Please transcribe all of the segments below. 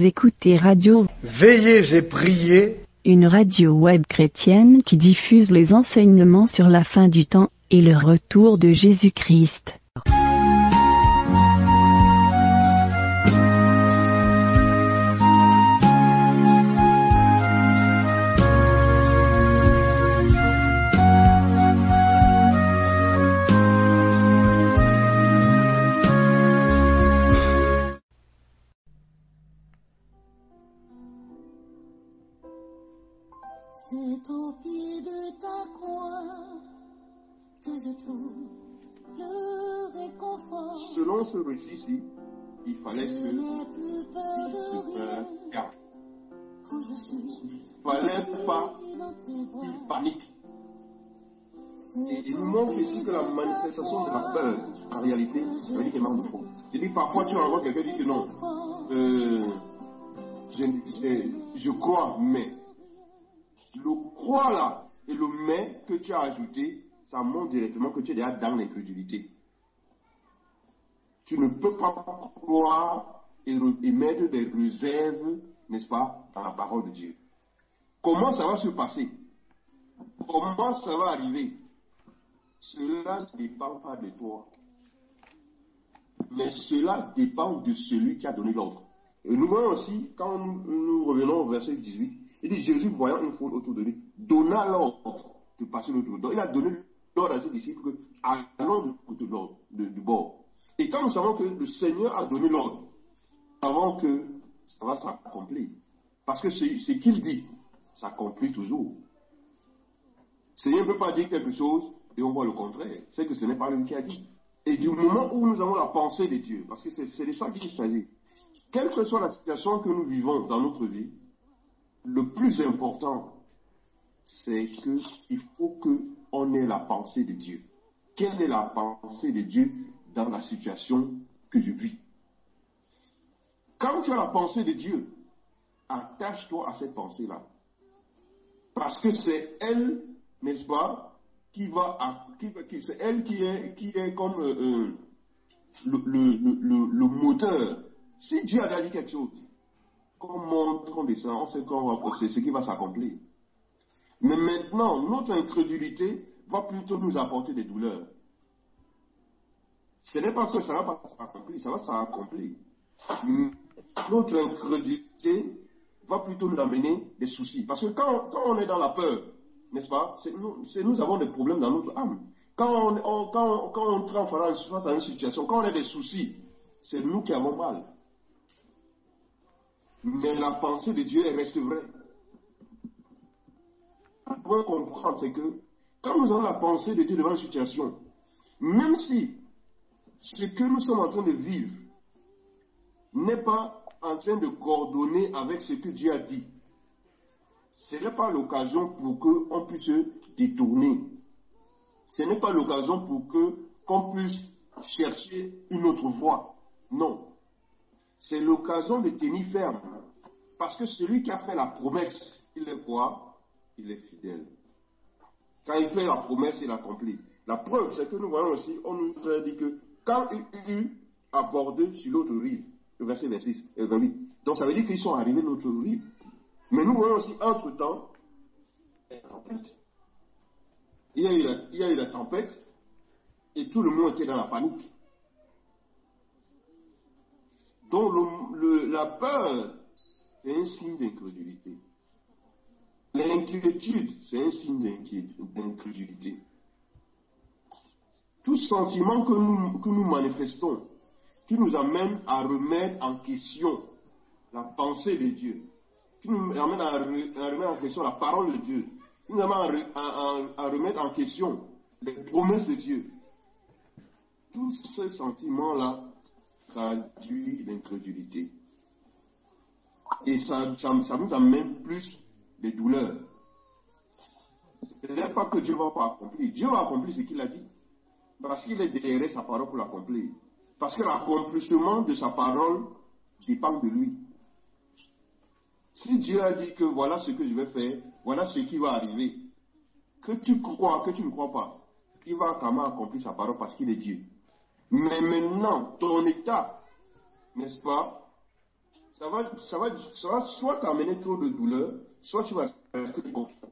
Vous écoutez Radio Veillez et priez, une radio web chrétienne qui diffuse les enseignements sur la fin du temps et le retour de Jésus-Christ. C'est au pied de ta croix que je trouve le réconfort. Selon ce récit-ci, il fallait Je que n'ai plus peur de rien quand je suis il fallait pas dans tes bras. qu'il panique. Et C'est il nous montre ici que la manifestation de la peur, en réalité, ça veut dire qu'il manque de foi. C'est-à-dire parfois tu envoies quelqu'un qui dit que non, je crois, mais le croire là et le mais que tu as ajouté, ça montre directement que tu es déjà dans l'incrédulité. Tu ne peux pas croire et mettre des réserves, n'est-ce pas, dans la parole de Dieu. Comment ça va se passer? Comment ça va arriver? Cela ne dépend pas de toi. Mais cela dépend de celui qui a donné l'ordre. Et nous voyons aussi, quand nous revenons au verset 18, il dit Jésus, voyant une foule autour de lui, donna l'ordre de passer l'autre bord. Il a donné l'ordre à ses disciples que allons du bord. Et quand nous savons que le Seigneur a donné l'ordre, nous savons que ça va s'accomplir. Parce que ce qu'il dit s'accomplit toujours. Le Seigneur ne peut pas dire quelque chose et on voit le contraire. C'est que ce n'est pas lui qui a dit. Et du moment où nous avons la pensée de Dieu, parce que c'est de ça qu'il s'agit, quelle que soit la situation que nous vivons dans notre vie, le plus important, c'est qu'il faut qu'on ait la pensée de Dieu. Quelle est la pensée de Dieu dans la situation que je vis? Quand tu as la pensée de Dieu, attache-toi à cette pensée-là. Parce que c'est elle, n'est-ce pas, c'est elle qui est comme le moteur. Si Dieu a déjà dit quelque chose, comme on descend, on sait c'est ce qui va s'accomplir. Mais maintenant, notre incrédulité va plutôt nous apporter des douleurs. Ce n'est pas que ça ne va pas s'accomplir, ça va s'accomplir. Notre incrédulité va plutôt nous amener des soucis. Parce que quand on est dans la peur, n'est-ce pas, nous avons des problèmes dans notre âme. Quand on entre face à une situation, quand on a des soucis, c'est nous qui avons mal. Mais la pensée de Dieu, elle reste vraie. Ce qu'on doit comprendre, c'est que quand nous avons la pensée de Dieu devant une situation, même si ce que nous sommes en train de vivre n'est pas en train de coordonner avec ce que Dieu a dit, ce n'est pas l'occasion pour qu'on puisse se détourner. Ce n'est pas l'occasion pour qu'on puisse chercher une autre voie. Non. C'est l'occasion de tenir ferme. Parce que celui qui a fait la promesse, il est quoi? Il est fidèle. Quand il fait la promesse, il accomplit. La preuve, c'est que nous voyons aussi, on nous a dit que quand il eut abordé sur l'autre rive, le verset 26 et 28, donc ça veut dire qu'ils sont arrivés à l'autre rive. Mais nous voyons aussi, entre-temps, la tempête. Il y a eu la tempête et tout le monde était dans la panique. Donc la peur, c'est un signe d'incrédulité. L'inquiétude, c'est un signe d'incrédulité. Tout sentiment que nous manifestons, qui nous amène à remettre en question la pensée de Dieu, qui nous amène à remettre en question la parole de Dieu, qui nous amène à remettre en question les promesses de Dieu. Tous ces sentiments-là traduit l'incrédulité. Et ça nous amène plus des douleurs. Ce n'est pas que Dieu ne va pas accomplir. Dieu va accomplir ce qu'il a dit. Parce qu'il est derrière sa parole pour l'accomplir. Parce que l'accomplissement de sa parole dépend de lui. Si Dieu a dit que voilà ce que je vais faire, voilà ce qui va arriver, que tu crois, que tu ne crois pas, il va quand même accomplir sa parole parce qu'il est Dieu. Mais maintenant, ton état, n'est-ce pas, ça va soit t'amener trop de douleur, soit tu vas rester confiant.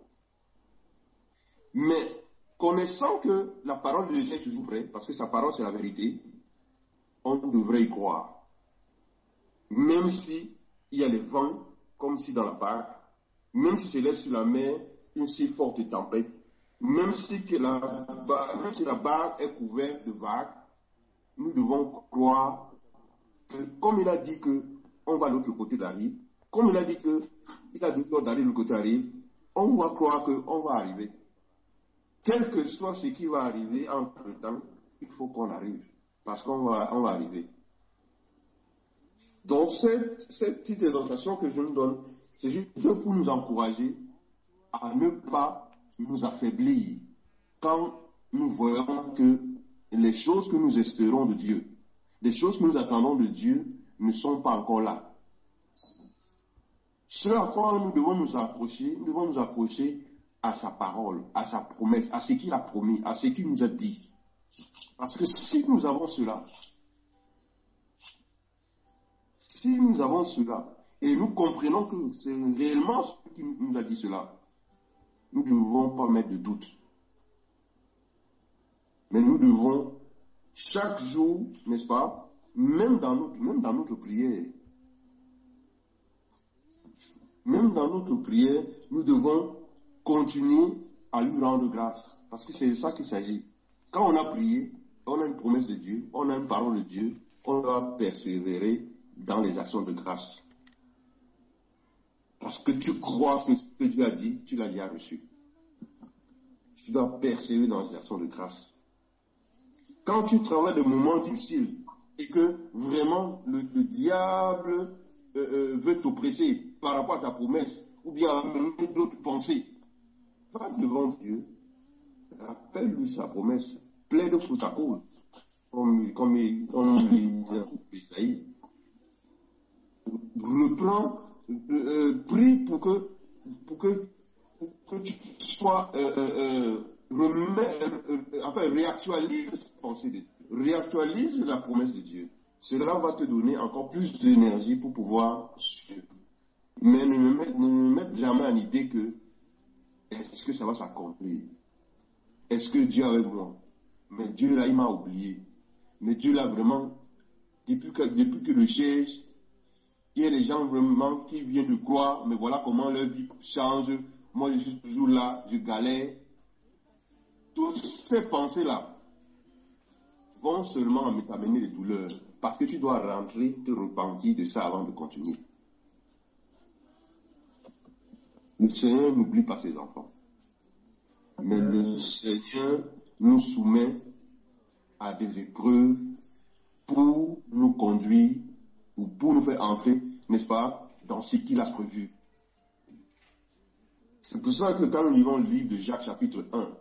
Mais connaissant que la parole de Dieu est toujours vraie, parce que sa parole c'est la vérité, on devrait y croire. Même si il y a les vents, comme si dans la barque, même si s'élève sur la mer une si forte tempête, même si la barque est couverte de vagues, nous devons croire que, comme il a dit qu'on va à l'autre côté de la rive, comme il a dit qu'il a besoin d'aller de l'autre côté de la rive, on va croire qu'on va arriver. Quel que soit ce qui va arriver entre-temps, il faut qu'on arrive, parce qu'on va arriver. Donc, cette petite exhortation que je nous donne, c'est juste pour nous encourager à ne pas nous affaiblir quand nous voyons que les choses que nous espérons de Dieu, les choses que nous attendons de Dieu ne sont pas encore là. Ce à quoi nous devons nous accrocher à sa parole, à sa promesse, à ce qu'il a promis, à ce qu'il nous a dit. Parce que si nous avons cela, et nous comprenons que c'est réellement ce qui nous a dit cela, nous ne devons pas mettre de doute. Mais nous devons, chaque jour, n'est-ce pas, même dans notre prière, nous devons continuer à lui rendre grâce. Parce que c'est de ça qu'il s'agit. Quand on a prié, on a une promesse de Dieu, on a une parole de Dieu, on doit persévérer dans les actions de grâce. Parce que tu crois que ce que Dieu a dit, tu l'as déjà reçu. Tu dois persévérer dans les actions de grâce. Quand tu travailles de moments difficiles et que vraiment le diable veut t'oppresser par rapport à ta promesse ou bien à d'autres pensées, va devant Dieu, rappelle-lui sa promesse, plaide pour ta cause, comme il dit dans Isaïe. Reprends, prie pour que tu sois réactualise la pensée de Dieu, réactualise la promesse de Dieu. Cela va te donner encore plus d'énergie pour pouvoir suivre. Mais ne me mette jamais en idée que est-ce que ça va s'accomplir? Est-ce que Dieu est avec moi? Mais Dieu là, il m'a oublié. Mais Dieu là, vraiment, depuis que je cherche, il y a des gens vraiment qui viennent de croire, mais voilà comment leur vie change. Moi, je suis toujours là, je galère. Toutes ces pensées-là vont seulement t'amener des douleurs, parce que tu dois rentrer, te repentir de ça avant de continuer. Le Seigneur n'oublie pas ses enfants. Mais le Seigneur nous soumet à des épreuves pour nous conduire ou pour nous faire entrer, n'est-ce pas, dans ce qu'il a prévu. C'est pour ça que quand nous lisons le livre de Jacques chapitre 1,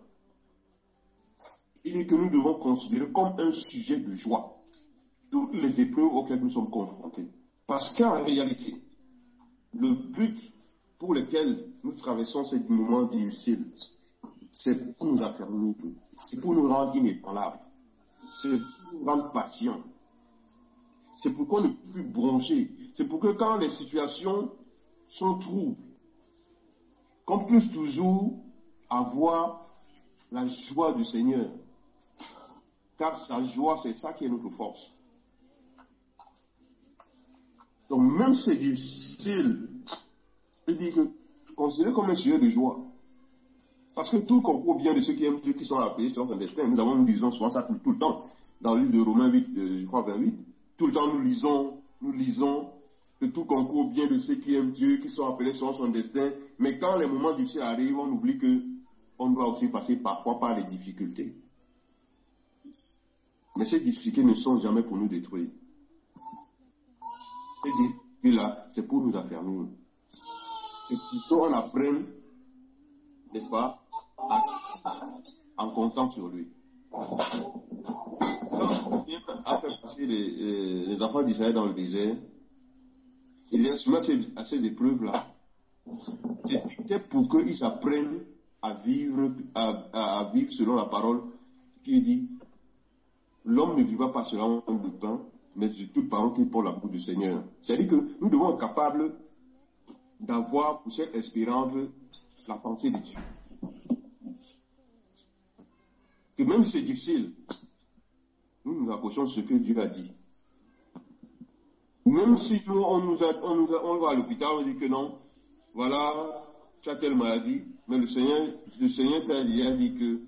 il dit que nous devons considérer comme un sujet de joie toutes les épreuves auxquelles nous sommes confrontés. Parce qu'en réalité, le but pour lequel nous traversons ces moments difficiles, c'est pour nous affermir, c'est pour nous rendre inébranlables, c'est pour nous rendre patients, c'est pour qu'on ne puisse plus broncher, c'est pour que quand les situations sont troubles, qu'on puisse toujours avoir la joie du Seigneur. Car sa joie, c'est ça qui est notre force. Donc même si c'est difficile, il dit que considérez comme un sujet de joie. Parce que tout concourt bien de ceux qui aiment Dieu, qui sont appelés selon son destin. Nous lisons souvent ça tout le temps. Dans le livre de Romains 8, je crois 28, tout le temps nous lisons que tout concourt bien de ceux qui aiment Dieu, qui sont appelés selon son destin. Mais quand les moments difficiles arrivent, on oublie que on doit aussi passer parfois par les difficultés. Mais ces difficultés ne sont jamais pour nous détruire. Ces difficultés-là, c'est pour nous affermir. C'est plutôt on apprenne, n'est-ce pas, en comptant sur lui. Quand Dieu a fait passer les enfants d'Israël dans le désert, il y a souvent à ces épreuves-là, c'était pour qu'ils apprennent à vivre selon la parole qui dit l'homme ne vivra pas selon le pain, mais de toute parole qui porte la bouche du Seigneur. C'est-à-dire que nous devons être capables d'avoir pour cette espérance la pensée de Dieu. Que même si c'est difficile, nous nous approchons de ce que Dieu a dit. Même si nous, on va à l'hôpital, on dit que non, voilà, tu as telle maladie, mais le Seigneur t'a dit que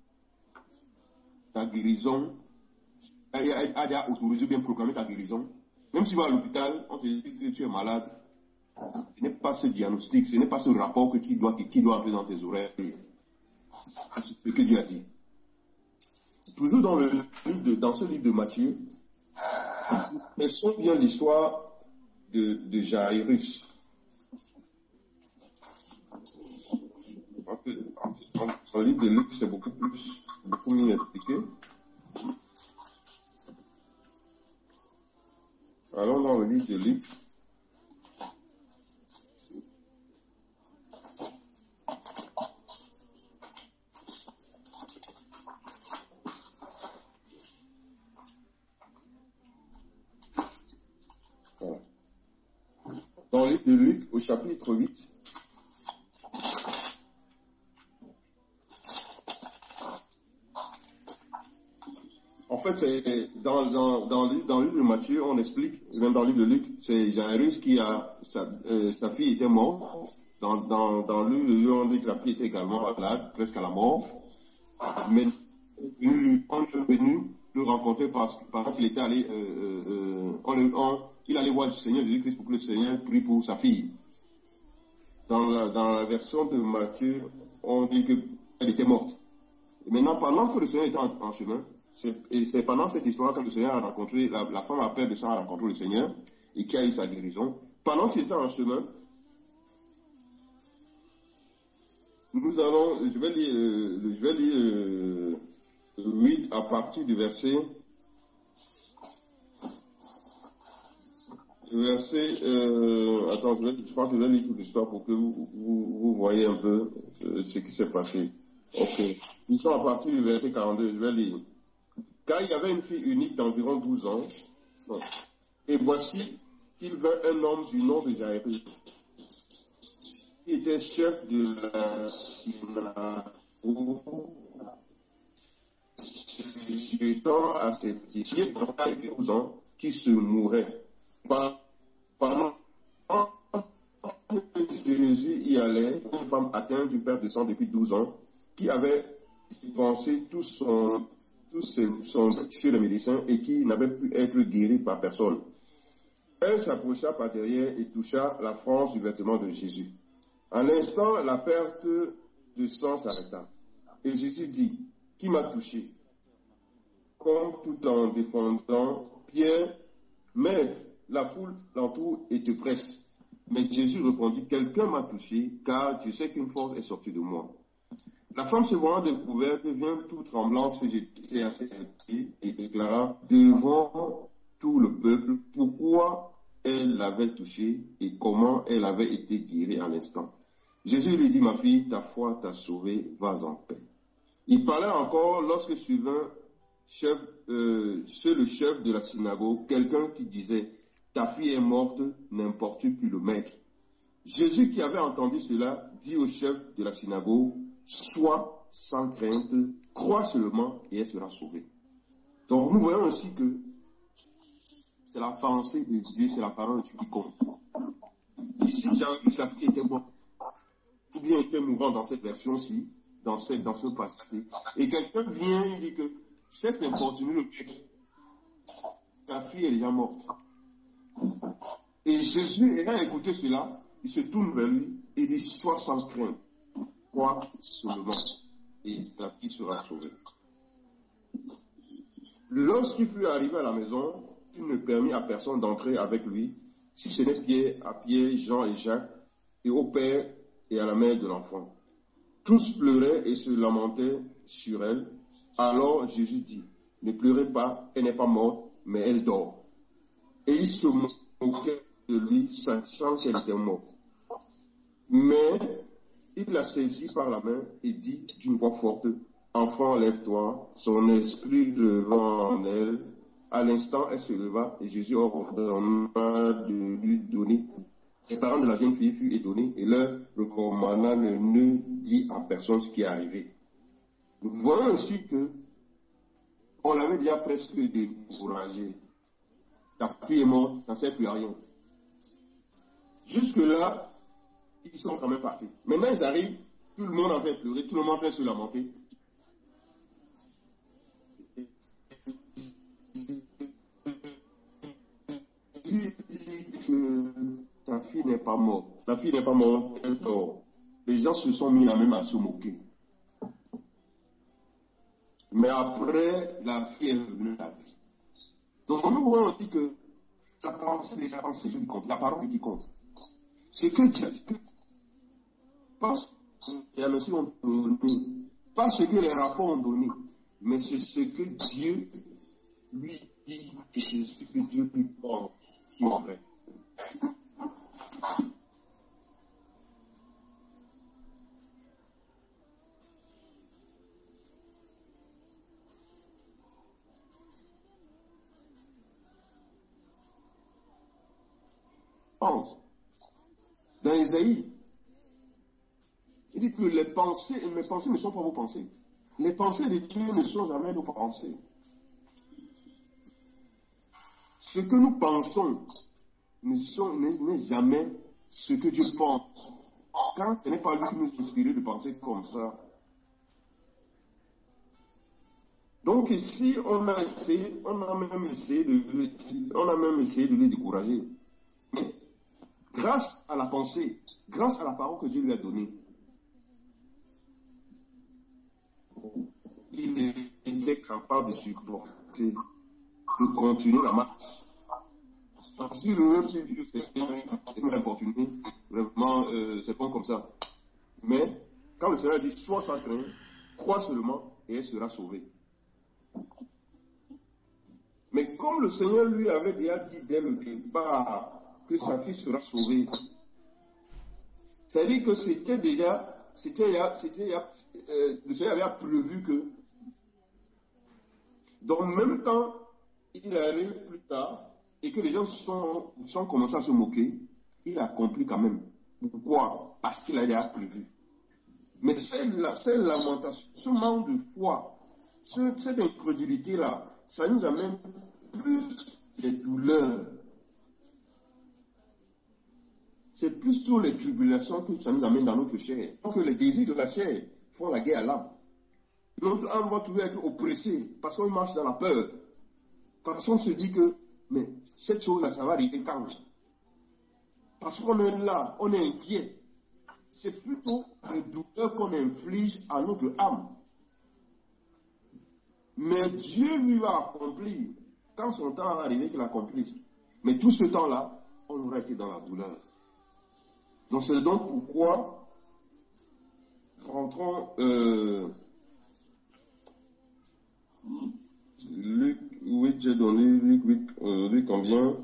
ta guérison, a autorisé bien proclamer ta guérison. Même si tu vas à l'hôpital, on te dit que tu es malade, ce n'est pas ce diagnostic, ce n'est pas ce rapport qui doit entrer dans tes oreilles. C'est ce que Dieu a dit. Toujours dans ce livre de Matthieu, laissons bien l'histoire de Jairus. Dans le livre de Luc, c'est beaucoup mieux expliqué. Allons dans le livre de Luc. Voilà. Dans le livre de Luc, au chapitre 8, en fait, c'est dans le livre de Matthieu, on explique, même dans le livre de Luc, c'est Jairus qui a, sa fille était morte. Dans le livre, on dit que la fille était également malade, presque à la mort. Mais on est venu le rencontrer parce qu'il était allé, il allait voir le Seigneur Jésus-Christ pour que le Seigneur prie pour sa fille. Dans la version de Matthieu, on dit qu'elle était morte. Et maintenant, pendant que le Seigneur était en chemin, c'est pendant cette histoire que le Seigneur a rencontré, la femme après de ça a rencontré le Seigneur et qui a eu sa guérison. Pendant qu'il était en chemin, je vais lire 8 à partir du verset, attends, je crois que je vais lire toute l'histoire pour que vous voyez un peu ce qui s'est passé. Ok. Ils sont à partir du verset 42, je vais lire. Car il y avait une fille unique d'environ 12 ans, et voici qu'il vint un homme du nom de Jairus, qui était chef de la synagogue, jetant à ses pieds de 12 ans, qui se mourait. Pendant que Jésus y allait, une femme atteinte d'une perte de sang depuis 12 ans, qui avait dépensé tout son chez le médecin et qui n'avait pu être guérie par personne. Elle s'approcha par derrière et toucha la frange du vêtement de Jésus. En l'instant, la perte de sang s'arrêta. Et Jésus dit, qui m'a touché? Comme tout en défendant Pierre, Maître, la foule l'entoure et te presse. Mais Jésus répondit, quelqu'un m'a touché, car je sais qu'une force est sortie de moi. La femme se voyant découverte vient toute tremblante se jeter à ses pieds et déclara devant tout le peuple pourquoi elle l'avait touché et comment elle avait été guérie à l'instant. Jésus lui dit, ma fille, ta foi t'a sauvée, vas en paix. Il parlait encore lorsque survint le chef de la synagogue, quelqu'un qui disait, ta fille est morte, n'importe plus le maître. Jésus qui avait entendu cela dit au chef de la synagogue, sois sans crainte, crois seulement et elle sera sauvée. Donc nous voyons aussi que c'est la pensée de Dieu, c'est la parole de Dieu qui compte. Ici, Jairus, la fille était morte, ou bien était mourante dans cette version-ci, dans ce passage. Et quelqu'un vient et dit que cesse d'importuner le mec. Ta fille est déjà morte. Et Jésus, ayant écouté cela, il se tourne vers lui et dit, sois sans crainte. Crois seulement, et ta fille sera sauvée. Lorsqu'il fut arrivé à la maison, il ne permit à personne d'entrer avec lui, si ce n'est Pierre, Jean et Jacques, et au père et à la mère de l'enfant. Tous pleuraient et se lamentaient sur elle. Alors Jésus dit, ne pleurez pas, elle n'est pas morte, mais elle dort. Et il se moquait de lui, sachant qu'elle était morte. Mais il la saisit par la main et dit d'une voix forte, enfant, lève-toi, son esprit revint en elle. à l'instant, elle se leva et Jésus ordonna de lui donner. Les parents de la jeune fille furent étonnés et leur recommanda de ne dire à personne ce qui est arrivé. Nous voyons aussi que on l'avait déjà presque découragé. Ta fille est morte, ça ne sert plus à rien. Jusque-là, ils sont quand même partis. Maintenant, ils arrivent, tout le monde en fait pleurer, tout le monde en fait se lamenter. Il dit que ta fille n'est pas morte. La fille n'est pas morte, elle dort. Les gens se sont mis même à se moquer. Mais après, la fille est revenue à la vie. Donc, nous voyons aussi que la pensée déjà pense, c'est ce qui compte, la parole qui compte. C'est que Dieu, pas ce que les annonces ont donné, pas ce que les rapports ont donné, mais c'est ce que Dieu lui dit et c'est ce que Dieu lui pense qui est vrai. Pense. Dans Isaïe, il dit que mes pensées ne sont pas vos pensées. Les pensées de Dieu ne sont jamais nos pensées. Ce que nous pensons n'est jamais ce que Dieu pense. Quand ce n'est pas lui qui nous inspire de penser comme ça. Donc ici, on a même essayé de le décourager. Mais grâce à la pensée, grâce à la parole que Dieu lui a donnée, il était capable de supporter, de continuer la marche. Si le peuple de Dieu c'est l'importunité, vraiment, c'est bon comme ça. Mais, quand le Seigneur dit, sois sans crainte, crois seulement, et elle sera sauvée. Mais comme le Seigneur lui avait déjà dit dès le départ que sa fille sera sauvée, c'est-à-dire que le Seigneur avait prévu que, dans le même temps, il arrive plus tard, et que les gens sont commencés à se moquer, il a accompli quand même. Pourquoi? Parce qu'il a déjà prévu. Mais cette lamentation, ce manque de foi, cette incrédulité-là, ça nous amène plus des douleurs. C'est plus toutes les tribulations que ça nous amène dans notre chair. Donc les désirs de la chair font la guerre à l'âme. Notre âme va toujours être oppressée parce qu'on marche dans la peur. Parce qu'on se dit que, mais cette chose-là, ça va arriver quand? Parce qu'on est là, on est inquiet. C'est plutôt les douleurs qu'on inflige à notre âme. Mais Dieu lui va accomplir. Quand son temps va arriver, qu'il accomplisse. Mais tout ce temps-là, on aura été dans la douleur. Donc c'est donc pourquoi, rentrons, Luc 8, j'ai donné, Luc 8, combien?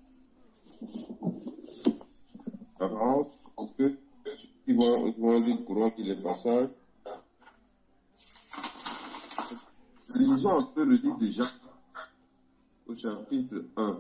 40, que ils vont lire courant qui les passages. Lisons un peu le livre de Jacques, au chapitre 1.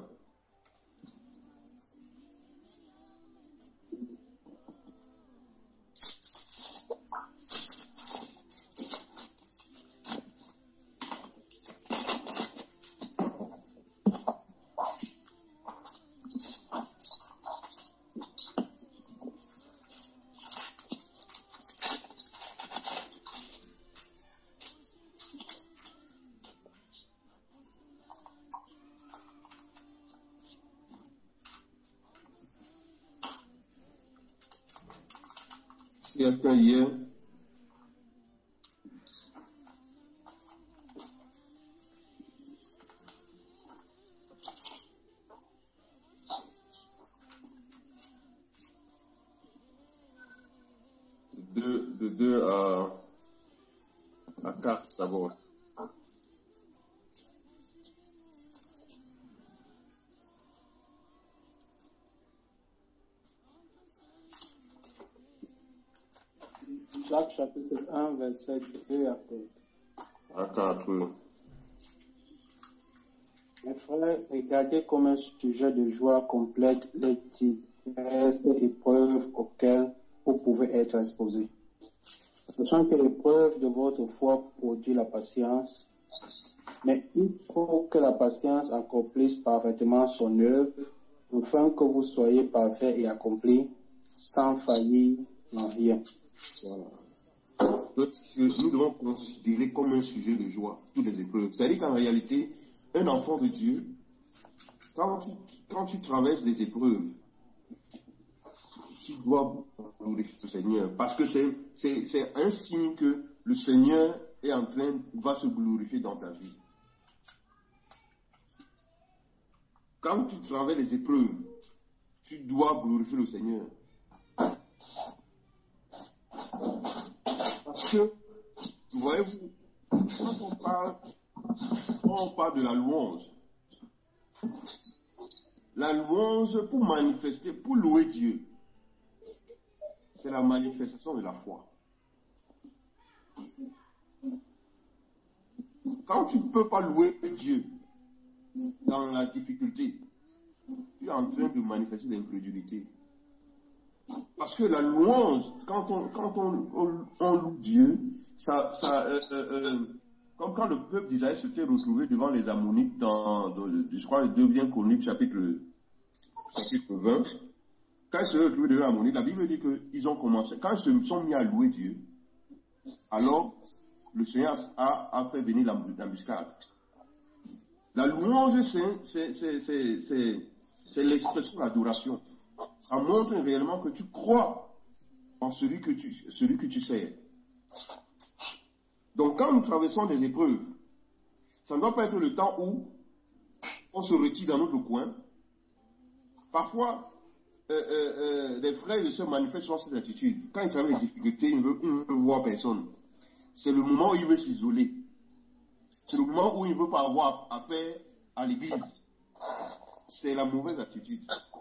Il a fait hier. De 2 à 4 d'abord. Jacques chapitre 1, verset 2 à 4. À 4. Mais Mes frères, regardez comme un sujet de joie complète les diverses épreuves auxquelles vous pouvez être exposés. Sachant que l'épreuve de votre foi produit la patience, mais il faut que la patience accomplisse parfaitement son œuvre, afin que vous soyez parfaits et accomplis, sans faillir en rien. Voilà. Donc, nous devons considérer comme un sujet de joie toutes les épreuves. C'est-à-dire qu'en réalité, un enfant de Dieu, quand tu traverses des épreuves, tu dois glorifier le Seigneur. Parce que c'est un signe que le Seigneur va se glorifier dans ta vie. Quand tu traverses les épreuves, tu dois glorifier le Seigneur. Parce que, voyez-vous, quand on parle de la louange, pour manifester, pour louer Dieu, c'est la manifestation de la foi. Quand tu ne peux pas louer Dieu dans la difficulté, tu es en train de manifester l'incrédulité. Parce que la louange, quand on loue Dieu, comme quand le peuple d'Israël s'était retrouvé devant les Ammonites je crois, le 2 Chroniques, chapitre 20, quand ils se sont retrouvés devant les Ammonites, la Bible dit qu'ils ont commencé, quand ils se sont mis à louer Dieu, alors le Seigneur a fait venir l'embuscade. La louange, c'est l'expression de l'adoration. Ça montre réellement que tu crois en celui que tu sais. Donc quand nous traversons des épreuves, ça ne doit pas être le temps où on se retire dans notre coin. Parfois, les frères et sœurs manifestent souvent cette attitude. Quand ils traversent des difficultés, ils ne veulent voir personne. C'est le moment où ils veulent s'isoler. C'est le moment où ils ne veulent pas avoir affaire à l'église. C'est la mauvaise attitude.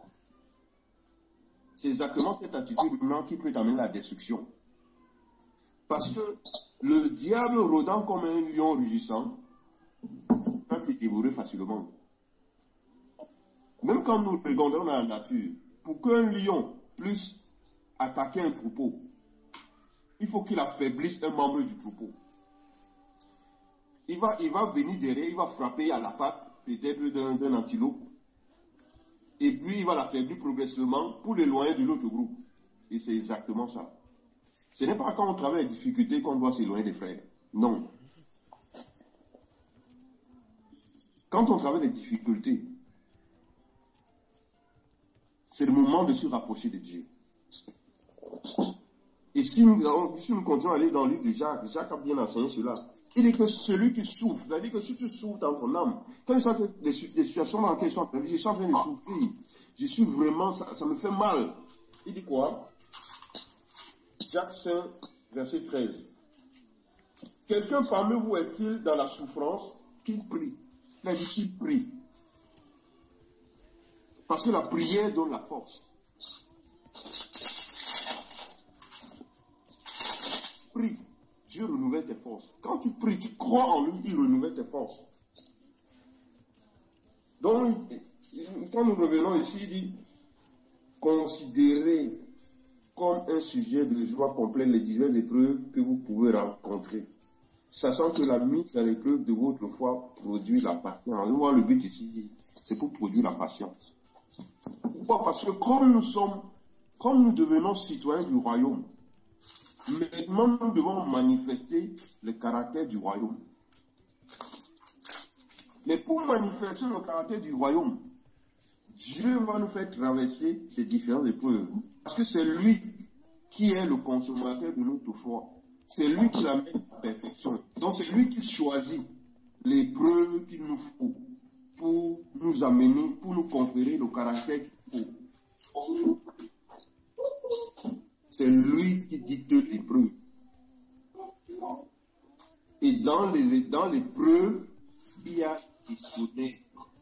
C'est exactement cette attitude maintenant qui peut t'amener à la destruction. Parce que le diable rôdant comme un lion rugissant peut te dévorer facilement. Même quand nous regardons dans la nature, pour qu'un lion puisse attaquer un troupeau, il faut qu'il affaiblisse un membre du troupeau. Il va venir derrière, il va frapper à la patte, peut-être d'un antilope, et puis il va l'affaiblir progressivement pour l'éloigner de l'autre groupe. Et c'est exactement ça. Ce n'est pas quand on travaille les difficultés qu'on doit s'éloigner des frères. Non. Quand on travaille les difficultés, c'est le moment de se rapprocher de Dieu. Et si nous continuons à aller dans le livre de Jacques a bien enseigné cela. Il dit que celui qui souffre, c'est-à-dire que si tu souffres dans ton âme, quand je sens que les situations dans lesquelles je suis en train de souffrir, je suis vraiment, ça me fait mal. Il dit quoi? Jacques 5, verset 13. Quelqu'un parmi vous est-il dans la souffrance qu'il prie? Il a dit qu'il prie. Parce que la prière donne la force. Prie. Dieu renouvelle tes forces. Quand tu pries, tu crois en lui, il renouvelle tes forces. Donc, quand nous revenons ici, il dit, considérez comme un sujet de joie complète les diverses épreuves que vous pouvez rencontrer, sachant que la mise à l'épreuve de votre foi produit la patience. Nous voyons le but ici, c'est pour produire la patience. Pourquoi? Parce que comme nous devenons citoyens du royaume, maintenant nous devons manifester le caractère du royaume. Mais pour manifester le caractère du royaume, Dieu va nous faire traverser ces différentes épreuves. Parce que c'est lui qui est le consommateur de notre foi. C'est lui qui l'amène à la perfection. Donc c'est lui qui choisit l'épreuve qu'il nous faut pour nous amener, pour nous conférer le caractère qu'il faut. C'est lui qui dicte l'épreuve. Et dans l'épreuve, il y a des souvenirs.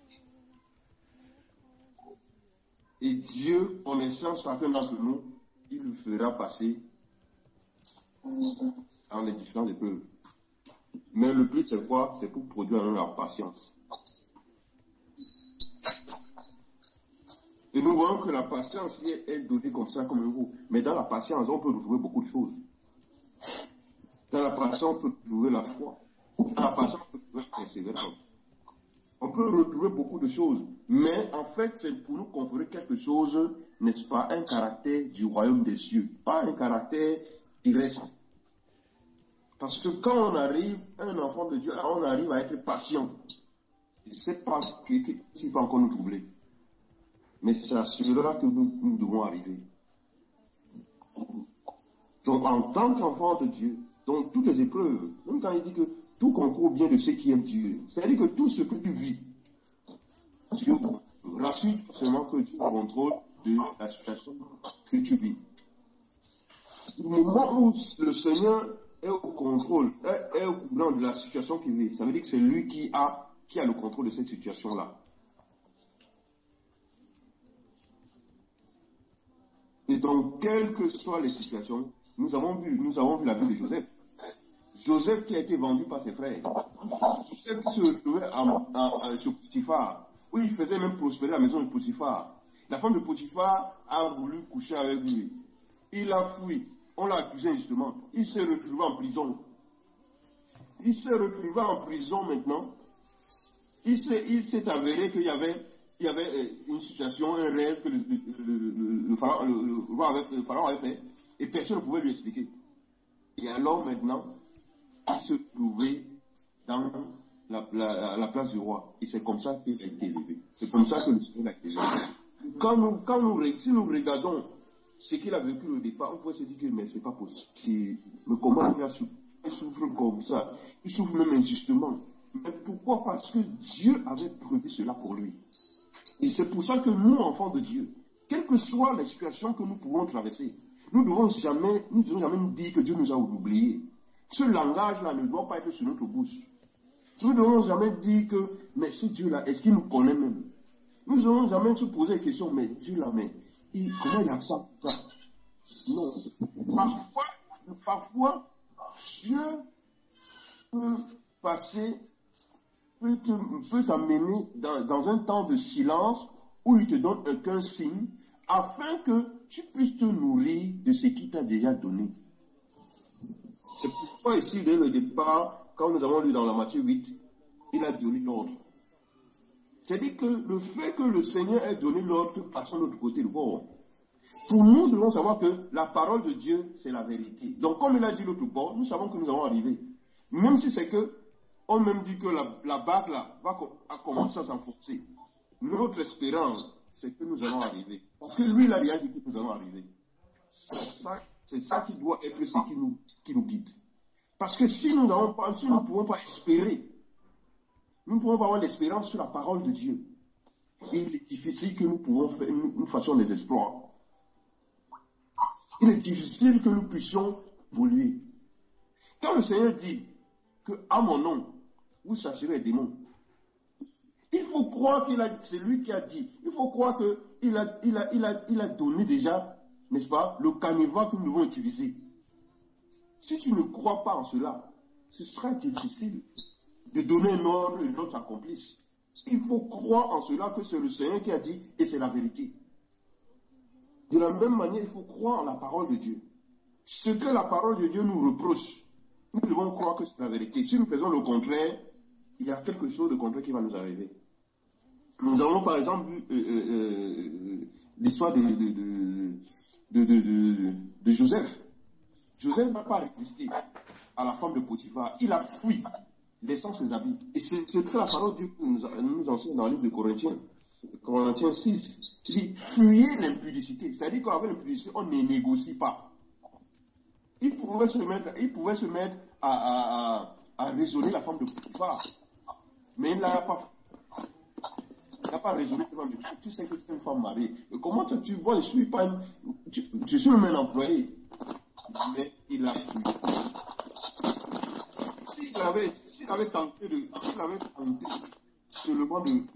Et Dieu, connaissant chacun d'entre nous, il le fera passer dans les différentes épreuves. Mais le but, c'est quoi? C'est pour produire la patience. Et nous voyons que la patience est donnée comme ça, comme un goût. Mais dans la patience, on peut retrouver beaucoup de choses. Dans la patience, on peut trouver la foi. Dans la patience, on peut trouver la persévérance. On peut retrouver beaucoup de choses. Mais en fait, c'est pour nous conférer quelque chose, n'est-ce pas, un caractère du royaume des cieux. Pas un caractère qui reste. Parce que quand on arrive, un enfant de Dieu, on arrive à être patient. Je ne sais pas qui peut encore nous troubler. Mais c'est à cela que nous devons arriver. Donc, en tant qu'enfant de Dieu, donc toutes les épreuves, même quand il dit que tout concourt bien de ceux qui aiment Dieu, c'est-à-dire que tout ce que tu vis, Dieu rassure forcément que tu contrôles de la situation que tu vis. Du moment où le Seigneur est au contrôle, est au courant de la situation qu'il vit, ça veut dire que c'est lui qui a le contrôle de cette situation-là. Et donc, quelles que soient les situations, nous avons vu la vie de Joseph. Joseph qui a été vendu par ses frères. Joseph qui se retrouvait sur Potiphar, où il faisait même prospérer la maison de Potiphar. La femme de Potiphar a voulu coucher avec lui. Il a fui. On l'a accusé injustement. Il s'est retrouvé en prison. Il s'est retrouvé en prison maintenant. Il s'est avéré qu'il y avait une situation, un rêve que le pharaon avait fait, et personne ne pouvait lui expliquer. Et alors maintenant, il se trouvait dans la place du roi. Et c'est comme ça qu'il a été élevé. C'est comme ça que le Seigneur a été élevé. Si nous regardons ce qu'il a vécu au départ, on peut se dire que mais c'est pas possible. Mais comment il souffre comme ça? Il souffre même injustement. Mais pourquoi? Parce que Dieu avait prévu cela pour lui. Et c'est pour ça que nous, enfants de Dieu, quelle que soit la situation que nous pouvons traverser, nous ne devons jamais nous dire que Dieu nous a oubliés. Ce langage-là ne doit pas être sur notre bouche. Nous ne devons jamais dire que, mais ce Dieu-là, est-ce qu'il nous connaît même? Nous ne devons jamais se poser la question, mais Dieu-là, comment il accepte ça? Non. Parfois, Dieu peut t'amener dans un temps de silence où il te donne aucun signe afin que tu puisses te nourrir de ce qu'il t'a déjà donné. C'est pourquoi ici, dès le départ, quand nous avons lu dans la Matthieu 8, il a donné l'ordre. C'est-à-dire que le fait que le Seigneur ait donné l'ordre que passons de l'autre côté, bon, pour nous, nous devons savoir que la parole de Dieu, c'est la vérité. Donc, comme il a dit l'autre bord, nous savons que nous allons arriver. Même si c'est que on même dit que la bague là va commencer à s'enfoncer. Notre espérance, c'est que nous allons arriver. Parce que lui, il a rien dit que nous allons arriver. C'est ça qui doit être ce qui nous guide. Parce que si nous ne pouvons pas espérer, nous ne pouvons pas avoir l'espérance sur la parole de Dieu. Il est difficile que nous fassions des exploits. Il est difficile que nous puissions évoluer. Quand le Seigneur dit que à mon nom, vous chasserez les démons, il faut croire c'est lui qui a dit. Il faut croire qu'il a donné déjà, n'est-ce pas, le canevas que nous devons utiliser. Si tu ne crois pas en cela, ce sera difficile de donner un ordre et l'autre s'accomplisse. Il faut croire en cela que c'est le Seigneur qui a dit et c'est la vérité. De la même manière, il faut croire en la parole de Dieu. Ce que la parole de Dieu nous reproche, nous devons croire que c'est la vérité. Si nous faisons le contraire, il y a quelque chose de contraire qui va nous arriver. Nous avons par exemple l'histoire de Joseph. Joseph n'a pas résisté à la femme de Potiphar. Il a fui, laissant ses habits. Et c'est que la parole de Dieu nous enseigne dans le livre de Corinthiens 6. Il dit, fuyez l'impudicité. C'est-à-dire qu'avec l'impudicité, on ne négocie pas. Il pouvait se mettre à raisonner la femme de Potiphar. Mais il n'a pas raisonné la femme de Potiphar. Tu sais que c'est une femme mariée. Mais comment tu vois, je suis même un employé. Mais il a fui. S'il avait tenté seulement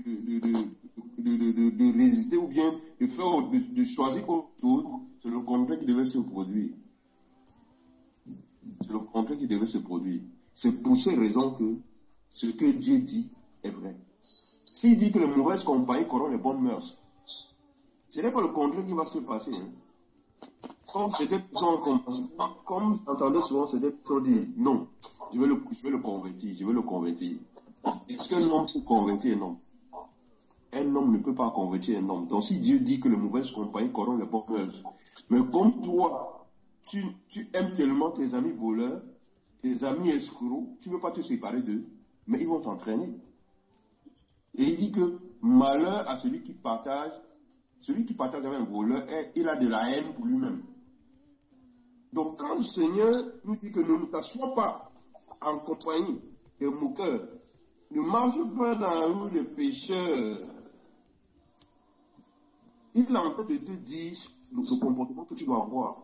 de résister ou bien de choisir autre chose, c'est le contraire qui devait se produire. C'est le contraire qui devait se produire. C'est pour ces raisons que ce que Dieu dit est vrai. S'il dit que les mauvaises compagnies corrompent les bonnes mœurs, Ce n'est pas le contraire qui va se passer. Hein. Comme c'était comme j'entendais souvent, c'était pour dire non, je vais le convertir. Est-ce qu'un homme peut convertir un homme? Un homme ne peut pas convertir un homme. Donc si Dieu dit que les mauvaises compagnies corrompent les bonnes œuvres, mais comme toi, tu aimes tellement tes amis voleurs, tes amis escrocs, tu ne veux pas te séparer d'eux, mais ils vont t'entraîner. Et il dit que malheur à celui qui partage avec un voleur, il a de la haine pour lui-même. Donc quand le Seigneur nous dit que ne t'assois pas en compagnie des moqueurs, ne marche pas dans la rue des pécheurs, il est en train de te dire le comportement que tu dois avoir.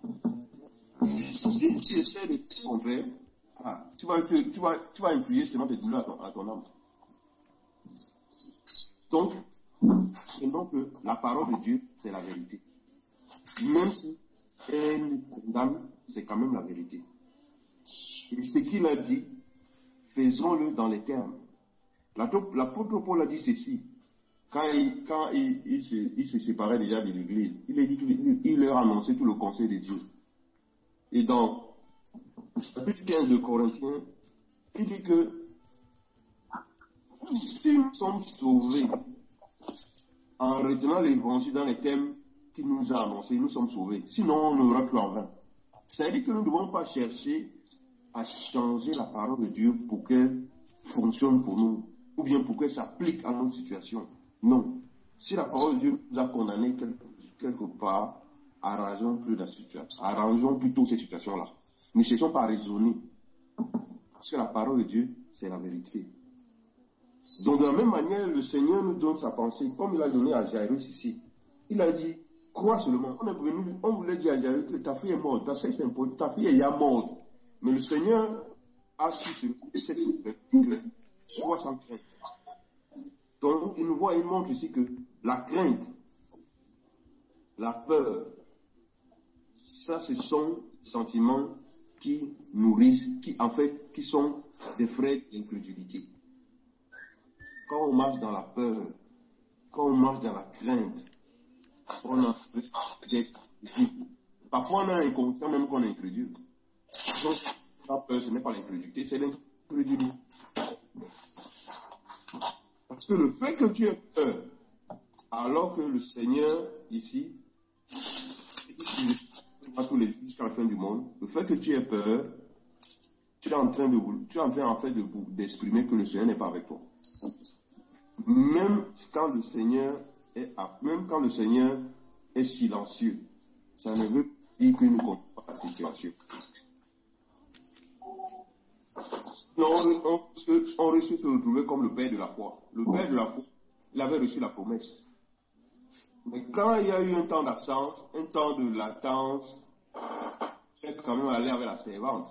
Si tu essaies de te contraire, tu vas infliger seulement tes douleurs à ton âme. Donc, sinon que la parole de Dieu, c'est la vérité. Même si elle nous condamne, c'est quand même la vérité. Et ce qu'il a dit, faisons-le dans les termes. L'apôtre Paul a dit ceci. Quand il se séparait déjà de l'église, il a dit qu'il leur annonçait tout le conseil de Dieu. Et dans le chapitre 15 de Corinthiens, il dit que si nous sommes sauvés en retenant l'évangile dans les thèmes qu'il nous a annoncés, nous sommes sauvés. Sinon, on n'aura plus en vain. C'est-à-dire que nous ne devons pas chercher à changer la parole de Dieu pour qu'elle fonctionne pour nous, ou bien pour qu'elle s'applique à notre situation. Non. Si la parole de Dieu nous a condamnés quelque part, arrangeons plutôt cette situation-là. Ne cherchons pas à raisonner. Parce que la parole de Dieu, c'est la vérité. Donc de la même manière, le Seigneur nous donne sa pensée, comme il a donné à Jairus ici. Il a dit, crois seulement. On voulait dire à Jairus que ta fille est morte, ta fille est déjà morte. Mais le Seigneur a su cette que sois sans crainte. Donc il montre ici que la crainte, la peur, ça ce sont des sentiments qui nourrissent, qui sont des frais d'incrédulité. Quand on marche dans la peur, quand on marche dans la crainte, on a parfois on a inconscient même qu'on est incrédule. Donc la peur, ce n'est pas l'incrédulité, c'est l'incrédulité. Parce que le fait que tu aies peur, alors que le Seigneur ici, tous les jours jusqu'à la fin du monde, le fait que tu aies peur, tu es en train en fait d'exprimer que le Seigneur n'est pas avec toi. Même quand le Seigneur est silencieux, ça ne veut pas dire qu'il ne comprend pas la situation. Non, on risque de se retrouver comme le père de la foi. Le père de la foi, il avait reçu la promesse. Mais quand il y a eu un temps d'absence, un temps de latence, il est quand même allé avec la servante.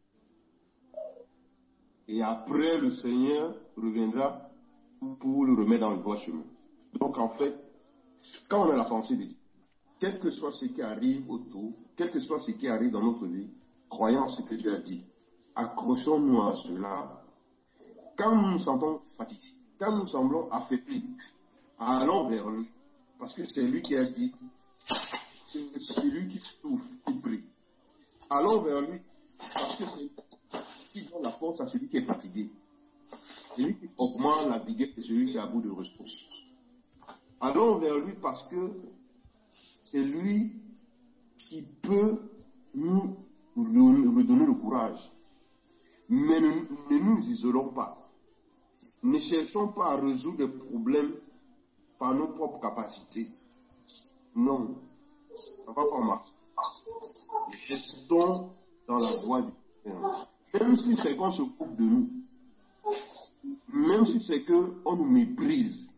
Et après, le Seigneur reviendra pour le remettre dans le droit chemin. Donc en fait, quand on a la pensée de Dieu, quel que soit ce qui arrive autour, quel que soit ce qui arrive dans notre vie, croyons ce que Dieu a dit. Accrochons-nous à cela. Quand nous nous sentons fatigués, quand nous semblons affaiblis, allons vers lui. Parce que c'est lui qui a dit, c'est lui qui souffre, qui prie. Allons vers lui, parce que c'est lui qui donne la force à celui qui est fatigué. C'est lui qui augmente la vigueur de celui qui a bout de ressources. Allons vers lui parce que c'est lui qui peut nous redonner le courage. Mais ne nous isolons pas. Ne cherchons pas à résoudre des problèmes par nos propres capacités. Non, ça ne va pas marcher. Restons dans la voie du Seigneur. Même si c'est qu'on se coupe de nous, même si c'est qu'on nous méprise,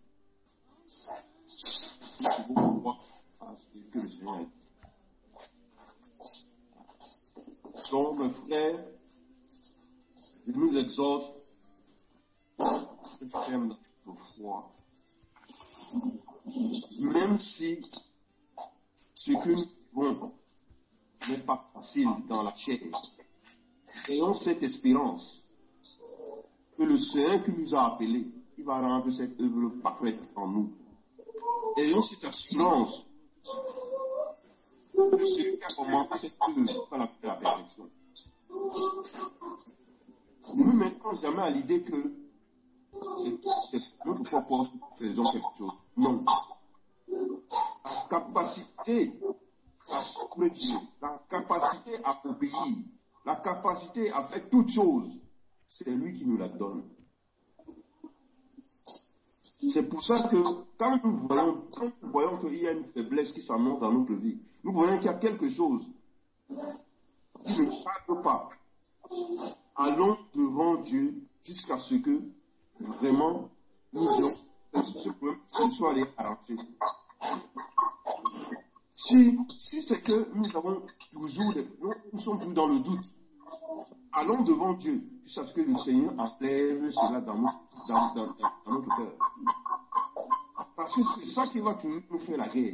nous pouvons croire à ce que le Seigneur a dit. Donc, mes frères, je nous exhorte à être fermes dans notre foi. Même si ce que nous vivons n'est pas facile dans la chair, ayons cette espérance que le Seigneur qui nous a appelés, il va rendre cette œuvre parfaite en nous. ayons cette assurance que celui qui a commencé cette œuvre va la faire à la perfection. Ne nous mettons jamais à l'idée que c'est notre propre force que nous faisons quelque chose. Non. La capacité à suivre Dieu, la capacité à obéir, la capacité à faire toutes choses, c'est lui qui nous la donne. C'est pour ça que quand nous voyons qu'il y a une faiblesse qui s'annonce dans notre vie, nous voyons qu'il y a quelque chose qui ne cadre pas. Allons devant Dieu jusqu'à ce que vraiment nous ayons ce problème soit allé arranger. Si c'est que nous avons toujours nous sommes toujours dans le doute, allons devant Dieu jusqu'à ce que le Seigneur enlève cela dans notre cœur. Parce que c'est ça qui va toujours nous faire la guerre.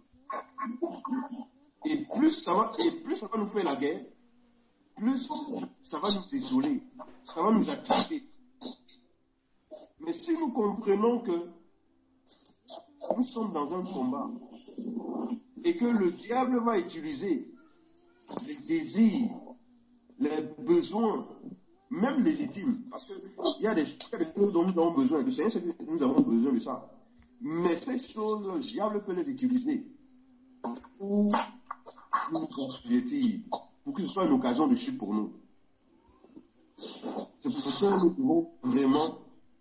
Et plus ça va nous faire la guerre, plus ça va nous isoler, ça va nous activer. Mais si nous comprenons que nous sommes dans un combat et que le diable va utiliser les désirs, les besoins, même légitimes, parce qu'il y a des choses dont nous avons besoin, le Seigneur sait que nous avons besoin de ça. Mais ces choses, le diable peut les utiliser pour nous assujettir, pour que ce soit une occasion de chute pour nous. C'est pour ça que nous devons vraiment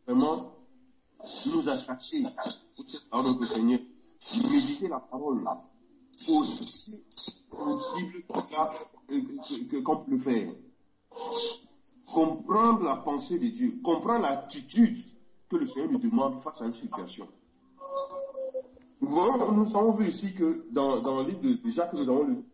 nous attacher pour cette parole du Seigneur, méditer la parole aussi possible qu'on peut le faire. Comprendre la pensée de Dieu, comprendre l'attitude que le Seigneur nous demande face à une situation. Nous avons vu ici que dans le livre de Jacques, nous avons lu,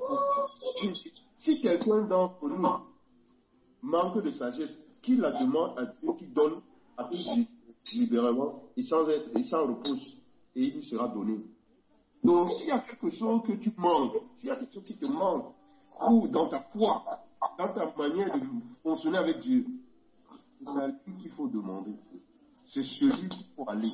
si quelqu'un d'entre nous manque de sagesse, qu'il la demande à Dieu, qui donne à tous libéralement, et sans reproche, et il lui sera donné. Donc, s'il y a quelque chose que tu manques, s'il y a quelque chose qui te manque, ou dans ta foi, dans ta manière de fonctionner avec Dieu, c'est à lui qu'il faut demander. C'est celui qu'il faut aller.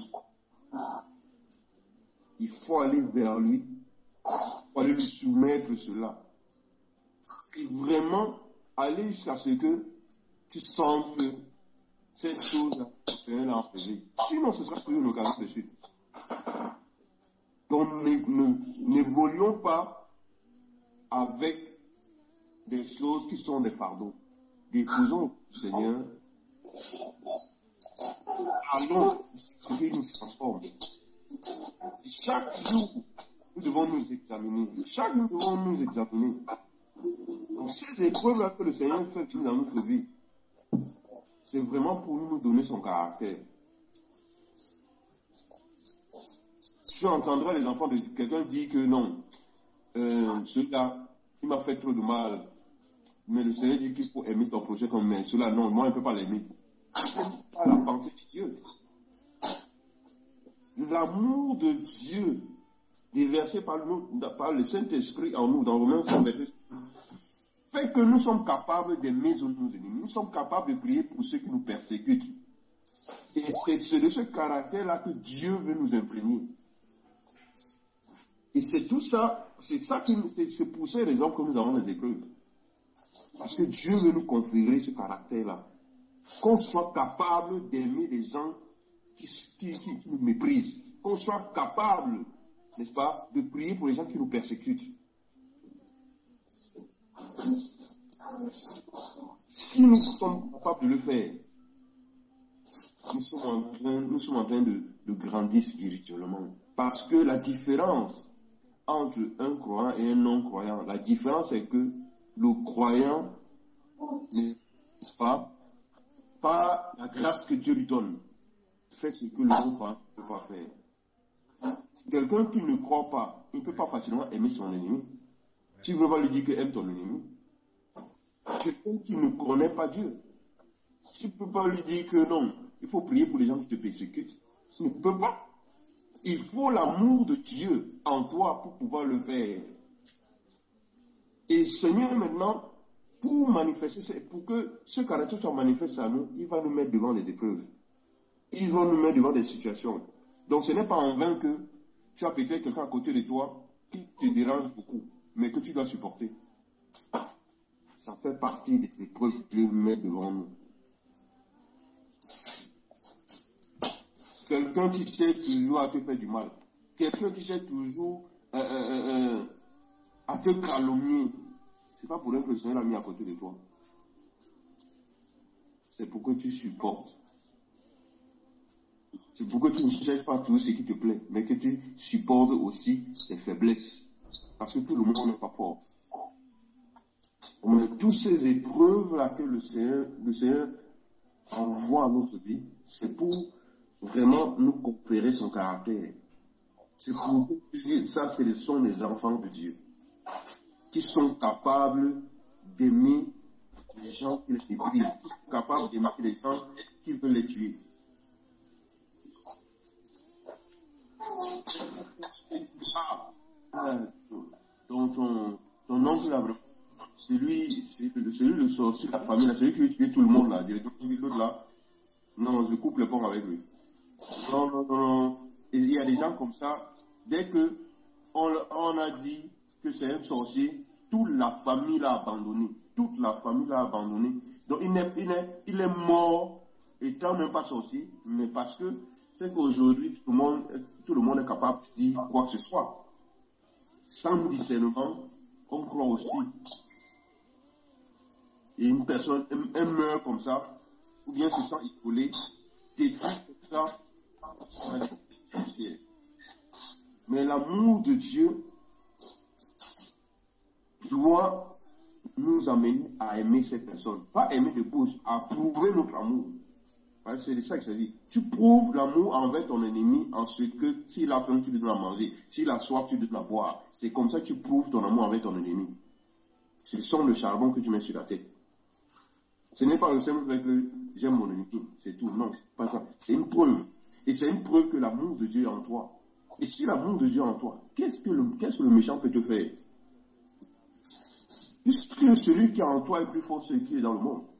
Il faut aller vers lui, il faut aller lui soumettre cela. Et vraiment aller jusqu'à ce que tu sentes que cette chose-là, le Seigneur l'a enlevée. Sinon, ce sera toujours une occasion de suite. Donc, n'évoluons pas avec des choses qui sont des fardeaux. Déposons au Seigneur. Allons ce qui nous transforme. Chaque jour, nous devons nous examiner. Chaque jour, nous devons nous examiner. Donc, ces épreuves-là que le Seigneur fait dans notre vie, c'est vraiment pour nous donner son caractère. Tu entendras les enfants de quelqu'un dire que non, celui-là, il m'a fait trop de mal. Mais le Seigneur dit qu'il faut aimer ton prochain comme mais celui-là, non, moi, je ne peux pas l'aimer. C'est pas la pensée de Dieu. L'amour de Dieu déversé par le Saint-Esprit en nous, dans Romains 5, fait que nous sommes capables d'aimer nos ennemis. Nous sommes capables de prier pour ceux qui nous persécutent. Et c'est de ce caractère-là que Dieu veut nous imprégner. Et c'est tout ça, c'est pour ces raisons que nous avons des épreuves. Parce que Dieu veut nous conférer ce caractère-là. Qu'on soit capable d'aimer les gens qui nous méprisent. Qu'on soit capable, n'est-ce pas, de prier pour les gens qui nous persécutent. Si nous sommes capables de le faire, nous sommes en train de grandir spirituellement. Parce que la différence entre un croyant et un non-croyant, la différence est que le croyant, n'est-ce pas, par la grâce que Dieu lui donne, fait ce que le non-croyant ne peut pas faire. Quelqu'un qui ne croit pas, il ne peut pas facilement aimer son ennemi. Tu ne veux pas lui dire que aime ton ennemi. Quelqu'un qui ne connaît pas Dieu, tu ne peux pas lui dire que non, il faut prier pour les gens qui te persécutent. Tu ne peux pas. Il faut l'amour de Dieu en toi pour pouvoir le faire. Et Seigneur, maintenant, pour que ce caractère soit manifesté à nous, il va nous mettre devant des épreuves. Il va nous mettre devant des situations. Donc ce n'est pas en vain que tu as peut-être quelqu'un à côté de toi qui te dérange beaucoup, mais que tu dois supporter. Ça fait partie des épreuves que Dieu met devant nous. Quelqu'un qui cherche toujours à te faire du mal. Quelqu'un qui cherche toujours à te calomnier. C'est pas pour rien que le Seigneur l'a mis à côté de toi. C'est pour que tu supportes. C'est pour que tu ne cherches pas tout ce qui te plaît, mais que tu supportes aussi les faiblesses. Parce que tout le monde n'est pas fort. Donc, toutes ces épreuves-là que le Seigneur envoie à notre vie, c'est pour vraiment nous conférer son caractère. C'est pour ça, ce sont les enfants de Dieu qui sont capables d'aimer les gens qui les brisent, qui sont capables d'aimer les gens qui veulent les tuer. Ton oncle là, celui le sorcier de la famille là, celui qui veut tuer tout le monde là, l'autre là, non, je coupe le pont avec lui. Non. Et il y a des gens comme ça, dès que on a dit que c'est un sorcier, toute la famille l'a abandonné. Toute la famille l'a abandonné. Donc il est mort, étant même pas sorcier, mais parce que c'est qu'aujourd'hui, tout le monde est capable de dire quoi que ce soit. Sans discernement, on croit aussi. Et une personne, elle meurt comme ça, ou bien se sent isolée, détruite comme ça. Mais l'amour de Dieu doit nous amener à aimer cette personne. Pas aimer de bouche, à prouver notre amour. C'est de ça que ça dit. Tu prouves l'amour envers ton ennemi en ce que s'il a faim, tu lui donnes à manger. S'il a soif, tu lui donnes à boire. C'est comme ça que tu prouves ton amour envers ton ennemi. Ce sont le charbon que tu mets sur la tête. Ce n'est pas le simple fait que j'aime mon ennemi. C'est tout. Non, c'est pas ça. C'est une preuve. Et c'est une preuve que l'amour de Dieu est en toi. Et si l'amour de Dieu est en toi, qu'est-ce que le méchant peut te faire? Puisque celui qui est en toi est plus fort que celui qui est dans le monde.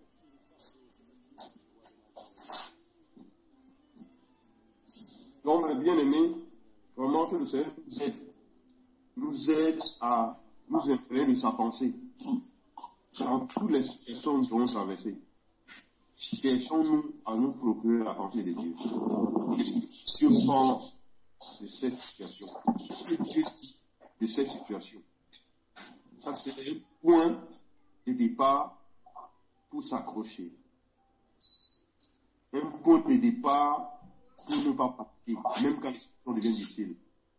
Donc, mes bien-aimés, vraiment que le Seigneur nous aide à nous imprégner de sa pensée dans toutes les situations que nous avons traversées. Cherchons-nous à nous procurer la pensée de Dieu. Qu'est-ce que Dieu pense de cette situation? Qu'est-ce que Dieu dit de cette situation? Ça, c'est un point de départ pour s'accrocher. Un point de départ pour ne pas partir, même quand les situations deviennent difficiles.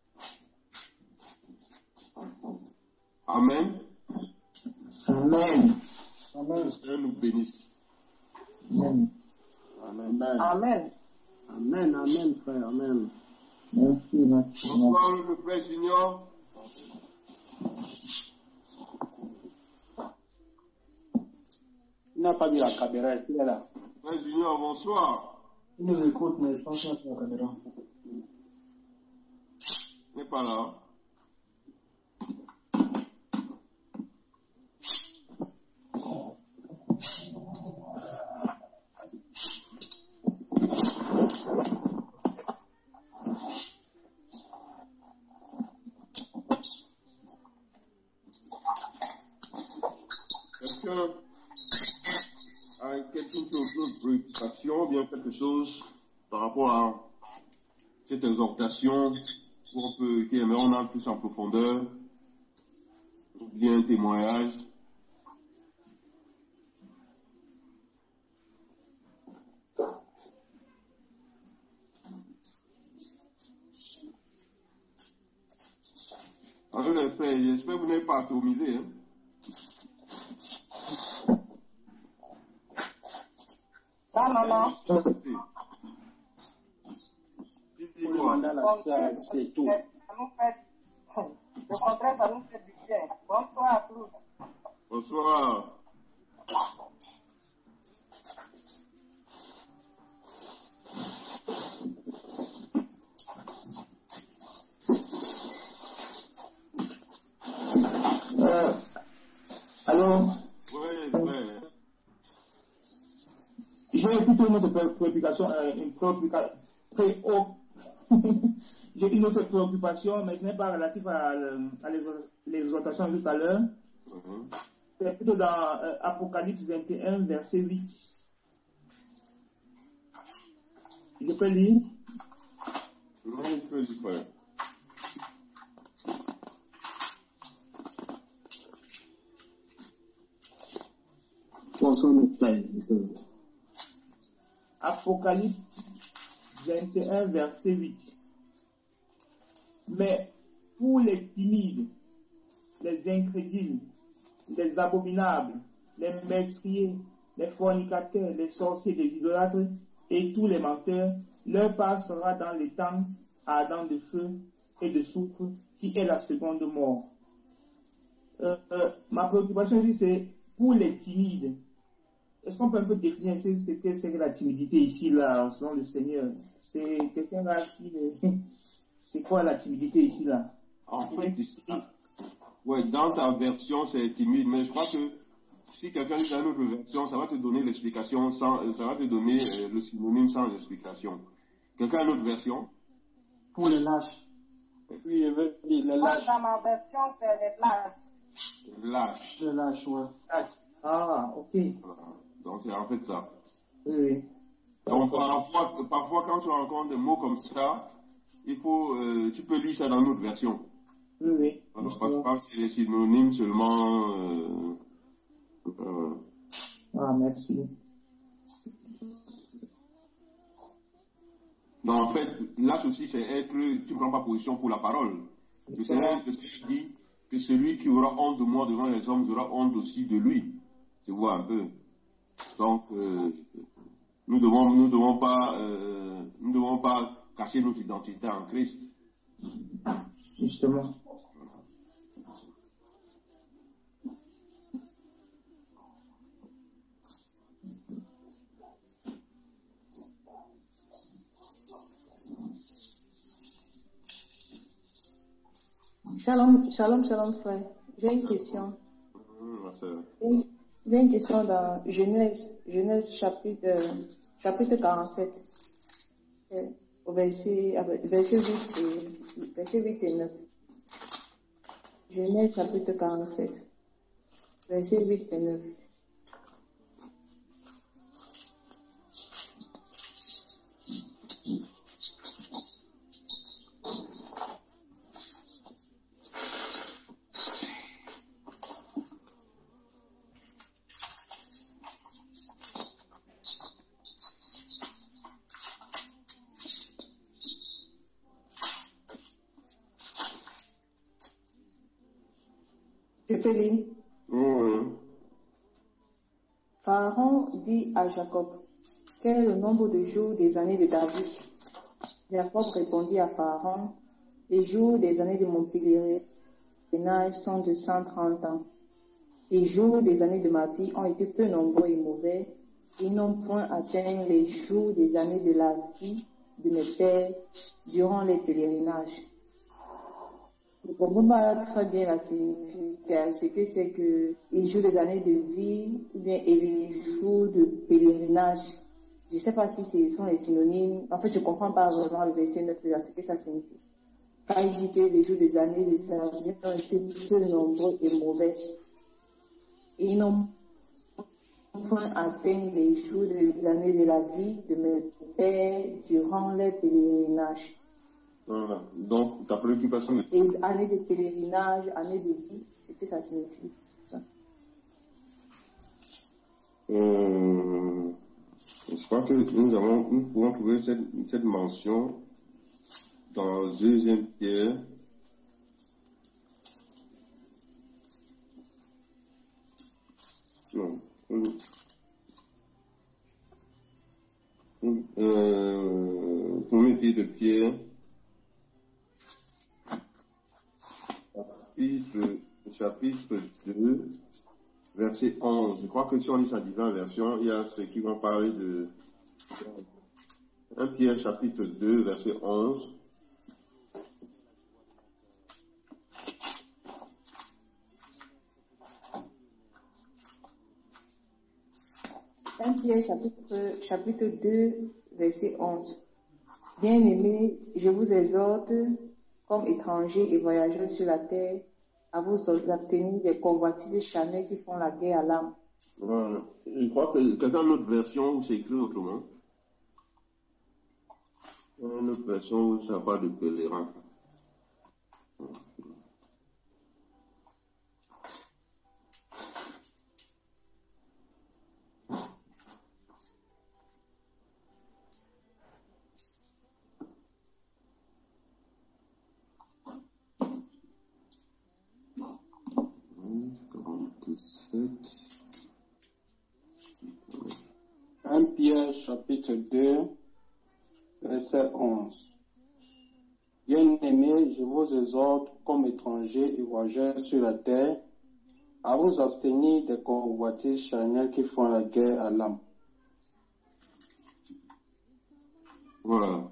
Amen. Amen. Que le Seigneur nous bénisse. Amen. Amen. Amen. Amen, frère. Amen. Merci. Bonsoir, le frère Junior. Il n'a pas mis la caméra, est-ce qu'il est là? Frère Junior, bonsoir. Il nous écoute, mais je pense qu'il a fait la caméra. Il n'est pas là. Quelqu'un a quelque préoccupation, bien quelque chose par rapport à cette exhortation où on peut, qui aimerait en aller plus en profondeur, ou bien un témoignage. Alors les frères, j'espère que vous n'avez pas atomisé, hein. Non. Pour demander à la sœur, c'est tout. Le contraire, ça nous fait du bien. Bonsoir à tous. Bonsoir. Allô? Oui. J'ai écouté notre J'ai une autre préoccupation, mais ce n'est pas relatif à l'exhortation de tout à l'heure. C'est plutôt dans Apocalypse 21, verset 8. Je peux lire? Non, il peut lire, frère. Apocalypse 21, verset 8. Mais pour les timides, les incrédules, les abominables, les meurtriers, les fornicateurs, les sorciers, les idolâtres et tous les menteurs, leur part sera dans les temps ardents de feu et de soufre, qui est la seconde mort. Ma préoccupation ici, c'est pour les timides. Est-ce qu'on peut un peu définir ce que c'est que la timidité ici, là, selon le Seigneur? C'est quelqu'un là qui... C'est quoi la timidité ici, là? En fait, ici, ouais, dans ta version, c'est timide, mais je crois que si quelqu'un lit dans une autre version, ça va te donner l'explication sans, ça va te donner le synonyme sans explication. Quelqu'un a une autre version? Pour les lâches. Oui, je veux dire les Moi, lâches. dans ma version, c'est les places. Lâche. Les lâches, ouais. Ah, ok. Voilà. Donc c'est en fait ça. Oui, oui. Donc parfois quand tu rencontres des mots comme ça, il faut, tu peux lire ça dans une autre version. Oui, oui. Alors, parce que c'est les synonymes seulement. Ah, merci. Donc en fait, lâche aussi, c'est être, tu ne prends pas position pour la parole. Le Seigneur dit que celui qui aura honte de moi devant les hommes aura honte aussi de lui. Tu vois un peu. Donc nous devons pas cacher notre identité en Christ. Justement. Shalom, shalom, shalom, frère. J'ai une question. J'ai une question dans Genèse chapitre 47, au verset 8 et 9. Genèse chapitre 47, verset 8 et 9. Je te lis. Pharaon dit à Jacob, quel est le nombre de jours des années de David? Jacob répondit à Pharaon, les jours des années de mon pèlerinage sont de 130 ans. Les jours des années de ma vie ont été peu nombreux et mauvais. Ils n'ont point atteint les jours des années de la vie de mes pères durant les pèlerinages. Je ne comprends pas très bien la signification, c'est que les jours des années de vie ou bien les jours de pèlerinage. Je ne sais pas si ce sont les synonymes. En fait, je ne comprends pas vraiment le verset 9 de ce que ça signifie. Quand il dit que les jours des années de sa vie ont été peu nombreux et mauvais, et ils n'ont point atteint les jours des années de la vie de mes pères durant les pèlerinages. Voilà. Donc, ta préoccupation est... Les années de pèlerinage, années de vie, c'est ce que ça signifie. Ça. Je crois que nous pouvons trouver cette mention dans 2 Pierre. Non. 1er Pierre de Pierre. Chapitre 2, verset 11. Je crois que si on lit sa divine version, il y a ceux qui vont parler de 1 Pierre chapitre 2, verset 11. Pierre chapitre 2, verset 11. Bien-aimés, je vous exhorte, comme étrangers et voyageurs sur la terre, à vous abstenir des convoitises charnelles qui font la guerre à l'âme. Voilà. Je crois que quelqu'un d'autre version où c'est écrit autrement. Une autre version où ça parle de pèlerin. Un Pierre chapitre 2, verset 11. Bien-aimés, je vous exhorte comme étrangers et voyageurs sur la terre à vous abstenir des convoitises charnelles qui font la guerre à l'âme. Voilà.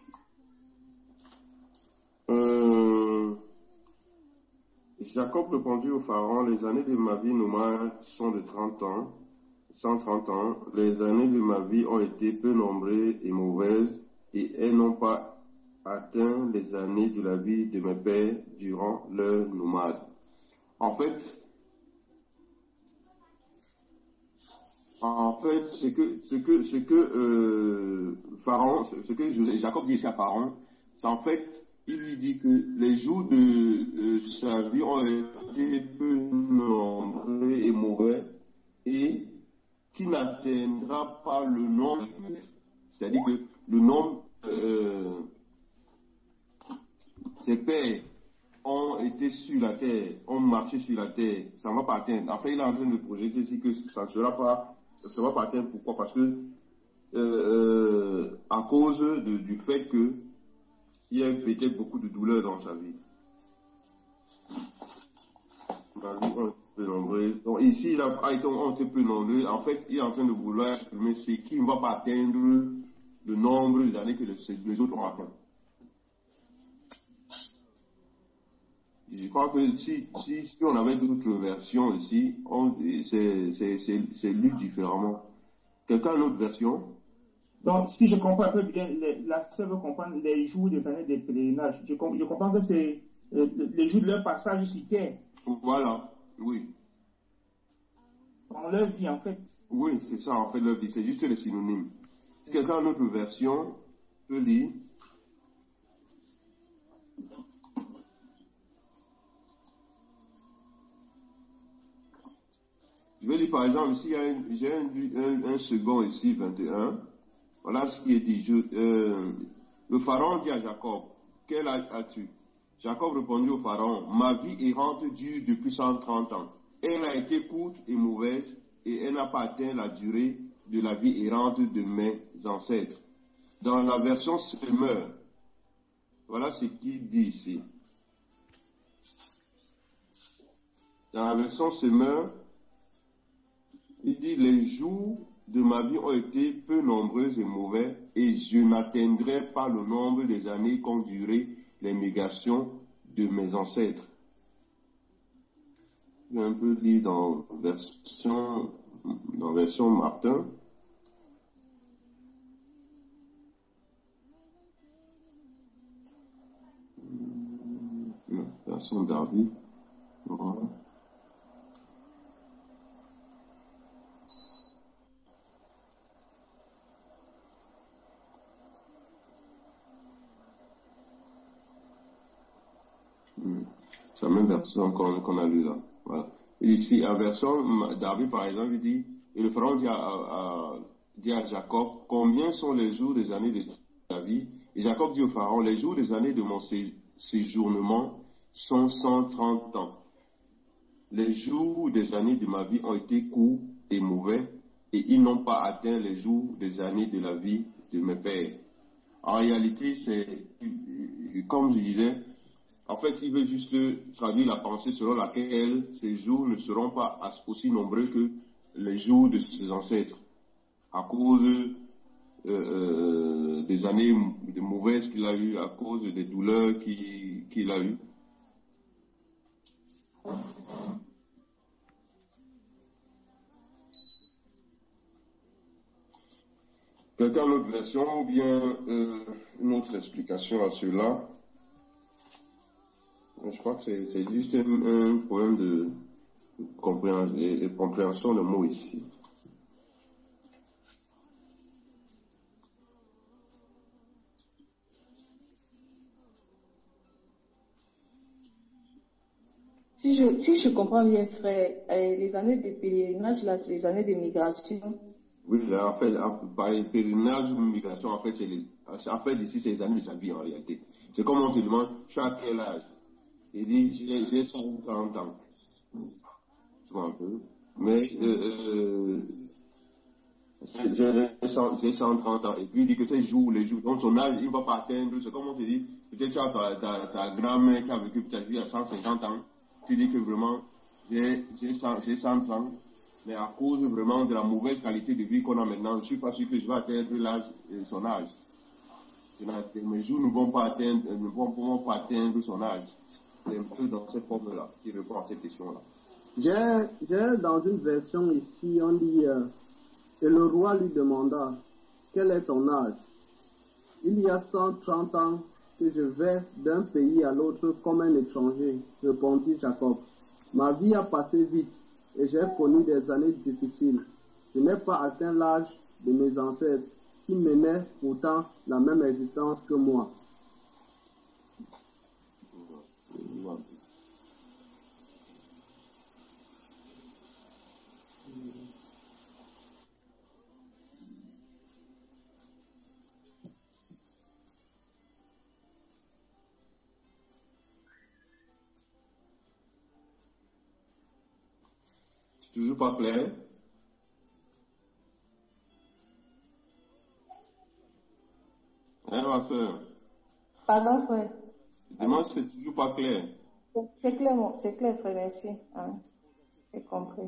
Jacob répondit au Pharaon, les années de ma vie nomade sont de 30 ans, 130 ans. Les années de ma vie ont été peu nombreuses et mauvaises, et elles n'ont pas atteint les années de la vie de mes pères durant leur nomade. En fait, Pharaon, ce que Jacob dit ici à Pharaon, c'est en fait, il lui dit que les jours de sa vie ont été peu nombreux et mauvais, et qu'il n'atteindra pas le nombre, c'est-à-dire que le nombre, ses pères ont été sur la terre, ont marché sur la terre, ça ne va pas atteindre. En fait, il est en train de projeter ici que ça ne sera pas, ça va pas atteindre. Pourquoi? Parce que à cause du fait que il y a peut-être beaucoup de douleurs dans sa vie. Donc ici, il a été un peu nombreux. En fait, il est en train de vouloir exprimer ce qui ne va pas atteindre le nombre d'années que les autres ont atteint. Je crois que si on avait d'autres versions ici, c'est lu différemment. Quelqu'un a une autre version? Donc, si je comprends un peu bien, la sœur veut comprendre les jours des années de pèlerinage. Je comprends que c'est les jours de leur passage sur terre. Voilà, oui. Dans leur vie, en fait. Oui, c'est ça, en fait, leur vie. C'est juste les synonymes. Si quelqu'un a une autre version, peut lire. Je vais lire par exemple, ici, j'ai un second ici, 21. Voilà ce qui est dit. Le pharaon dit à Jacob, quel âge as-tu? Jacob répondit au pharaon, ma vie errante dure depuis 130 ans. Elle a été courte et mauvaise, et elle n'a pas atteint la durée de la vie errante de mes ancêtres. Dans la version Semeur, voilà ce qu'il dit ici. Dans la version Semeur, il dit, les jours de ma vie ont été peu nombreux et mauvais, et je n'atteindrai pas le nombre des années qu'ont duré les migrations de mes ancêtres. Je vais un peu lire dans version Martin. Version Darby. Voilà. C'est la même version qu'on a lu là. Voilà. Et ici, en version Darby, par exemple, il dit, et le pharaon dit à Jacob, combien sont les jours des années de ta vie? Et Jacob dit au pharaon, les jours des années de mon séjournement sont 130 ans. Les jours des années de ma vie ont été courts et mauvais, et ils n'ont pas atteint les jours des années de la vie de mes pères. En réalité, c'est, comme je disais, en fait, il veut juste traduire la pensée selon laquelle ces jours ne seront pas aussi nombreux que les jours de ses ancêtres, à cause des années de mauvaises qu'il a eues, à cause des douleurs qu'il a eues. Quelqu'un a une autre version ou bien une autre explication à cela? Je crois que c'est juste un problème de compréhension de mots ici. Si je comprends bien, frère, les années de pèlerinage, là, c'est les années de migration. Oui, là, en fait, par pèlerinage ou migration, en fait, ici, c'est les années de sa vie, en réalité. C'est comme on te demande, tu as quel âge? Il dit, j'ai 140 ans. Tu vois un peu. Mais, j'ai 130 ans. Et puis, il dit que les jours, donc son âge, il ne va pas atteindre, c'est comme on te dit, peut-être tu as ta grand-mère qui a vécu peut-être à 150 ans. Tu dis que vraiment, j'ai 130, mais à cause vraiment de la mauvaise qualité de vie qu'on a maintenant, je ne suis pas sûr que je vais atteindre son âge. Mes jours ne vont pas atteindre son âge. C'est un peu dans cette forme-là qui répond à cette question-là. J'ai dans une version ici, on dit, et le roi lui demanda, quel est ton âge? Il y a 130 ans que je vais d'un pays à l'autre comme un étranger, répondit Jacob. Ma vie a passé vite et j'ai connu des années difficiles. Je n'ai pas atteint l'âge de mes ancêtres qui menaient pourtant la même existence que moi. Toujours pas clair? Hein, ma soeur? Pardon, frère. Moi, c'est toujours pas clair. C'est clair, frère, merci. Hein. J'ai compris.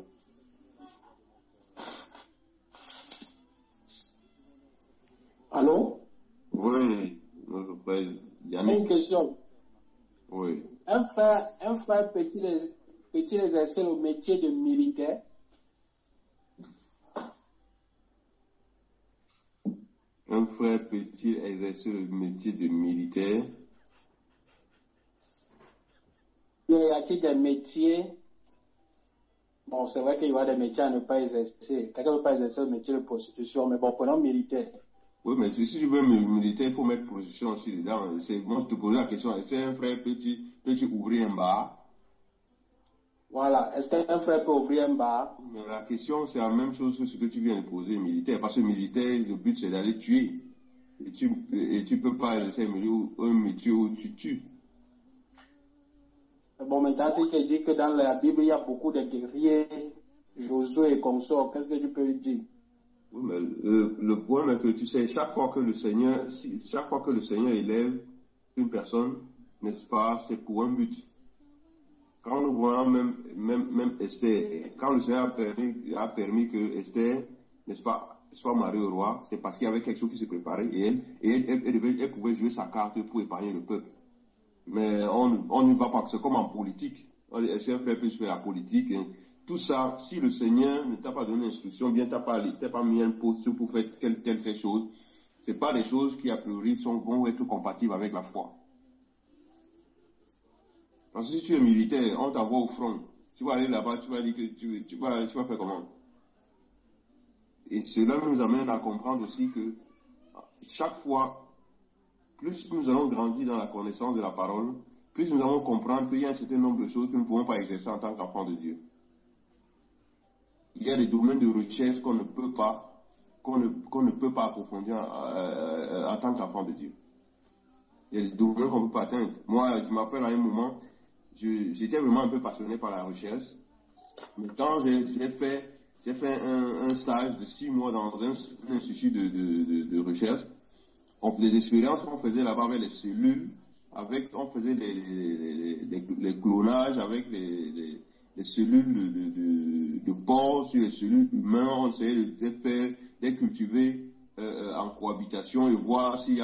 Allô? Oui, notre frère Yannick. Une question. Oui. Un frère peut-il exercer le métier de militaire? Un frère peut-il exercer le métier de militaire? Y a-t-il des métiers? Bon, c'est vrai qu'il y aura des métiers à ne pas exercer. Quelqu'un ne peut pas exercer le métier de prostitution, mais bon, prenons militaire. Oui, mais si tu veux militaire, il faut mettre prostitution aussi dedans. Moi, je te pose la question, est-ce qu'un frère peut-tu ouvrir un bar? Voilà, est-ce qu'un frère peut ouvrir un bar? Mais la question, c'est la même chose que ce que tu viens de poser, militaire. Parce que militaire, le but, c'est d'aller tuer. Et tu peux pas exercer un métier où tu tues. Bon, maintenant, c'est qu'il dit que dans la Bible, il y a beaucoup de guerriers, Josué et consorts. Qu'est-ce que tu peux dire? Oui, mais le problème est que tu sais, chaque fois que le Seigneur élève une personne, n'est-ce pas, c'est pour un but. Quand nous voyons même Esther, quand le Seigneur a permis que Esther, n'est-ce pas, soit mariée au roi, c'est parce qu'il y avait quelque chose qui se préparait et elle pouvait jouer sa carte pour épargner le peuple. Mais on n'y va pas, c'est comme en politique. Est-ce qu'un frère peut faire la politique? Hein? Tout ça, si le Seigneur ne t'a pas donné d'instruction, bien t'as pas mis un poste pour faire quelque chose, c'est pas des choses qui a priori vont être compatibles avec la foi. Parce que si tu es militaire, on t'envoie au front, tu vas aller là-bas, tu vas dire que tu vas faire comment? Et cela nous amène à comprendre aussi que chaque fois, plus nous allons grandir dans la connaissance de la parole, plus nous allons comprendre qu'il y a un certain nombre de choses que nous ne pouvons pas exercer en tant qu'enfants de Dieu. Il y a des domaines de recherche qu'on ne peut pas approfondir en tant qu'enfant de Dieu. Il y a des domaines qu'on ne peut pas atteindre. Moi, je m'appelle à un moment, j'étais vraiment un peu passionné par la recherche. Mais quand j'ai fait un stage de 6 mois dans un institut de recherche, les expériences qu'on faisait là-bas avec les cellules, on faisait les clonages avec les cellules de porc sur les cellules humaines, on essayait de cultiver en cohabitation et voir si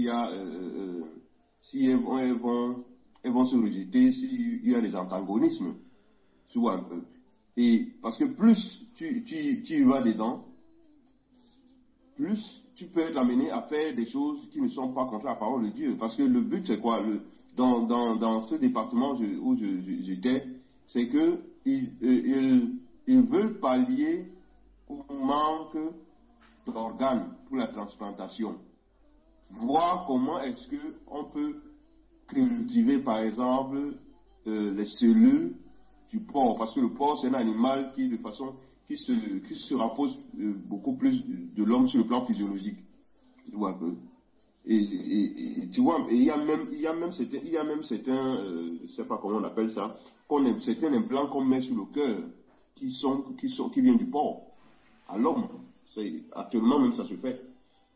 elles vont se rejeter, s'il y a des antagonismes, tu vois un peu. Et parce que plus tu y vas dedans, plus tu peux être amené à faire des choses qui ne sont pas contre la parole de Dieu. Parce que le but, c'est quoi? Dans ce département où j'étais, c'est que ils veulent pallier au manque d'organes pour la transplantation. Voir comment est-ce qu'on peut cultiver, par exemple, les cellules du porc. Parce que le porc, c'est un animal qui se rapproche beaucoup plus de l'homme sur le plan physiologique. Tu vois un peu. Et tu vois, il y a même certains, je sais pas comment on appelle ça, certains implants qu'on met sur le cœur qui viennent du porc à l'homme. Actuellement même ça se fait.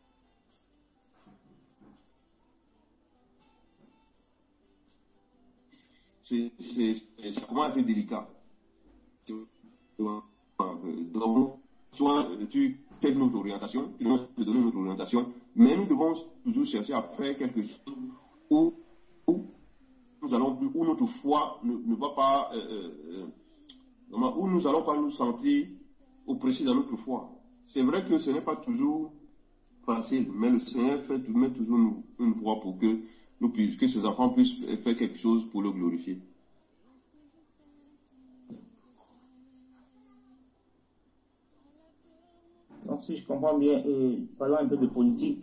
Ça commence à être délicat. Donc, soit tu fais notre orientation, tu nous donnes notre orientation, mais nous devons toujours chercher à faire quelque chose où notre foi ne va pas, où nous n'allons pas nous sentir oppressés dans notre foi. C'est vrai que ce n'est pas toujours facile, mais le Seigneur met toujours une voie pour que ses enfants puissent faire quelque chose pour le glorifier. Donc, si je comprends bien, parlons un peu de politique.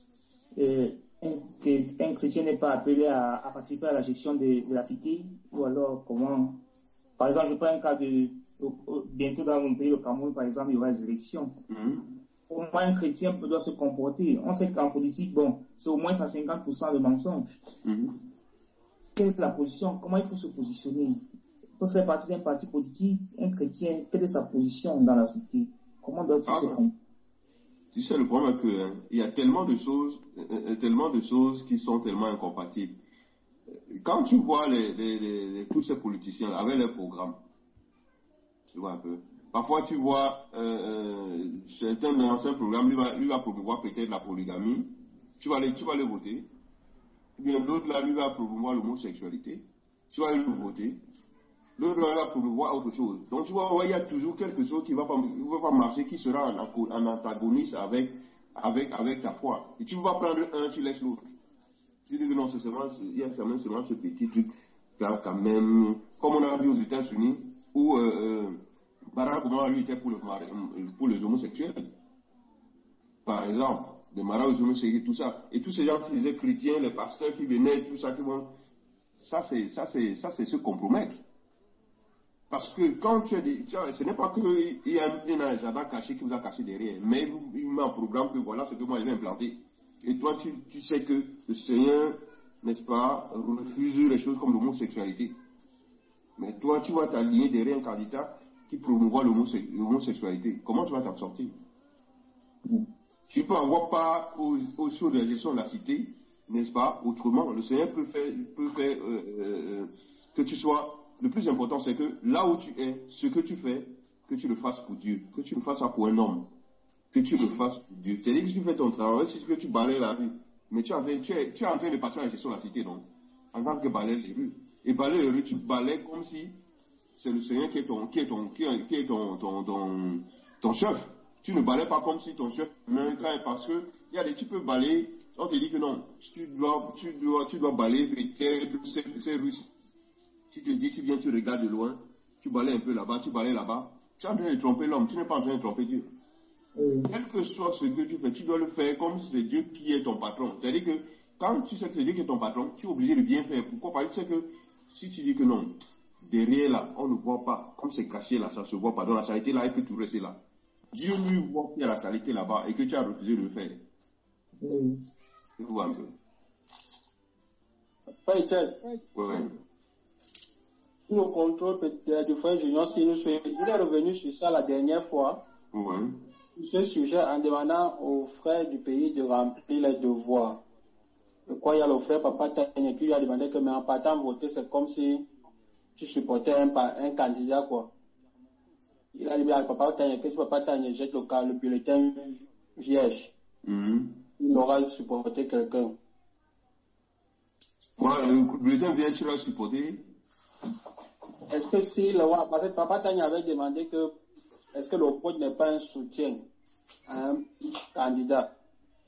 Un chrétien n'est pas appelé à participer à la gestion de la cité, ou alors comment? Par exemple, je prends un cas bientôt dans mon pays, le Cameroun, par exemple, il y aura des élections. Comment un chrétien doit se comporter? On sait qu'en politique, bon, c'est au moins 150% de mensonges. Quelle est la position? Comment il faut se positionner? Il peut faire partie d'un parti politique, un chrétien, quelle est sa position dans la cité? Comment doit-il se comporter? Tu sais, le problème est que il y a tellement de choses qui sont tellement incompatibles. Quand tu vois tous ces politiciens avec leurs programmes, tu vois un peu. Parfois, tu vois, certains dans un programme, lui va promouvoir peut-être la polygamie. Tu vas aller voter. Et bien l'autre, là, lui va promouvoir l'homosexualité. Tu vas aller le voter. L'autre, là, va promouvoir autre chose. Donc, tu vois, il y a toujours quelque chose qui va pas marcher, qui sera en antagonisme avec ta foi. Et tu vas prendre un, tu laisses l'autre. Tu dis que non, il y a seulement ce petit truc, quand même, comme on a vu aux États-Unis, où, Barack Obama, lui, était pour les homosexuels. Par exemple, des mariages homosexuels, tout ça. Et tous ces gens qui disaient chrétiens, les pasteurs qui venaient, tout ça, ça, c'est se compromettre. Parce que quand ce n'est pas qu'il y a un agenda caché qui vous a caché derrière, mais il met un programme que voilà ce que moi je vais implanter. Et toi, tu sais que le Seigneur, n'est-ce pas, refuse les choses comme l'homosexualité. Mais toi, tu vas t'aligner derrière un candidat qui promouvoit l'homosexualité. Comment tu vas t'en sortir? Tu peux avoir pas au show de la gestion de la cité, n'est-ce pas? Autrement, le Seigneur peut faire que tu sois. Le plus important, c'est que là où tu es, ce que tu fais, que tu le fasses pour Dieu, que tu le fasses pour un homme, que tu le fasses pour Dieu. C'est-à-dire que si tu fais ton travail, c'est que tu balayes la rue, mais tu es en train de passer à la gestion de la cité, non? En tant que balayer les rues. Et balayer les rues, tu balayes comme si c'est le Seigneur qui est ton chef. Tu ne balayes pas comme si ton chef parce que tu peux balayer, on te dit que non, tu dois balayer peut-être ces rues. Tu te dis, tu viens, tu regardes de loin, tu balayes un peu là-bas, tu balayes là-bas. Tu es en train de tromper l'homme, tu n'es pas en train de tromper Dieu. Quel que soit ce que tu fais, tu dois le faire comme si c'est Dieu qui est ton patron. C'est-à-dire que quand tu sais que c'est Dieu qui est ton patron, tu es obligé de bien faire. Pourquoi? Parce que tu sais que si tu dis que non, derrière là, on ne voit pas, comme c'est caché là, ça ne se voit pas. Dans la saleté là, il peut tout rester là. Dieu lui voit qu'il y a la saleté là-bas et que tu as refusé de le faire. Tu vois un peu. Ouais. Le contrôle du frère Junior, il est revenu sur ça la dernière fois, sur ce sujet, en demandant aux frères du pays de remplir les devoirs. Je crois qu'il y a le frère Papa Tanya qui lui a demandé que, mais en partant voter, c'est comme si tu supportais un candidat, quoi. Il a dit à Papa Tanya que si Papa Tanya jette le bulletin vierge, il aura supporté quelqu'un. Le bulletin vierge, tu l'as supporté? Est-ce que si parce que Papa Tanya avait demandé que est-ce que le vote n'est pas un soutien à un candidat?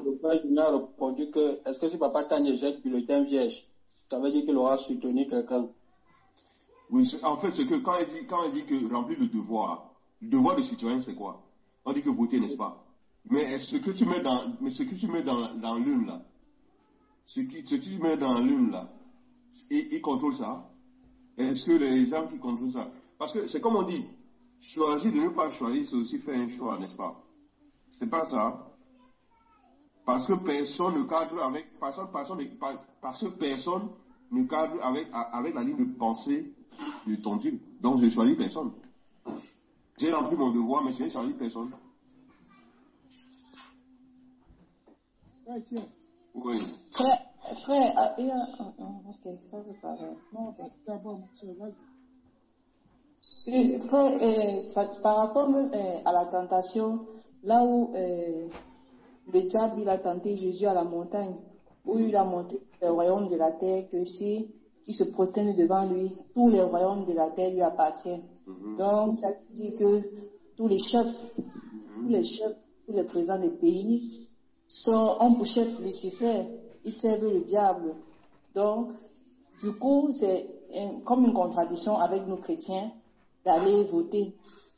Le frère Junior a répondu que, est-ce que si papa Tanya jette bulletin vierge, ça veut dire qu'il aura soutenu quelqu'un? Oui, en fait, c'est que quand il dit que remplir le devoir de citoyen, c'est quoi? On dit que voter, n'est-ce pas? Mais ce que tu mets dans l'une là, ce que tu mets dans l'une là, ils contrôlent ça? Est-ce que les gens qui contrôlent ça? Parce que c'est comme on dit, choisir de ne pas choisir, c'est aussi faire un choix, n'est-ce pas? C'est pas ça. Parce que personne ne cadre avec, parce que personne ne cadre avec la ligne de pensée de ton Dieu. Donc je choisis personne. J'ai rempli mon devoir, mais je n'ai choisi personne. Oui. Frère, ok, ça veut parler. Non, ok. D'abord, frère, par rapport à la tentation, là où le diable il a tenté Jésus à la montagne, où il a montré le royaume de la terre, que si il se prosterne devant lui, tous les royaumes de la terre lui appartiennent. Donc, ça veut dire que tous les chefs, tous les présidents des pays ont pour chef Lucifer, ils servent le diable. Donc, du coup, c'est comme une contradiction avec nos chrétiens d'aller voter.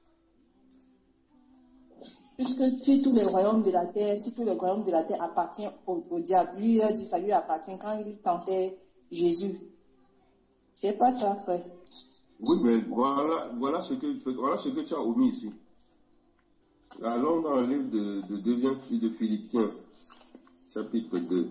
Puisque si tous les royaumes de la terre appartiennent au diable, lui a dit ça lui appartient quand il tentait Jésus. C'est pas ça, frère. Oui, mais voilà ce que tu as omis ici. Allons dans le livre de deuxième de Philippiens, chapitre 2.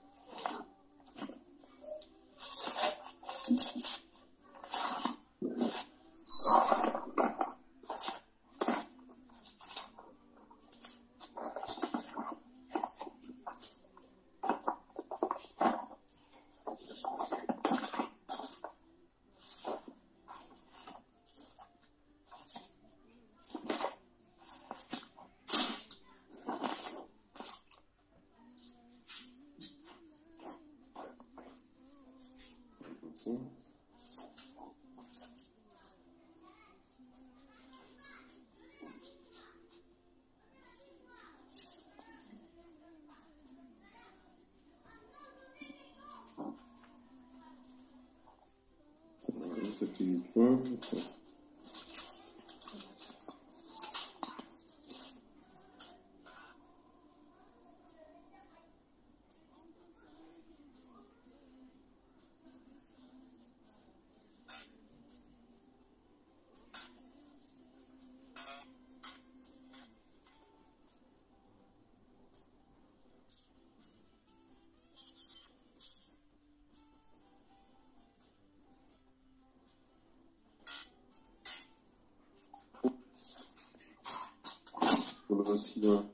Colossiens,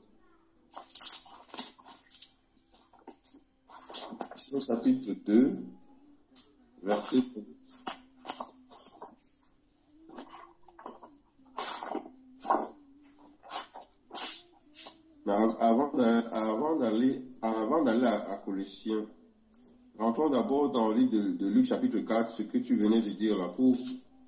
chapitre 2, verset 1. Avant d'aller à Colossiens, rentrons d'abord dans le livre de Luc chapitre 4, ce que tu venais de dire là pour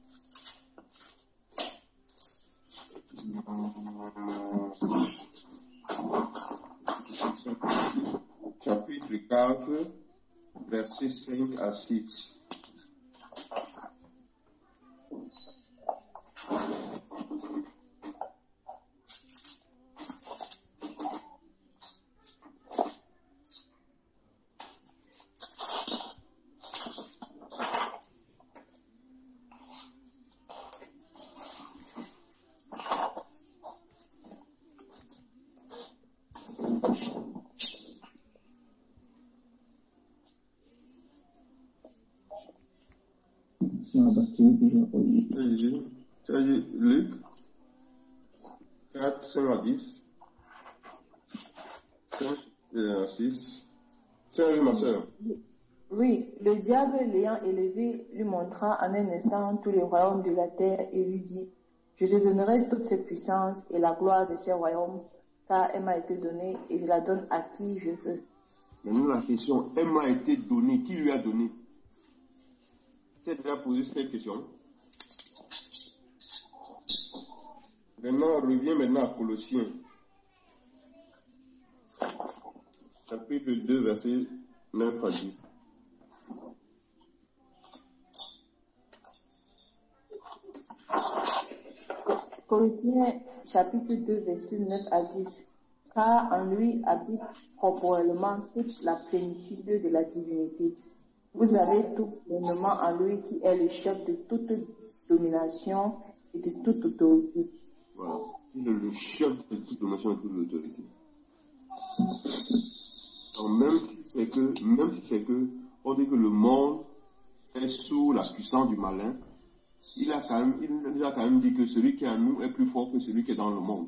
chapitre 4, versets 5 à 6. Tu as dit Luc 4, 5 à 10. 5 à 6. Tu as vu ma soeur? Oui, le diable l'ayant élevé lui montra en un instant tous les royaumes de la terre et lui dit, je te donnerai toute cette puissance et la gloire de ces royaumes, car elle m'a été donnée et je la donne à qui je veux. Maintenant la question, elle m'a été donnée, qui lui a donné? Tu as déjà posé cette question? Maintenant, on revient maintenant à Colossiens. chapitre 2, verset 9 à 10. Corinthiens chapitre 2, verset 9 à 10. Car en lui habite corporellement toute la plénitude de la divinité. Vous avez tout pleinement en lui qui est le chef de toute domination et de toute autorité. Voilà. Il est le chef de toute domination et de toute autorité. Donc, même si c'est que, on dit que le monde est sous la puissance du malin, il nous a quand même dit que celui qui est en nous est plus fort que celui qui est dans le monde.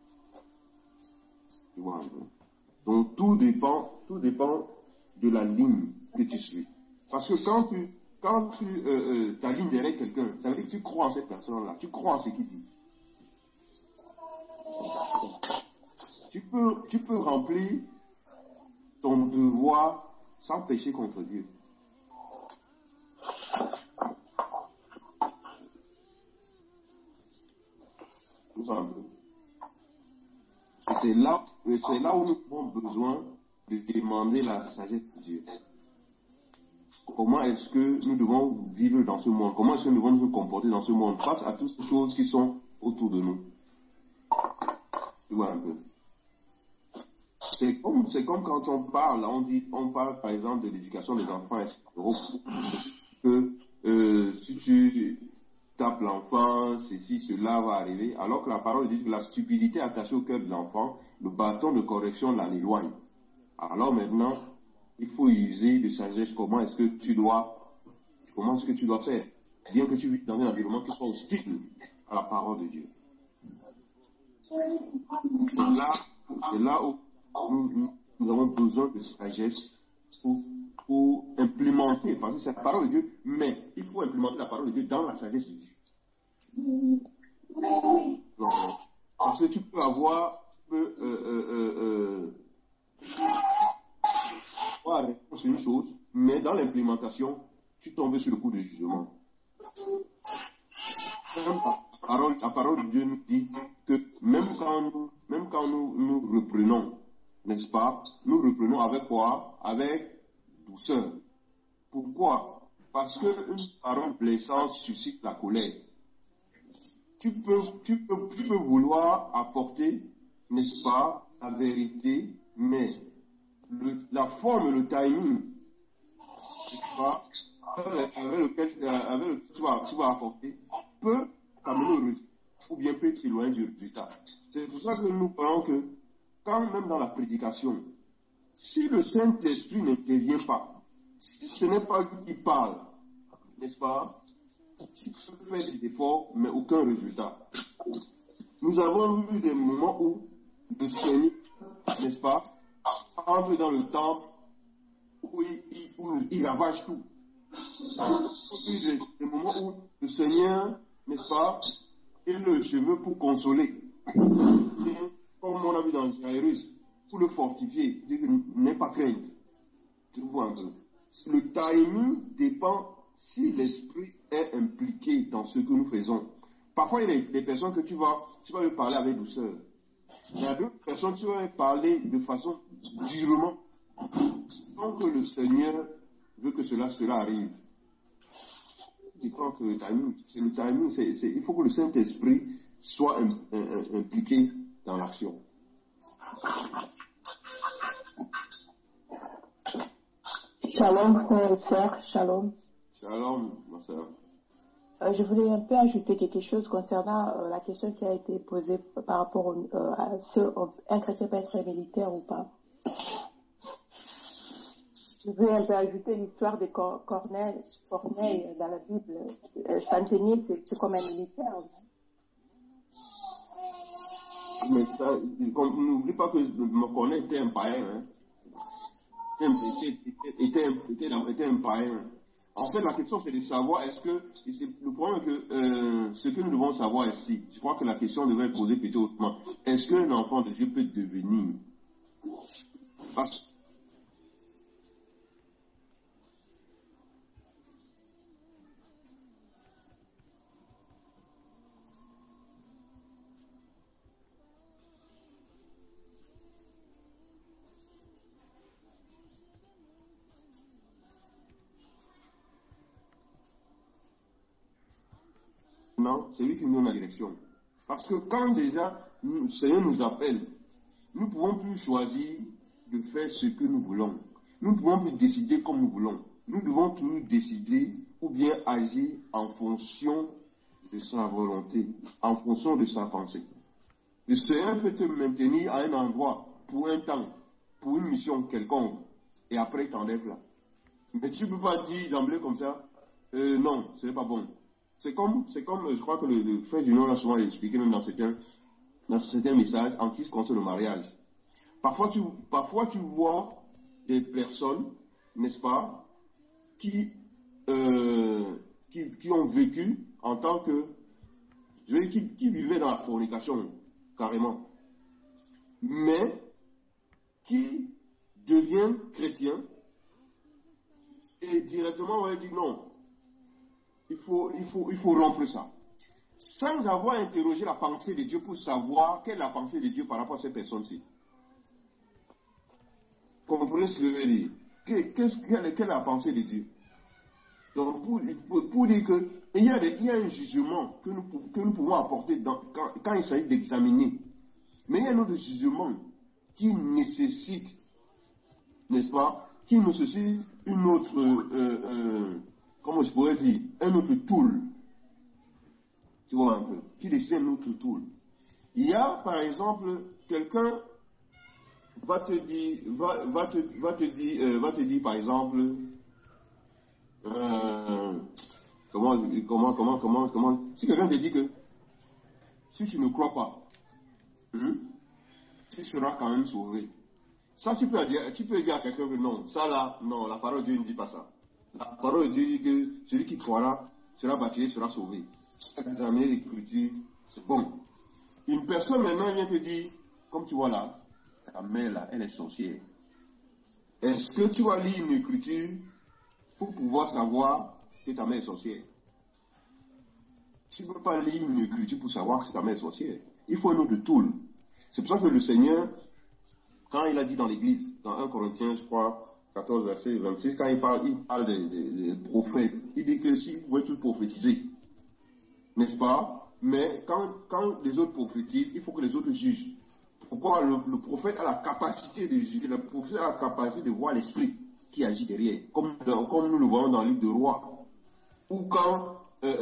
Tu vois un peu. Donc tout dépend de la ligne que tu suis. Parce que quand tu t'alignes derrière quelqu'un, ça veut dire que tu crois en cette personne-là, tu crois en ce qu'il dit. Tu peux remplir ton devoir sans pécher contre Dieu. C'est là où nous avons besoin de demander la sagesse de Dieu. Comment est-ce que nous devons vivre dans ce monde? Comment est-ce que nous devons nous comporter dans ce monde face à toutes ces choses qui sont autour de nous? Tu vois un peu. C'est comme quand on parle, on parle par exemple de l'éducation des enfants, etc. Que si tu tapes l'enfant, ceci, cela va arriver, alors que la parole dit que la stupidité attachée au cœur de l'enfant, le bâton de correction l'en éloigne. Alors maintenant, il faut user de sagesse comment est-ce que tu dois faire, bien que tu vives dans un environnement qui soit hostile à la parole de Dieu. C'est là où nous avons besoin de sagesse pour implémenter, parce que c'est la parole de Dieu, mais il faut implémenter la parole de Dieu dans la sagesse de Dieu. Non, parce que tu peux avoir, réponse à une chose, mais dans l'implémentation, tu tombes sur le coup de jugement. La parole de Dieu nous dit que même quand nous reprenons, n'est-ce pas, nous reprenons avec quoi? Avec douceur. Pourquoi? Parce qu'une parole blessante suscite la colère. Tu peux vouloir apporter, n'est-ce pas, la vérité, mais la forme, le timing, n'est-ce pas, avec lequel tu vas apporter, peut t'amener au résultat, ou bien peut t'éloigner du résultat. C'est pour ça que nous croyons que, quand même dans la prédication, si le Saint-Esprit n'intervient pas, si ce n'est pas lui qui parle, n'est-ce pas, tu peux faire des efforts, mais aucun résultat. Nous avons eu des moments où le Seigneur, n'est-ce pas, entre dans le temple où il ravage tout. Des moments où le Seigneur, n'est-ce pas, il le cheveu pour consoler. Comme on a vu dans Jairus, pour le fortifier, il dit que n'aie pas crainte. Tu vois un peu. Le timing dépend si l'esprit est impliqué dans ce que nous faisons. Parfois, il y a des personnes que tu vas lui parler avec douceur. Il y a d'autres personnes que tu vas lui parler de façon durement. Tant que le Seigneur veut que cela arrive. Je crois que le timing, il faut que le Saint-Esprit soit impliqué dans l'action. Shalom, frère et sœur, shalom. Shalom, ma sœur. Je voulais un peu ajouter quelque chose concernant la question qui a été posée par rapport à un chrétien peut être militaire ou pas. Je voulais un peu ajouter l'histoire de Corneille dans la Bible. Chantegnier, c'est comme un militaire. Mais ça, n'oublie pas que Corneille était un païen. Hein. Était un païen. En fait, la question c'est de savoir le problème est que ce que nous devons savoir ici, je crois que la question devrait être posée plutôt autrement. Est-ce qu'un enfant de Dieu peut devenir? Parce maintenant, c'est lui qui nous donne la direction. Parce que quand déjà le Seigneur nous appelle, nous ne pouvons plus choisir de faire ce que nous voulons. Nous ne pouvons plus décider comme nous voulons. Nous devons toujours décider ou bien agir en fonction de sa volonté, en fonction de sa pensée. Le Seigneur peut te maintenir à un endroit pour un temps, pour une mission quelconque, et après il t'enlève là. Mais tu ne peux pas dire d'emblée comme ça, non, ce n'est pas bon. C'est comme, je crois que le frère Junior l'a souvent expliqué, même dans certains messages, en qui se concerne le mariage. Parfois tu vois des personnes, n'est-ce pas, qui ont vécu en tant que, je veux dire, qui vivaient dans la fornication, carrément, mais qui deviennent chrétiens et directement on va dire non, il faut rompre ça, sans avoir interrogé la pensée de Dieu pour savoir quelle est la pensée de Dieu par rapport à ces personnes-ci. Comprenez ce que je veux dire? Quelle est la pensée de Dieu? Donc, pour dire qu'il y a un jugement que nous pouvons apporter quand il s'agit d'examiner. Mais il y a un autre jugement qui nécessite, n'est-ce pas, qui nécessite une autre, comment je pourrais dire, un autre tool. Tu vois un peu, qui nécessite un autre tool. Il y a, par exemple, quelqu'un va te dire, par exemple, comment, si quelqu'un te dit que si tu ne crois pas, tu seras quand même sauvé. Ça, tu peux dire à quelqu'un que non, ça là, non, la parole de Dieu ne dit pas ça. La parole de Dieu dit que celui qui croira sera baptisé, sera sauvé. Examiner l'écriture, c'est bon. Une personne maintenant vient te dire, comme tu vois là, ta mère là, elle est sorcière. Est-ce que tu vas lire une écriture pour pouvoir savoir que ta mère est sorcière? Tu ne peux pas lire une écriture pour savoir que ta mère est sorcière. Il faut un autre tool. C'est pour ça que le Seigneur, quand il a dit dans l'église, dans 1 Corinthiens, je crois, 14, verset 26, quand il parle des prophètes, il dit que si vous pouvez tous prophétiser, n'est-ce pas? Mais quand les autres prophétisent, il faut que les autres jugent. Pourquoi? Le prophète a la capacité de juger, le prophète a la capacité de voir l'esprit qui agit derrière, comme nous le voyons dans le livre de Rois, ou quand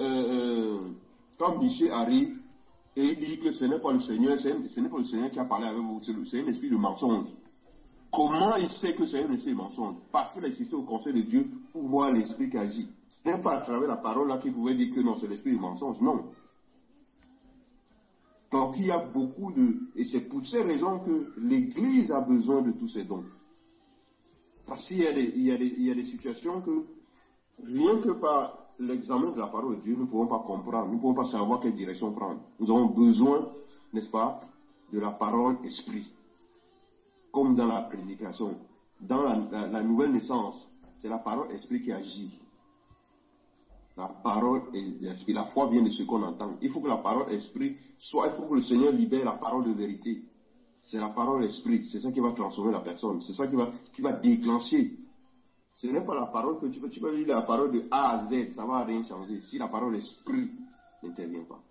Michée arrive et il dit que ce n'est pas le Seigneur, ce n'est pas le Seigneur qui a parlé avec vous, c'est un esprit de mensonge. Comment il sait que c'est un esprit de mensonge? Parce qu'il a assisté au conseil de Dieu pour voir l'esprit qui agit. Ce n'est pas à travers la parole là qu'il pouvait dire que non, c'est l'esprit de mensonge, non. Donc il y a beaucoup et c'est pour ces raisons que l'Église a besoin de tous ces dons. Parce qu'il y a des situations que, rien que par l'examen de la parole de Dieu, nous ne pouvons pas comprendre, nous ne pouvons pas savoir quelle direction prendre. Nous avons besoin, n'est-ce pas, de la parole esprit. Comme dans la prédication. Dans la nouvelle naissance, c'est la parole esprit qui agit. La parole esprit, la foi vient de ce qu'on entend. Il faut que la parole esprit soit, il faut que le Seigneur libère la parole de vérité. C'est la parole esprit, c'est ça qui va transformer la personne, c'est ça qui va déclencher. Ce n'est pas la parole que tu peux lire la parole de A à Z, ça ne va rien changer si la parole esprit n'intervient pas.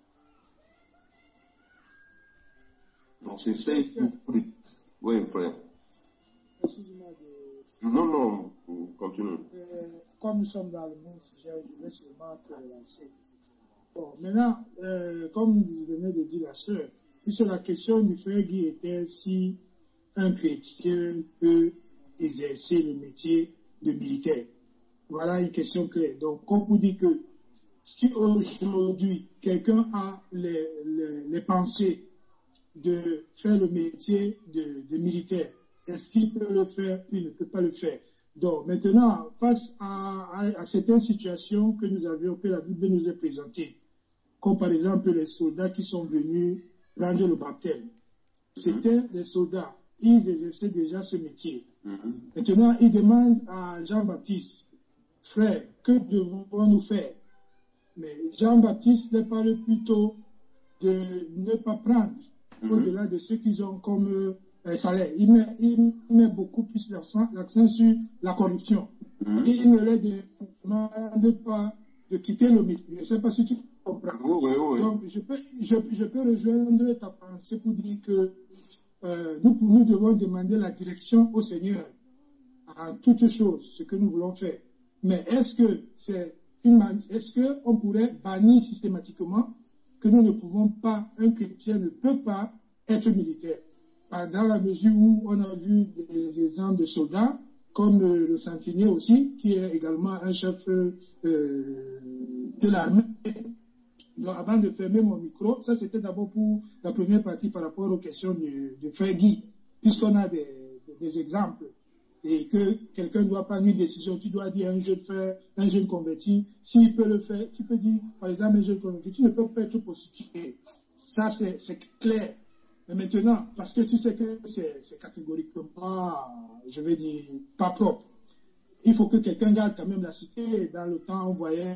Donc c'est ça. Oui, frère. Excusez-moi de... Non, continue. Comme nous sommes dans le même sujet, je vais seulement te relancer. Bon, maintenant, comme vous venez de dire la sœur, puisque la question du frère Guy était si un chrétien peut exercer le métier de militaire. Voilà une question claire. Donc, comme vous dites que si aujourd'hui quelqu'un a les pensées de faire le métier de militaire, est-ce qu'il peut le faire? Il ne peut pas le faire. Donc, maintenant, face à certaines situations que la Bible nous a présentées, comme par exemple les soldats qui sont venus prendre le baptême. C'était des soldats. Ils exerçaient déjà ce métier. Maintenant, ils demandent à Jean-Baptiste, frère, que devons-nous faire? Mais Jean-Baptiste les parle plutôt de ne pas prendre au-delà de ce qu'ils ont comme salaire. Il met beaucoup plus l'accent sur la corruption. Et il ne les demande pas de quitter le métier. Je ne sais pas si tu comprends. comprends? Oui. Donc, je peux rejoindre ta pensée pour dire que nous devons demander la direction au Seigneur en toutes choses, ce que nous voulons faire. Mais est-ce qu'on pourrait bannir systématiquement que nous ne pouvons pas, un chrétien ne peut pas être militaire? Dans la mesure où on a vu des exemples de soldats, comme le centenier aussi, qui est également un chef de l'armée. Donc, avant de fermer mon micro, ça c'était d'abord pour la première partie par rapport aux questions de frère Guy, puisqu'on a des exemples, et que quelqu'un doit prendre une décision, tu dois dire à un jeune frère, un jeune converti, s'il peut le faire, tu peux dire, par exemple, un jeune converti, tu ne peux pas être prostitué. Ça c'est clair. Mais maintenant, parce que tu sais que c'est catégoriquement, je vais dire, pas propre. Il faut que quelqu'un garde quand même la cité. Dans le temps, on voyait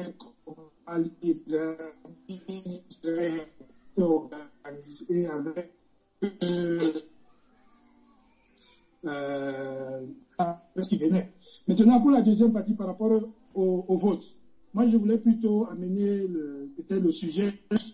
organisé avec ce qui venait. Maintenant, pour la deuxième partie par rapport au vote, moi je voulais plutôt amener peut-être le sujet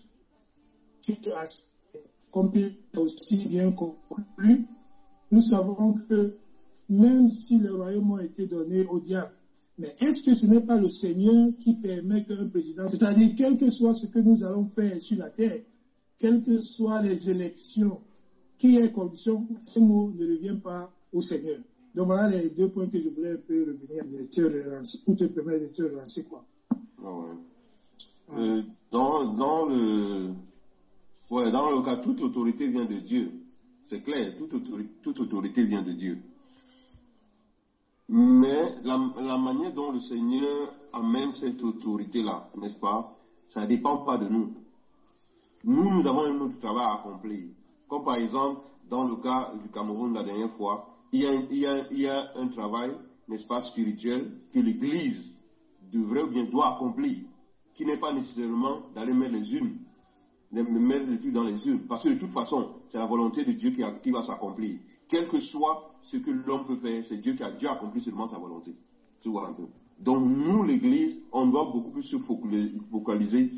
comme aussi bien conclu. Nous savons que même si le royaume a été donné au diable, mais est-ce que ce n'est pas le Seigneur qui permet qu'un président, c'est-à-dire quel que soit ce que nous allons faire sur la terre, quelles que soient les élections, qui est condition, ce mot ne revient pas au Seigneur. Donc voilà les deux points que je voulais un peu revenir pour te permettre de te relancer, quoi. Dans le cas, toute autorité vient de Dieu. C'est clair, toute autorité vient de Dieu. Mais la manière dont le Seigneur amène cette autorité-là, n'est-ce pas, ça ne dépend pas de nous. Nous avons un autre travail à accomplir. Comme par exemple, dans le cas du Cameroun la dernière fois, il y a un travail, n'est-ce pas, spirituel, que l'Église devrait ou bien doit accomplir, qui n'est pas nécessairement d'aller mettre le truc dans les urnes, parce que de toute façon, c'est la volonté de Dieu qui va s'accomplir. Quel que soit ce que l'homme peut faire, c'est Dieu qui a déjà accompli seulement sa volonté. Tu vois un peu. Donc nous, l'Église, on doit beaucoup plus se focaliser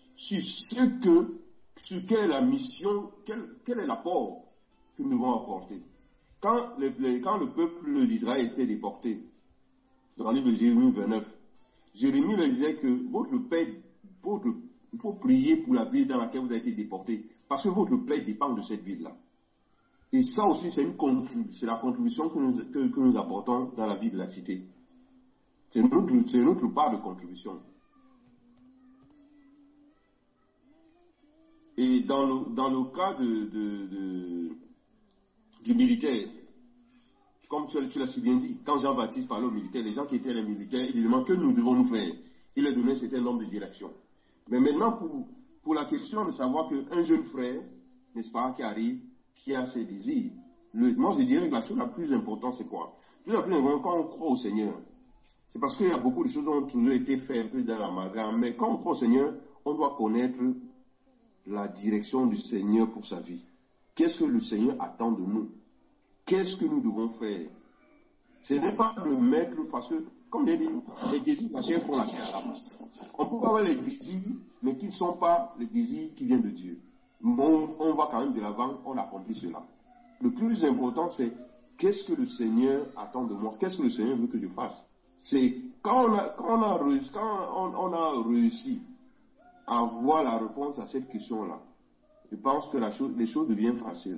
sur quelle est la mission, quel est l'apport que nous devons apporter. Quand le peuple d'Israël était déporté, dans le livre de Jérémie 29, Jérémie leur disait que il faut prier pour la ville dans laquelle vous avez été déporté, parce que votre paix dépend de cette ville-là. Et ça aussi, c'est la contribution que nous apportons dans la vie de la cité. C'est notre part de contribution. Et dans le cas du militaire, comme tu l'as si bien dit, quand Jean-Baptiste parlait aux militaires, les gens qui étaient les militaires, ils demandaient que nous devons nous faire. Il leur donnait un certain nombre de directions. Mais maintenant, pour la question de savoir qu'un jeune frère, n'est-ce pas, qui arrive, qui a ses désirs, moi je dirais que la chose la plus importante, c'est quoi? La plus importante, quand on croit au Seigneur, c'est parce qu'il y a beaucoup de choses qui ont toujours été faites un peu dans la malgré, mais quand on croit au Seigneur, on doit connaître la direction du Seigneur pour sa vie. Qu'est-ce que le Seigneur attend de nous? Qu'est-ce que nous devons faire? Ce n'est pas le mettre, parce que, comme j'ai dit, les désirs de la chair font la chair. On peut avoir les désirs, mais qui ne sont pas les désirs qui viennent de Dieu. On va quand même de l'avant, on accomplit cela. Le plus important, c'est qu'est-ce que le Seigneur attend de moi? Qu'est-ce que le Seigneur veut que je fasse? C'est quand on a réussi à avoir la réponse à cette question-là, je pense que les choses deviennent faciles.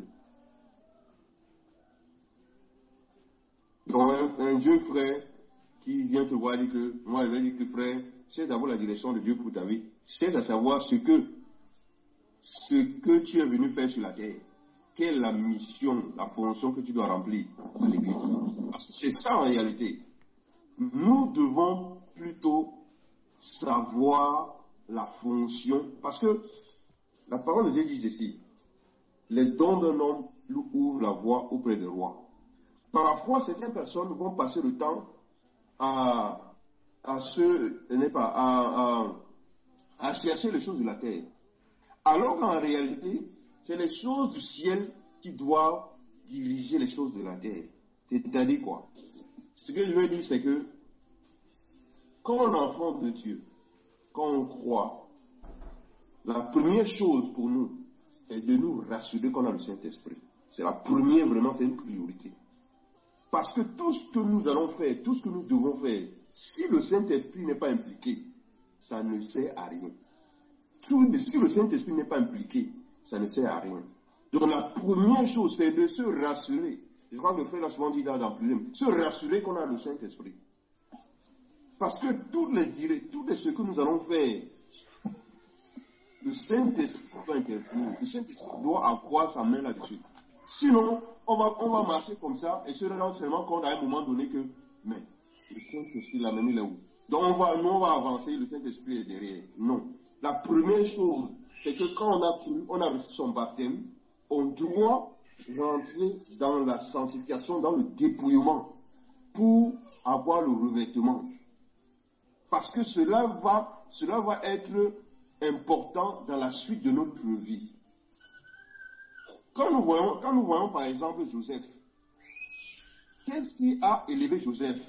Donc un jeune frère qui vient te voir et dit que, moi je vais dire que frère, c'est d'abord la direction de Dieu pour ta vie, c'est à savoir ce que tu es venu faire sur la terre. Quelle est la mission, la fonction que tu dois remplir à l'église? Parce que c'est ça en réalité. Nous devons plutôt savoir la fonction, parce que la parole de Dieu dit ici, les dons d'un homme lui ouvrent la voie auprès des rois. Parfois, certaines personnes vont passer le temps à chercher les choses de la terre. Alors qu'en réalité, c'est les choses du ciel qui doivent diriger les choses de la terre. C'est-à-dire quoi? Ce que je veux dire, c'est que quand on est enfant de Dieu, quand on croit, La première chose pour nous, c'est de nous rassurer qu'on a le Saint-Esprit. C'est la première, vraiment, c'est une priorité. Parce que tout ce que nous allons faire, tout ce que nous devons faire, si le Saint-Esprit n'est pas impliqué, ça ne sert à rien. Si le Saint-Esprit n'est pas impliqué, ça ne sert à rien. Donc la première chose, c'est de se rassurer. Je crois que le frère l'a souvent dit dans plusieurs, se rassurer qu'on a le Saint-Esprit. Parce que tout ce que nous allons faire, le Saint-Esprit doit intervenir. Le Saint-Esprit doit avoir sa main là-dessus. Sinon, on va marcher comme ça et se rendre seulement compte à un moment donné que, mais, le Saint-Esprit, la main, il est où? Donc on va avancer, le Saint-Esprit est derrière. Non. La première chose, c'est que quand on a reçu son baptême, on doit rentrer dans la sanctification, dans le dépouillement, pour avoir le revêtement. Parce que cela va être important dans la suite de notre vie. Quand nous voyons par exemple Joseph, qu'est-ce qui a élevé Joseph?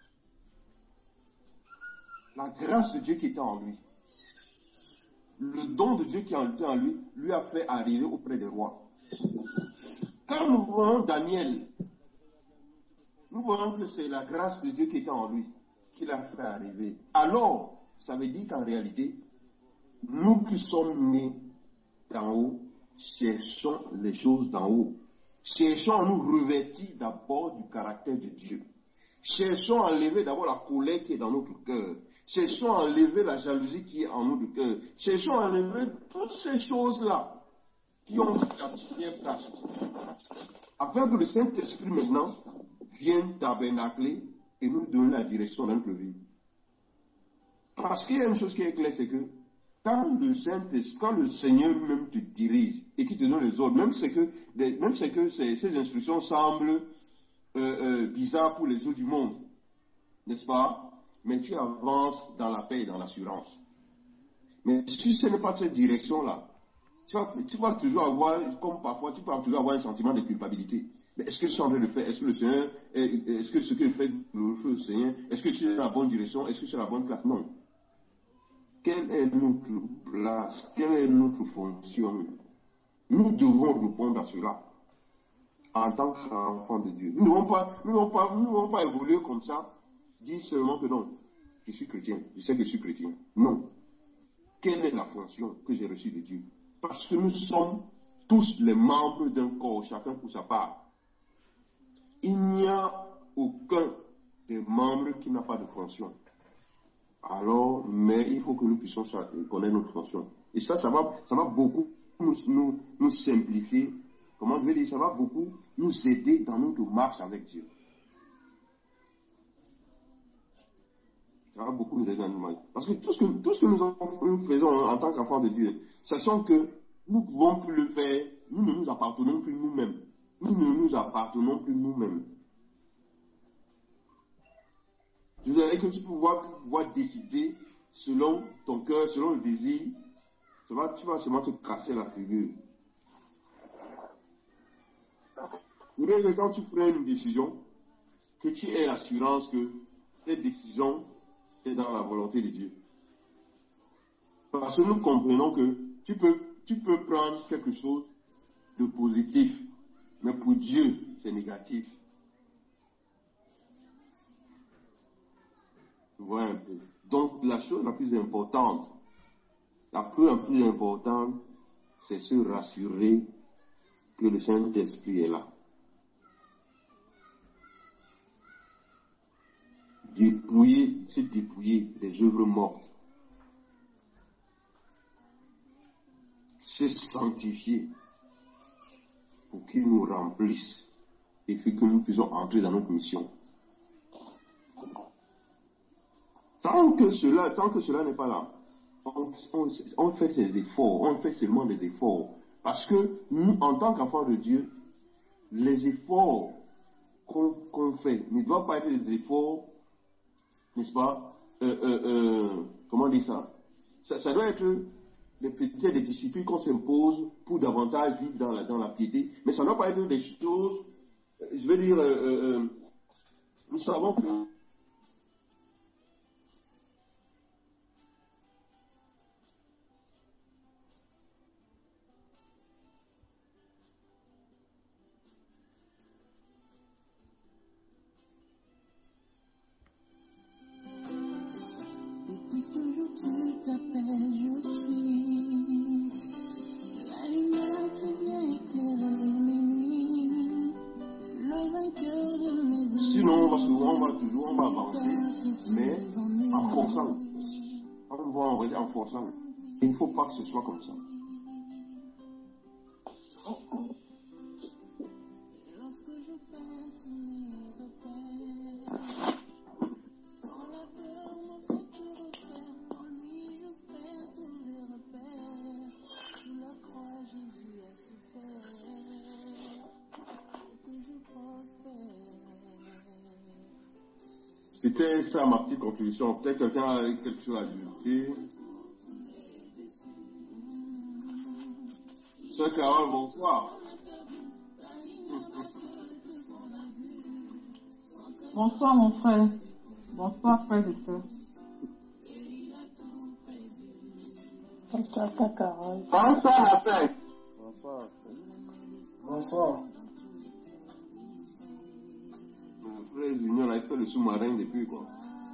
La grâce de Dieu qui était en lui. Le don de Dieu qui était en lui, lui a fait arriver auprès des rois. Quand nous voyons Daniel, nous voyons que c'est la grâce de Dieu qui était en lui, qui l'a fait arriver. Alors, ça veut dire qu'en réalité, nous qui sommes nés d'en haut, cherchons les choses d'en haut. Cherchons à nous revêtir d'abord du caractère de Dieu. Cherchons à enlever d'abord la colère qui est dans notre cœur. Cherchons à enlever la jalousie qui est en notre cœur. Cherchons à enlever toutes ces choses-là qui ont la première place. Afin que le Saint-Esprit maintenant vienne tabernacler et nous donner la direction de notre vie. Parce qu'il y a une chose qui est claire, c'est que quand le Seigneur lui-même te dirige et qui te donne les ordres, même c'est que ces instructions semblent bizarres pour les autres du monde, n'est-ce pas? Mais tu avances dans la paix et dans l'assurance. Mais si ce n'est pas cette direction-là, tu vas toujours avoir, comme parfois, tu vas toujours avoir un sentiment de culpabilité. Mais est-ce que je suis en train de faire? Est-ce que le Seigneur, est-ce que ce que je fais glorifie le Seigneur? Est-ce que je suis dans la bonne direction? Est-ce que je suis dans la bonne place? Non. Quelle est notre place? Quelle est notre fonction? Nous devons répondre à cela en tant qu'enfants de Dieu. Nous ne devons pas évoluer comme ça, dire seulement que non, je suis chrétien, je sais que je suis chrétien. Non. Quelle est la fonction que j'ai reçue de Dieu? Parce que nous sommes tous les membres d'un corps, chacun pour sa part. Il n'y a aucun des membres qui n'a pas de fonction. Alors, mais il faut que nous puissions connaître notre fonction. Et ça va beaucoup nous simplifier. Comment je vais dire, ça va beaucoup nous aider dans notre marche avec Dieu. Ça va beaucoup nous aider dans notre marche. Parce que tout ce que nous faisons en tant qu'enfants de Dieu, sachant que nous ne pouvons plus le faire, nous ne nous appartenons plus nous-mêmes. Nous ne nous appartenons plus nous-mêmes. Je vous dirais que tu peux pouvoir décider selon ton cœur, selon le désir. Tu vas seulement te casser la figure. Vous voyez que quand tu prends une décision, que tu aies l'assurance que cette décision est dans la volonté de Dieu. Parce que nous comprenons que tu peux prendre quelque chose de positif, mais pour Dieu, c'est négatif. Voilà un peu. Donc, la chose la plus importante, c'est se rassurer que le Saint-Esprit est là. Se dépouiller des œuvres mortes. Se sanctifier pour qu'il nous remplisse et que nous puissions entrer dans notre mission. Tant que cela n'est pas là, on fait des efforts, on fait seulement des efforts. Parce que nous, en tant qu'enfants de Dieu, les efforts qu'on fait ne doivent pas être des efforts, n'est-ce pas, comment dire ça? Ça doit être des disciplines qu'on s'impose pour davantage vivre dans la piété, mais ça ne doit pas être des choses, je veux dire, nous savons que m'appelles, je suis la lumière qui vient éclairer mes nuits, le vainqueur de mes ennemis. Sinon, on va avancer, mais en forçant. On va envoyer en forçant. Il ne faut pas que ce soit comme ça. C'était ça ma petite contribution. Peut-être quelqu'un a quelque chose à ajouter. Sœur Carole, bonsoir. Bonsoir mon frère. Bonsoir frère et sœur. Bonsoir Sœur Carole. Bonsoir ma sœur. Bonsoir. Bonsoir. Le frère Junior a fait le sous-marin depuis quoi.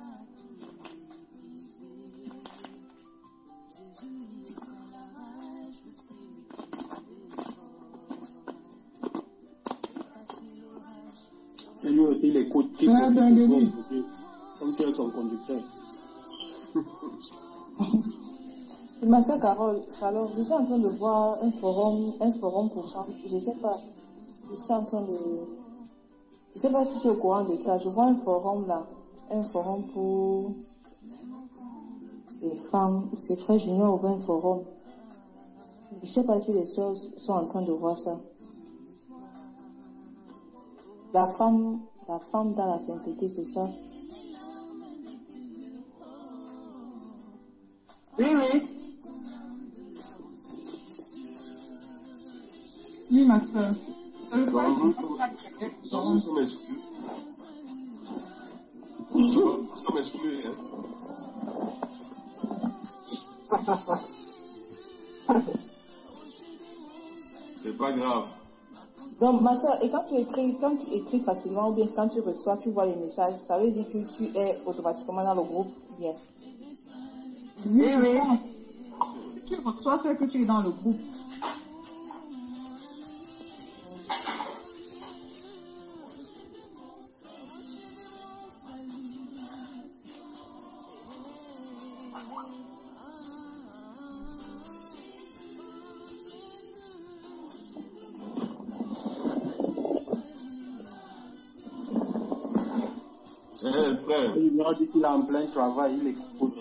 Et lui aussi, il écoute. Comme tu es son conducteur. Ma sœur Carole, alors je suis en train de voir un forum pour femmes. Je sais pas. Je suis en train de. Je sais pas si je suis au courant de ça. Je vois un forum là. Un forum pour les femmes. C'est Frère Junior ouvert un forum. Je sais pas si les sœurs sont en train de voir ça. La femme dans la sainteté, c'est ça? Oui, oui. Oui, ma soeur. Nous sommes exclus. Nous sommes exclus, hein. C'est pas grave. Donc, ma soeur, et quand tu écris facilement ou bien quand tu reçois, tu vois les messages, ça veut dire que tu es automatiquement dans le groupe, bien. Oui, oui. Tu reçois ce que tu es dans le groupe. Frère. Il m'a dit qu'il est en plein travail, il écoute.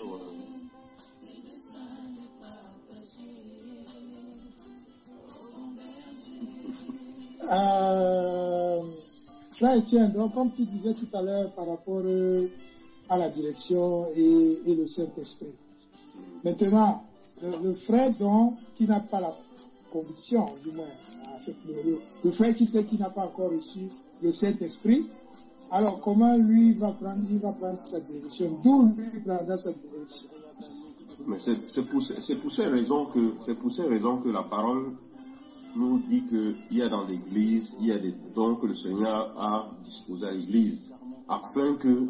Frère Etienne, donc comme tu disais tout à l'heure par rapport à la direction et le Saint-Esprit. Maintenant, le frère donc qui n'a pas la conviction, du moins, le frère qui sait qu'il n'a pas encore reçu le Saint-Esprit, alors comment lui il va prendre sa direction? D'où lui prendra sa direction? Mais c'est pour ces raisons que la parole nous dit qu'il y a dans l'église, il y a des dons que le Seigneur a disposés à l'église, afin que,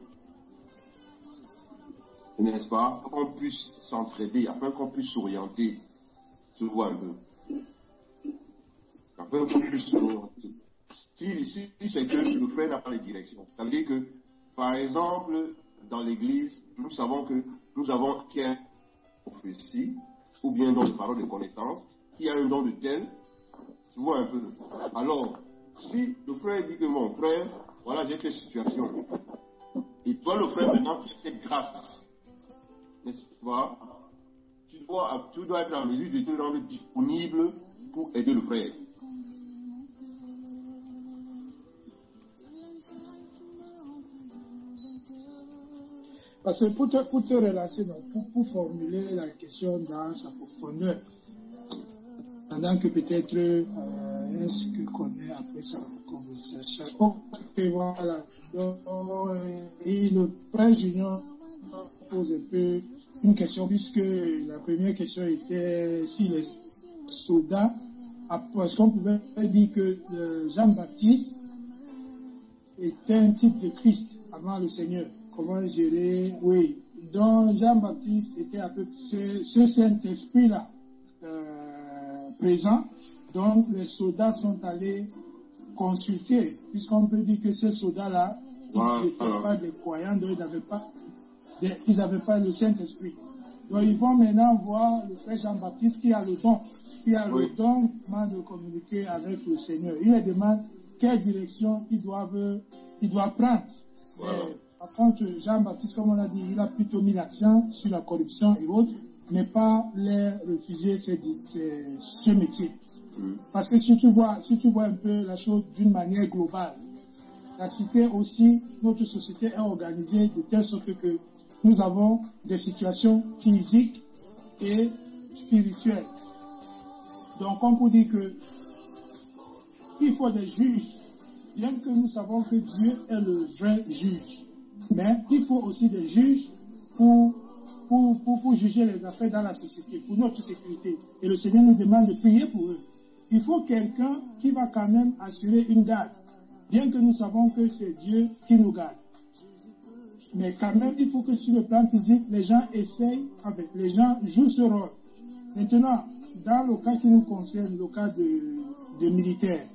n'est-ce pas, qu'on puisse s'entraider, afin qu'on puisse s'orienter. Tu vois un peu. Afin qu'on puisse s'orienter. Si c'est que le frère n'a pas les directions, ça veut dire que, par exemple, dans l'église, nous savons que nous avons qui a une prophétie, ou bien dans une parole de connaissance, qui a un don de tel, tu vois un peu. Alors, si le frère dit que mon frère, voilà, j'ai telle situation, et toi le frère maintenant qui a cette grâce, n'est-ce pas, tu dois être en mesure de te rendre disponible pour aider le frère. Parce que pour te relancer, pour formuler la question dans sa profondeur, pendant que peut-être est-ce que connaît après sa conversation. Et voilà. Donc, et le frère Junior pose un peu une question, puisque la première question était si les soldats, est-ce qu'on pouvait dire que Jean-Baptiste était un type de Christ avant le Seigneur? Comment gérer? Oui. Donc Jean-Baptiste était un peu ce Saint-Esprit-là présent. Donc les soldats sont allés consulter, puisqu'on peut dire que ces soldats-là, ils n'étaient pas des croyants, donc ils n'avaient pas le Saint-Esprit. Donc ils vont maintenant voir le frère Jean-Baptiste qui a le don, de communiquer avec le Seigneur. Il leur demande quelle direction il doit prendre. Par contre, Jean-Baptiste, comme on l'a dit, il a plutôt mis l'accent sur la corruption et autres, mais pas les refuser ce métier. Parce que si tu vois un peu la chose d'une manière globale, la cité aussi, notre société est organisée de telle sorte que nous avons des situations physiques et spirituelles. Donc on peut dire que il faut des juges, bien que nous savons que Dieu est le vrai juge. Mais il faut aussi des juges pour juger les affaires dans la société, pour notre sécurité. Et le Seigneur nous demande de prier pour eux. Il faut quelqu'un qui va quand même assurer une garde, bien que nous savons que c'est Dieu qui nous garde. Mais quand même, il faut que sur le plan physique, les gens les gens jouent ce rôle. Maintenant, dans le cas qui nous concerne, le cas de militaires,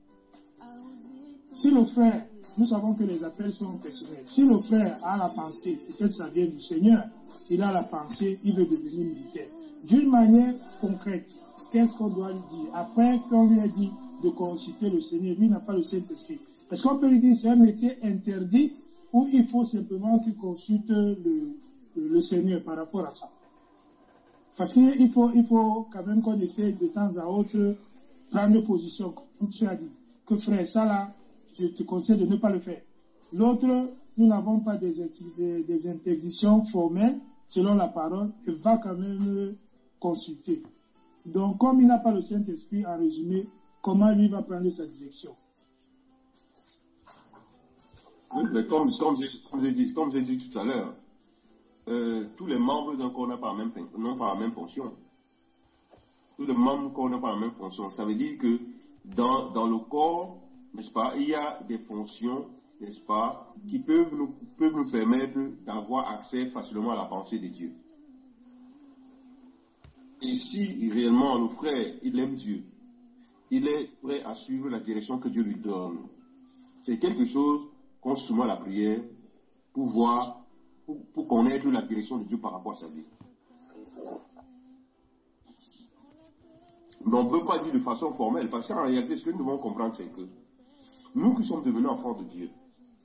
si le frère, nous savons que les appels sont personnels, si le frère a la pensée, peut-être ça vient du Seigneur, il a la pensée, il veut devenir militaire. D'une manière concrète, qu'est-ce qu'on doit lui dire? Après qu'on lui a dit de consulter le Seigneur, lui n'a pas le Saint-Esprit. Est-ce qu'on peut lui dire c'est un métier interdit ou il faut simplement qu'il consulte le Seigneur par rapport à ça? Parce qu'il faut quand même qu'on essaie de temps à autre prendre position, comme tu as dit, que frère, ça là, je te conseille de ne pas le faire. L'autre, nous n'avons pas des interdictions formelles, selon la parole, il va quand même consulter. Donc, comme il n'a pas le Saint-Esprit, en résumé, comment lui va prendre sa direction? Oui, mais comme j'ai dit tout à l'heure, tous les membres d'un corps n'ont pas la même fonction. Tous les membres d'un corps n'ont pas la même fonction. Ça veut dire que dans le corps, n'est-ce pas, il y a des fonctions, n'est-ce pas, qui peuvent nous permettre d'avoir accès facilement à la pensée de Dieu. Et si réellement le frère, il aime Dieu, il est prêt à suivre la direction que Dieu lui donne, c'est quelque chose qu'on soumet à la prière pour voir, pour connaître la direction de Dieu par rapport à sa vie. Mais on ne peut pas dire de façon formelle, parce qu'en réalité, ce que nous devons comprendre, c'est que nous qui sommes devenus enfants de Dieu,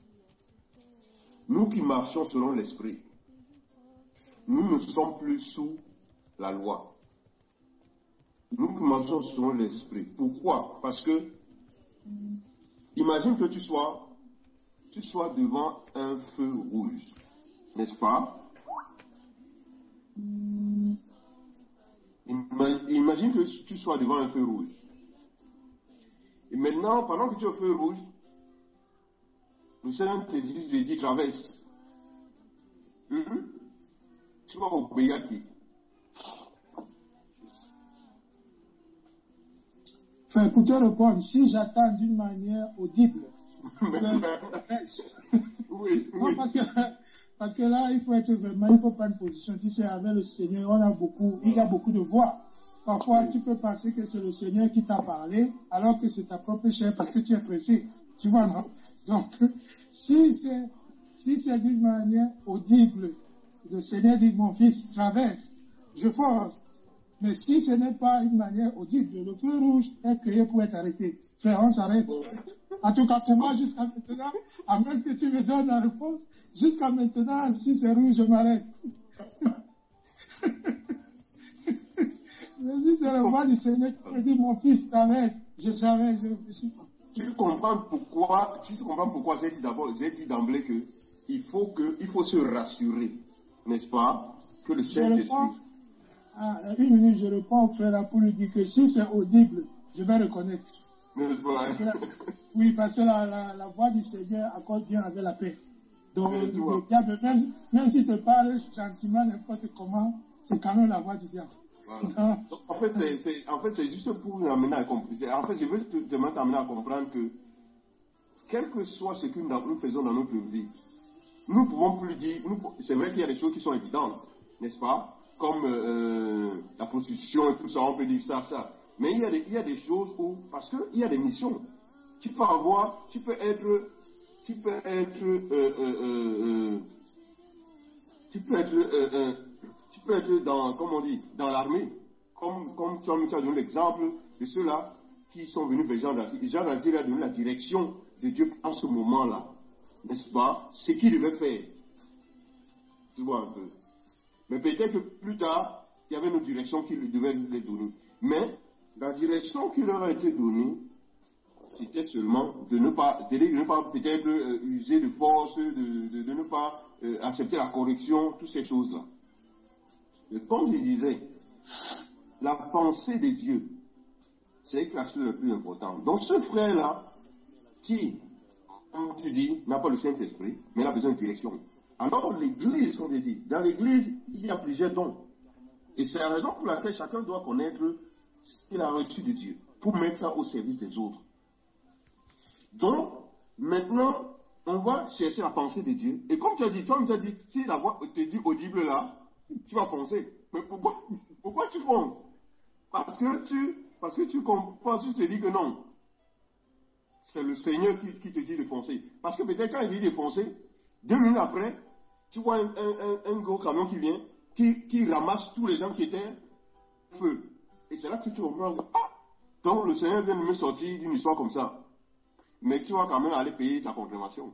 nous qui marchons selon l'esprit, nous ne sommes plus sous la loi. Nous qui marchons selon l'esprit. Pourquoi? Parce que, imagine que tu sois devant un feu rouge, n'est-ce pas? Imagine que tu sois devant un feu rouge. Et maintenant, pendant que tu es au feu rouge, le Seigneur te dit traverse. Tu vas obéir à qui? Enfin, pour te répondre, si j'attends d'une manière audible, oui. Non, parce que là, il faut prendre position. Tu sais, avec le Seigneur, il y a beaucoup de voix. Parfois, tu peux penser que c'est le Seigneur qui t'a parlé, alors que c'est ta propre chair parce que tu es pressé. Tu vois, non? Donc, si c'est d'une manière audible, le Seigneur dit, mon fils, traverse, je force. Mais si ce n'est pas une manière audible, le feu rouge est créé pour être arrêté. Frère, on s'arrête. En tout cas, pour moi, jusqu'à maintenant, à moins que tu me donnes la réponse, jusqu'à maintenant, si c'est rouge, je m'arrête. Mais si c'est la voix du Seigneur qui me dit, mon fils, traverse, je réfléchis pas. Tu comprends pourquoi j'ai dit d'emblée que il faut se rassurer, n'est-ce pas, que le Saint-Esprit. Une minute, je réponds au frère là pour lui dire que si c'est audible, je vais reconnaître. Oui, parce que la voix du Seigneur accorde bien avec la paix. Donc, le diable, même s'il te parle gentiment, n'importe comment, c'est quand même la voix du diable. Voilà. Donc, en fait, c'est juste pour nous amener à comprendre. En fait, je veux t'amener à comprendre que, quel que soit ce que nous faisons dans notre vie, nous ne pouvons plus dire, c'est vrai qu'il y a des choses qui sont évidentes, n'est-ce pas? Comme la prostitution et tout ça, on peut dire ça. Mais il y a des choses où, parce qu'il y a des missions, tu peux être dans, comme on dit, dans l'armée, comme tu as donné l'exemple de ceux-là qui sont venus vers Jean d'Arc. Jean d'Arc a donné la direction de Dieu en ce moment-là, n'est-ce pas? Ce qu'il devait faire. Tu vois un peu. Mais peut-être que plus tard, il y avait une direction qu'il devait les donner. Mais la direction qui leur a été donnée, c'était seulement de ne pas peut-être user de force, de ne pas accepter la correction, toutes ces choses-là. Mais comme je disais, la pensée de Dieu, c'est la chose la plus importante. Donc ce frère-là, qui, comme tu dis, n'a pas le Saint-Esprit, mais il a besoin de direction. Alors l'église, comme je dis, dans l'église, il y a plusieurs dons. Et c'est la raison pour laquelle chacun doit connaître ce qu'il a reçu de Dieu, pour mettre ça au service des autres. Donc, maintenant, on va chercher la pensée de Dieu. Et comme tu as dit, si la voix te dit audible là, tu vas foncer. Mais pourquoi tu fonces? Parce que tu comprends, tu te dis que non. C'est le Seigneur qui te dit de foncer. Parce que peut-être quand il dit de foncer, 2 minutes après, tu vois un gros camion qui vient, qui ramasse tous les gens qui étaient au feu. Et c'est là que tu comprends que, donc le Seigneur vient de me sortir d'une histoire comme ça. Mais tu vas quand même aller payer ta confirmation.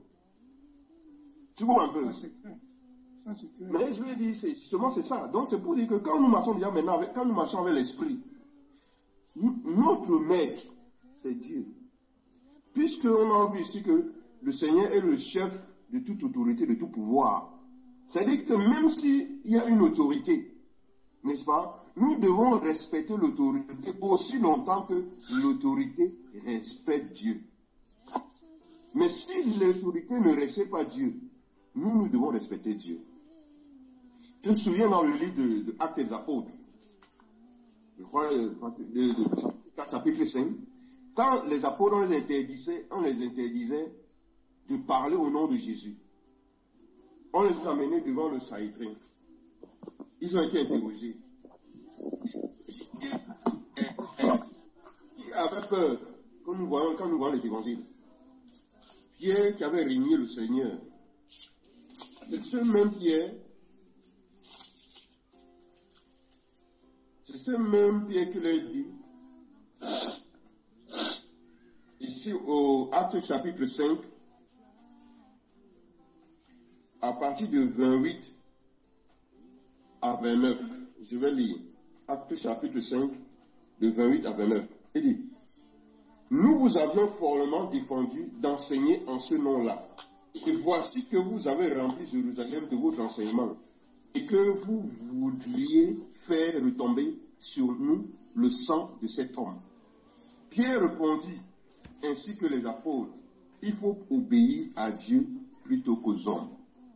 Tu vois un peu. Ça, c'est clair. Mais je vais dire, justement, c'est ça. Donc, c'est pour dire que quand nous marchons déjà maintenant, quand nous marchons avec l'esprit, notre maître, c'est Dieu. Puisqu'on a vu ici que le Seigneur est le chef de toute autorité, de tout pouvoir. C'est-à-dire que même s'il y a une autorité, n'est-ce pas, nous devons respecter l'autorité aussi longtemps que l'autorité respecte Dieu. Mais si l'autorité ne respecte pas Dieu, nous devons respecter Dieu. Tu te souviens dans le livre de Actes des Apôtres, je crois, chapitre 5, quand les apôtres, on les interdisait de parler au nom de Jésus. On les a amenés devant le Sanhédrin. Ils ont été interrogés. Qui avait peur quand nous voyons les évangiles? Pierre qui avait régné le Seigneur. C'est ce même Pierre qui l'a dit. Ici au Acte chapitre 5, à partir de 28 à 29, je vais lire. Acte chapitre 5, de 28 à 29. Il dit, nous vous avions formellement défendu d'enseigner en ce nom-là. Et voici que vous avez rempli Jérusalem de votre enseignement et que vous voudriez faire retomber sur nous le sang de cet homme. Pierre répondit, ainsi que les apôtres, il faut obéir à Dieu plutôt qu'aux hommes.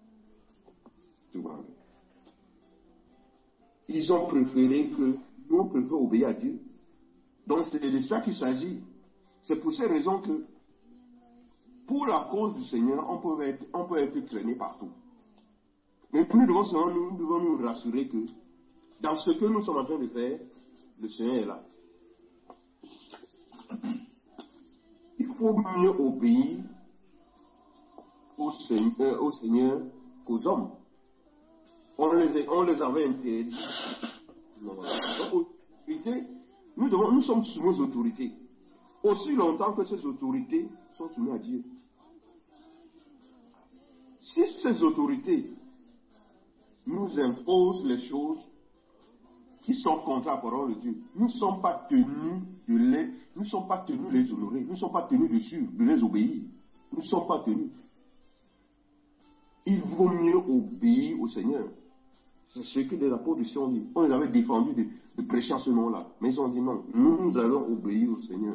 Ils ont préféré que nous préférons obéir à Dieu. Donc c'est de ça qu'il s'agit. C'est pour ces raisons que pour la cause du Seigneur, on peut être traîné partout. Mais nous devons nous rassurer que dans ce que nous sommes en train de faire, le Seigneur est là. Il faut mieux obéir au Seigneur qu'aux hommes. On les avait interdits. Nous sommes soumis aux autorités. Aussi longtemps que ces autorités sont soumises à Dieu. Si ces autorités nous imposent les choses qui sont contre la parole de Dieu, nous ne sommes pas tenus de les honorer, nous ne sommes pas tenus de les obéir. Nous ne sommes pas tenus. Il vaut mieux obéir au Seigneur. C'est ce que les apôtres ont dit. On les avait défendus de prêcher à ce nom-là. Mais ils ont dit non, nous allons obéir au Seigneur.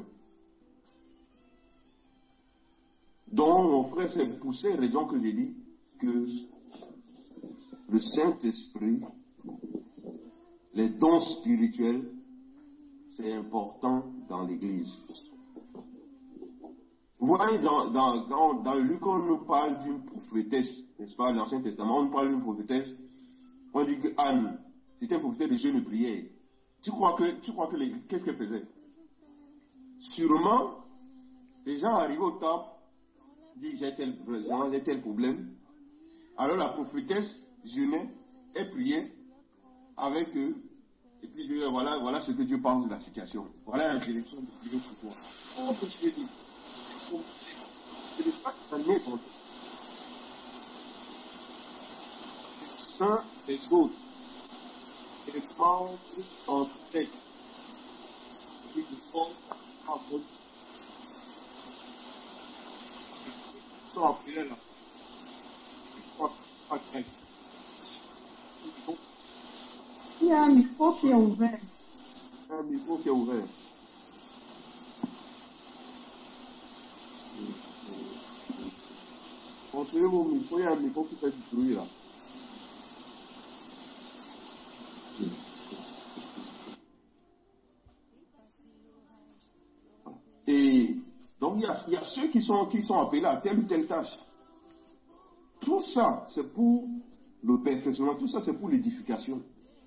Donc, mon frère, c'est pour ces raisons que j'ai dit que le Saint-Esprit, les dons spirituels, c'est important dans l'Église. Vous voyez, dans Luc, on nous parle d'une prophétesse, n'est-ce pas, l'Ancien Testament, on parle d'une prophétesse, on dit que Anne, c'était une prophétesse de jeûne et prière. Tu crois que qu'est-ce qu'elle faisait? Sûrement, les gens arrivaient au temple, disent j'ai tel problème. Alors la prophétesse jeûnait et priait avec eux. Et puis je dis, voilà ce que Dieu pense de la situation. Voilà la direction de Dieu pour toi. Oh, qu'est-ce que je dis? C'est de ça que ça naît dans le sein des autres. Et les membres en tête. Et le corps en tête. Ils sont appelés là. Il y a un micro qui est ouvert. Un micro qui est ouvert. Montrez vos micros, il y a un micro qui fait du bruit là. Et donc il y a ceux qui sont appelés à telle ou telle tâche. Tout ça, c'est pour le perfectionnement, tout ça, c'est pour l'édification.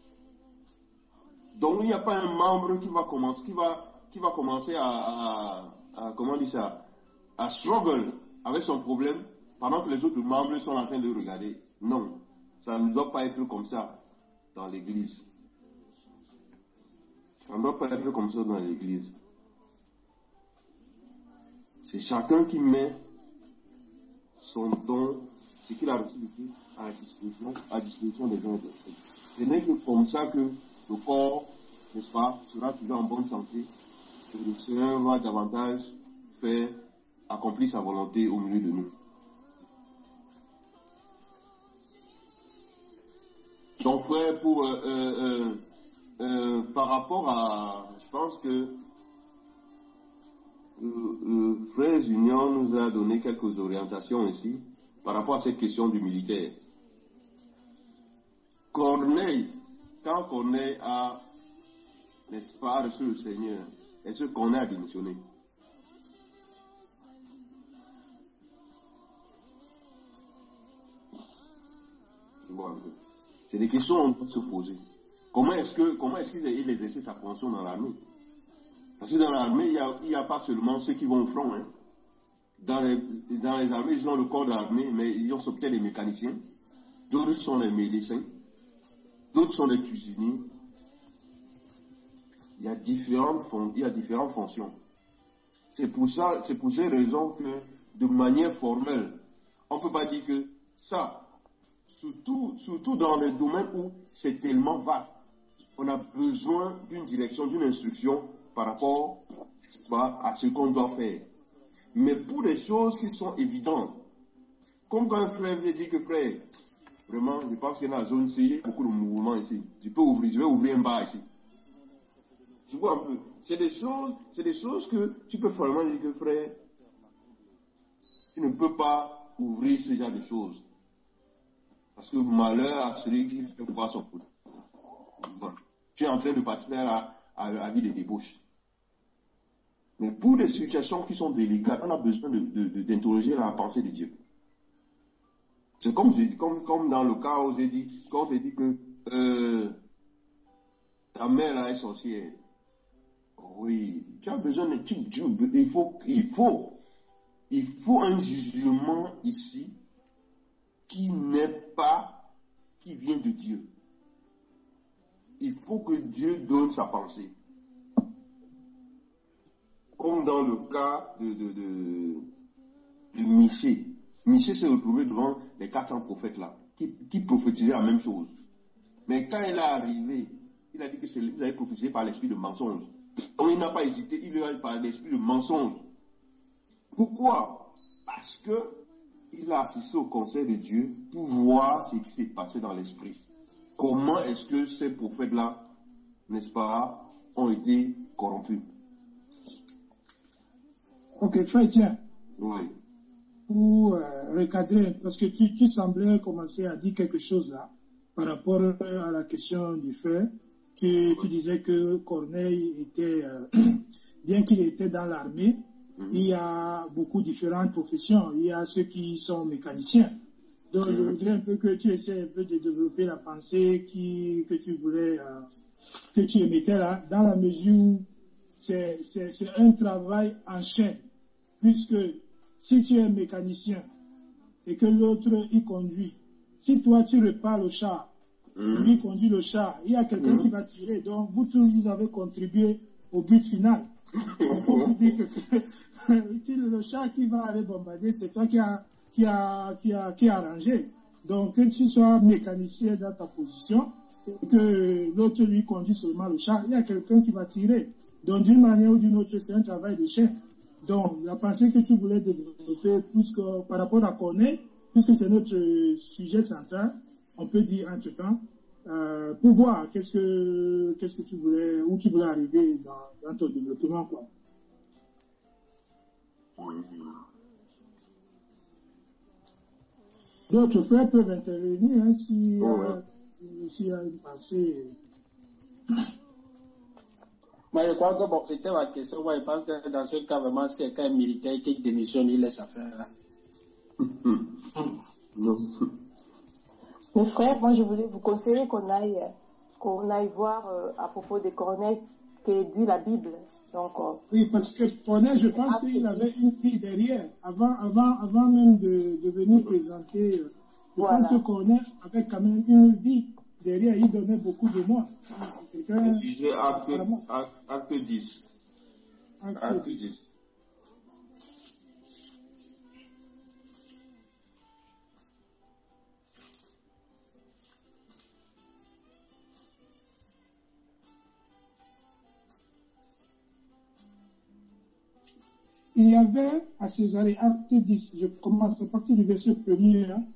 Donc, il n'y a pas un membre qui va commencer à comment dire ça, à struggle avec son problème pendant que les autres membres sont en train de regarder. Non, ça ne doit pas être comme ça dans l'église. Ça ne doit pas être comme ça dans l'église. C'est chacun qui met son don, ce qu'il a reçu à disposition des uns et des autres. Ce n'est que comme ça que le corps, n'est-ce pas, sera toujours en bonne santé, et le Seigneur va davantage faire accomplir sa volonté au milieu de nous. Donc, frère, par rapport à, je pense que le frère Junior nous a donné quelques orientations ici par rapport à cette question du militaire. Corneille, quand Corneille a, n'est-ce pas, reçu le Seigneur, est-ce que Corneille a démissionné? Bon, c'est des questions qu'on peut se poser. Comment est-ce qu'il exerce sa fonction dans l'armée? Parce que dans l'armée, il n'y a pas seulement ceux qui vont au front. Hein. Dans les armées, ils ont le corps d'armée, mais ils ont peut-être les mécaniciens. D'autres sont les médecins. D'autres sont les cuisiniers. Il y a différentes fonctions. C'est pour ces raisons que, de manière formelle, on ne peut pas dire que ça, surtout dans les domaines où c'est tellement vaste, on a besoin d'une direction, d'une instruction par rapport à ce qu'on doit faire. Mais pour des choses qui sont évidentes, comme quand un frère vient dire que frère, vraiment, je pense que dans la zone ici, il y a beaucoup de mouvements ici. Je vais ouvrir un bar ici. Tu vois un peu. C'est des choses que tu peux vraiment dire que frère, tu ne peux pas ouvrir ce genre de choses. Parce que malheur à celui qui fait voir son pouce. Bon. Tu es en train de participer à la vie de débauche. Mais pour des situations qui sont délicates, on a besoin d'interroger la pensée de Dieu. C'est comme dans le cas où j'ai dit, quand j'ai dit que ta mère là est sorcière. Oui, tu as besoin de... Il faut un jugement ici qui vient de Dieu. Il faut que Dieu donne sa pensée. Comme dans le cas de Michée. Michée s'est retrouvé devant les 400 prophètes là, qui prophétisaient la même chose. Mais quand il est arrivé, il a dit que ils avaient prophétisé par l'esprit de mensonge. Donc il n'a pas hésité, il lui a parlé d'esprit de mensonge. Pourquoi? Parce que il a assisté au conseil de Dieu pour voir ce qui s'est passé dans l'esprit. Comment est-ce que ces prophètes-là, n'est-ce pas, ont été corrompus? Ok, frère, tiens. Oui. Pour recadrer, parce que tu semblais commencer à dire quelque chose là, par rapport à la question du frère. Tu disais que Corneille était, bien qu'il était dans l'armée, il y a beaucoup de différentes professions. Il y a ceux qui sont mécaniciens, Donc, je voudrais un peu que tu essaies un peu de développer la pensée que tu voulais, que tu émettais là, dans la mesure où c'est un travail en chaîne, puisque si tu es un mécanicien et que l'autre y conduit, si toi tu répares le char, lui conduit le char, il y a quelqu'un qui va tirer, donc vous tous vous avez contribué au but final. On peut vous dire que le char qui va aller bombarder, c'est toi qui a arrangé. Donc, que tu sois mécanicien dans ta position et que l'autre lui conduit seulement le char, il y a quelqu'un qui va tirer. Donc, d'une manière ou d'une autre, c'est un travail de chaîne. Donc, la pensée que tu voulais développer, par rapport à Corneille, puisque c'est notre sujet central, on peut dire entre-temps, pour voir qu'est-ce que tu voulais, où tu voulais arriver dans ton développement, quoi. D'autres frères peuvent intervenir hein, s'il y a une pensée. Moi, je crois que bon, c'était ma question. Moi, je pense que dans ce cas, vraiment, si quelqu'un est militaire qui démissionne, il laisse affaire là. Non. Mes frères, moi, je voulais vous conseiller qu'on aille voir à propos de Corneille que dit la Bible. Donc, oui, parce que Corneille, je pense qu'il avait une vie derrière. Avant même de venir présenter, je pense que Corneille avait quand même une vie derrière. Il donnait beaucoup de moi. Il disait acte 10. Acte 10. Il y avait à Césarée, acte 10, je commence à partir du verset 1er. Hein.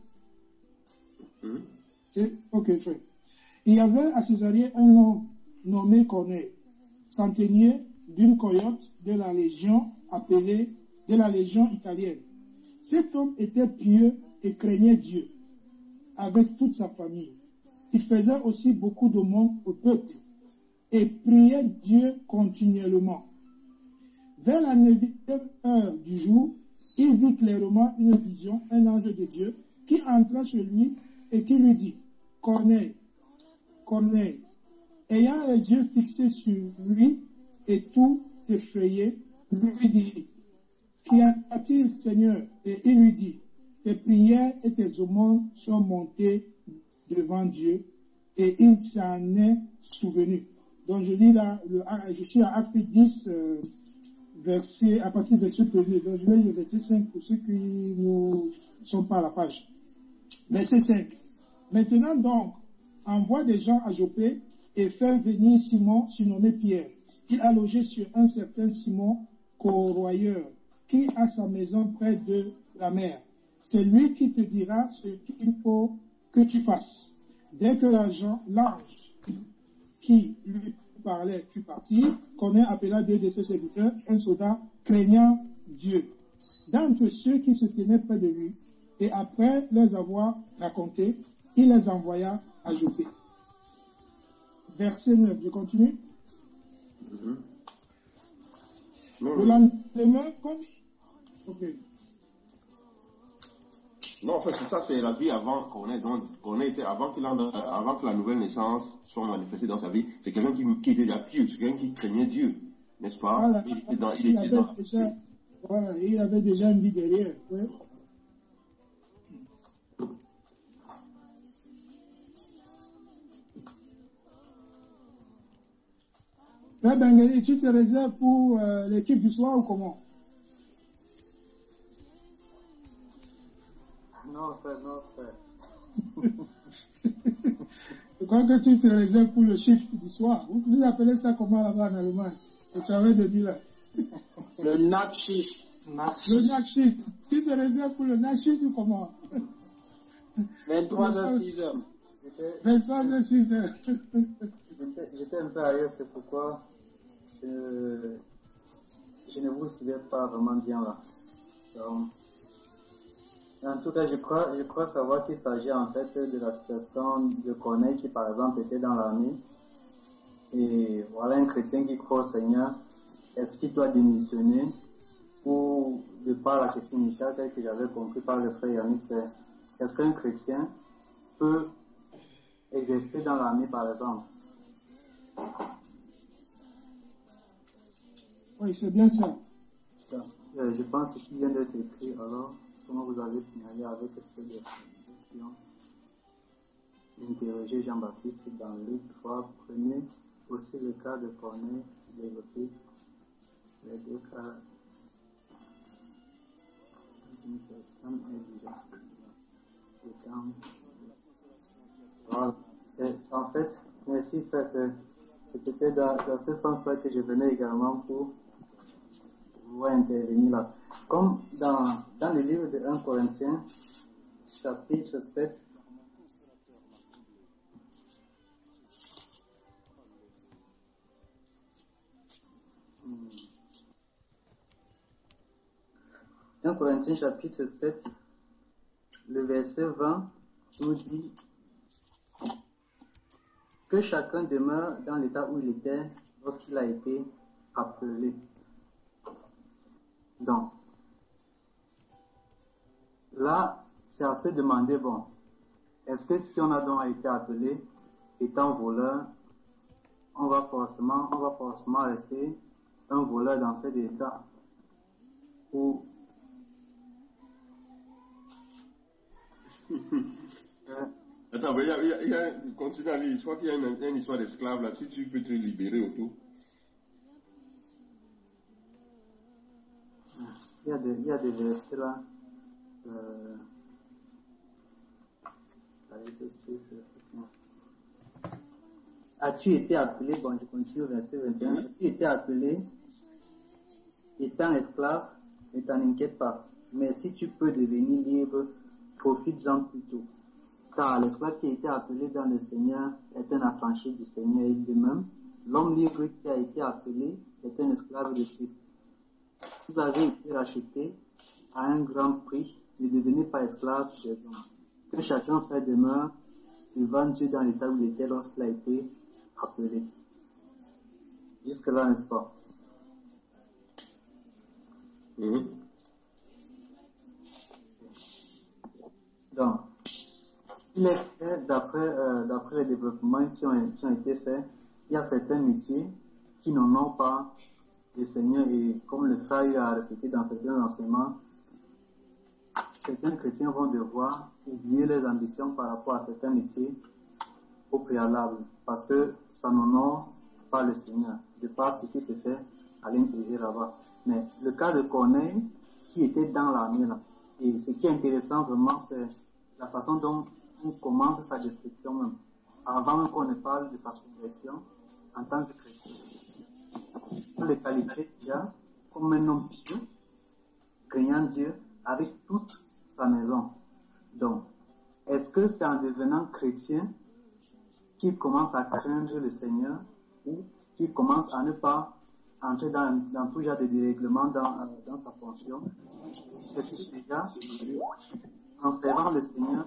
Ok, frère. Il y avait à Césarée un homme nommé Corneille, centenier d'une cohorte de la légion appelée de la légion italienne. Cet homme était pieux et craignait Dieu avec toute sa famille. Il faisait aussi beaucoup de monde au peuple et priait Dieu continuellement. Vers la 9e heure du jour, il vit clairement une vision, un ange de Dieu, qui entra chez lui et qui lui dit, Corneille, Corneille, ayant les yeux fixés sur lui et tout effrayé, lui dit, qu'y a-t-il, Seigneur? Et il lui dit, tes prières et tes aumônes sont montées devant Dieu et il s'en est souvenu. Donc je lis là, je suis à Acte 10, à partir de ce premier. Donc je vais le verset 5 pour ceux qui ne sont pas à la page. Verset 5. Maintenant donc, envoie des gens à Joppé et fait venir Simon, surnommé Pierre. Il a logé sur un certain Simon, corroyeur, qui a sa maison près de la mer. C'est lui qui te dira ce qu'il faut que tu fasses. Dès que l'ange qui lui parlait fut parti, Corneille appela deux de ses serviteurs, un soldat craignant Dieu, d'entre ceux qui se tenaient près de lui, et après les avoir racontés, il les envoya à Joppé. Verset 9, je continue. Le lendemain, comme... Ok. Non, en fait, c'est ça, c'est la vie avant qu'on était, avant que la nouvelle naissance soit manifestée dans sa vie. C'est quelqu'un qui était déjà pieux, c'est quelqu'un qui craignait Dieu, n'est-ce pas? Voilà, il avait déjà une vie derrière. Ouais. Frère Bengali, tu te réserves pour l'équipe du soir ou comment? Non, frère. Je crois que tu te réserves pour le shift du soir. Vous appelez ça comment là-bas en Allemagne? Le travail de nuit là. Le night shift. Le night shift. Tu te réserves pour le night shift ou comment? 23h, 6h. 23h, 6h. J'étais un peu ailleurs, c'est pourquoi je ne vous suivais pas vraiment bien là. Donc, en tout cas, je crois savoir qu'il s'agit en fait de la situation de Corneille qui, par exemple, était dans l'armée. Et voilà un chrétien qui croit au Seigneur. Est-ce qu'il doit démissionner ou, de par la question initiale, telle que j'avais compris par le frère Yannick, est-ce qu'un chrétien peut exercer dans l'armée, par exemple? Oui, c'est bien ça. Je pense qu'il vient d'être écrit, alors, comment vous avez signalé avec ceux qui ont interrogé Jean-Baptiste dans Luc 3, prenez aussi le cas de Corneille, développé les deux cas. Une personne est déjà voilà. En fait, merci frère, c'est peut-être dans ce sens-là que je venais également pour vous intervenir là. Comme dans le livre de 1 Corinthiens, chapitre 7, Un Corinthiens chapitre 7, le verset 20 nous dit que chacun demeure dans l'état où il était lorsqu'il a été appelé. Donc, là, c'est à se demander, bon, est-ce que si on a donc été appelé étant voleur, on va forcément rester un voleur dans cet état? Ou Attends, mais il y a continue à lire. Je crois qu'il y a une histoire d'esclave là. Si tu peux te libérer autour. Il y a des versets là. As-tu été appelé, bon je continue au verset 21, as-tu été appelé étant esclave, ne t'en inquiète pas. Mais si tu peux devenir libre, profites-en plutôt. Car l'esclave qui a été appelé dans le Seigneur est un affranchi du Seigneur et de même, l'homme libre qui a été appelé est un esclave de Christ. Vous avez été rachetés à un grand prix, ne devenez pas esclaves des hommes. Que chacun fait demeure devant Dieu dans l'état où il était lorsqu'il a été appelé. Jusque-là, n'est-ce pas? Donc, il est fait, d'après les développements qui ont été faits, il y a certains métiers qui n'en ont pas le Seigneur, et comme le frère a répété dans certains enseignements, certains chrétiens vont devoir oublier leurs ambitions par rapport à certains métiers au préalable, parce que ça n'honore pas le Seigneur, de par ce qui se fait à l'intérieur là-bas. Mais le cas de Corneille, qui était dans l'armée là, et ce qui est intéressant vraiment, c'est la façon dont on commence sa description même, avant qu'on ne parle de sa conversion en tant que chrétien. On le qualifie déjà comme un homme pieux, craignant Dieu, avec toute sa maison. Donc, est-ce que c'est en devenant chrétien qu'il commence à craindre le Seigneur, ou qu'il commence à ne pas entrer dans tout genre de dérèglement dans sa fonction? Est-ce que déjà, en servant le Seigneur,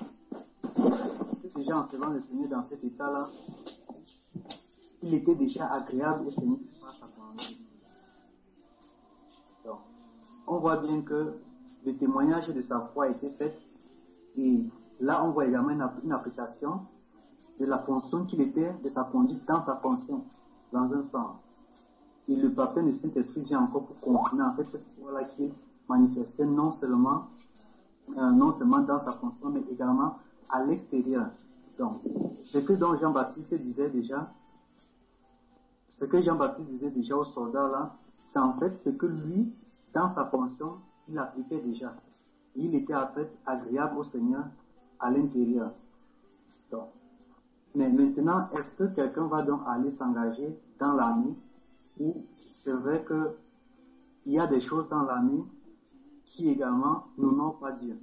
dans cet état-là, il était déjà agréable au Seigneur par sa volonté? Donc, on voit bien que le témoignage de sa foi a été fait, et là on voit également une appréciation de la fonction qu'il était, de sa conduite dans sa fonction, dans un sens. Et le baptême du Saint-Esprit vient encore pour confirmer en fait cette foi-là qui manifestait non seulement dans sa fonction, mais également à l'extérieur. Donc, ce que Jean-Baptiste disait déjà aux soldats là, c'est en fait ce que lui, dans sa fonction, il appliquait déjà. Il était en fait agréable au Seigneur à l'intérieur. Donc, mais maintenant, est-ce que quelqu'un va donc aller s'engager dans l'armée, ou c'est vrai que il y a des choses dans l'armée qui également n'honorent pas Dieu?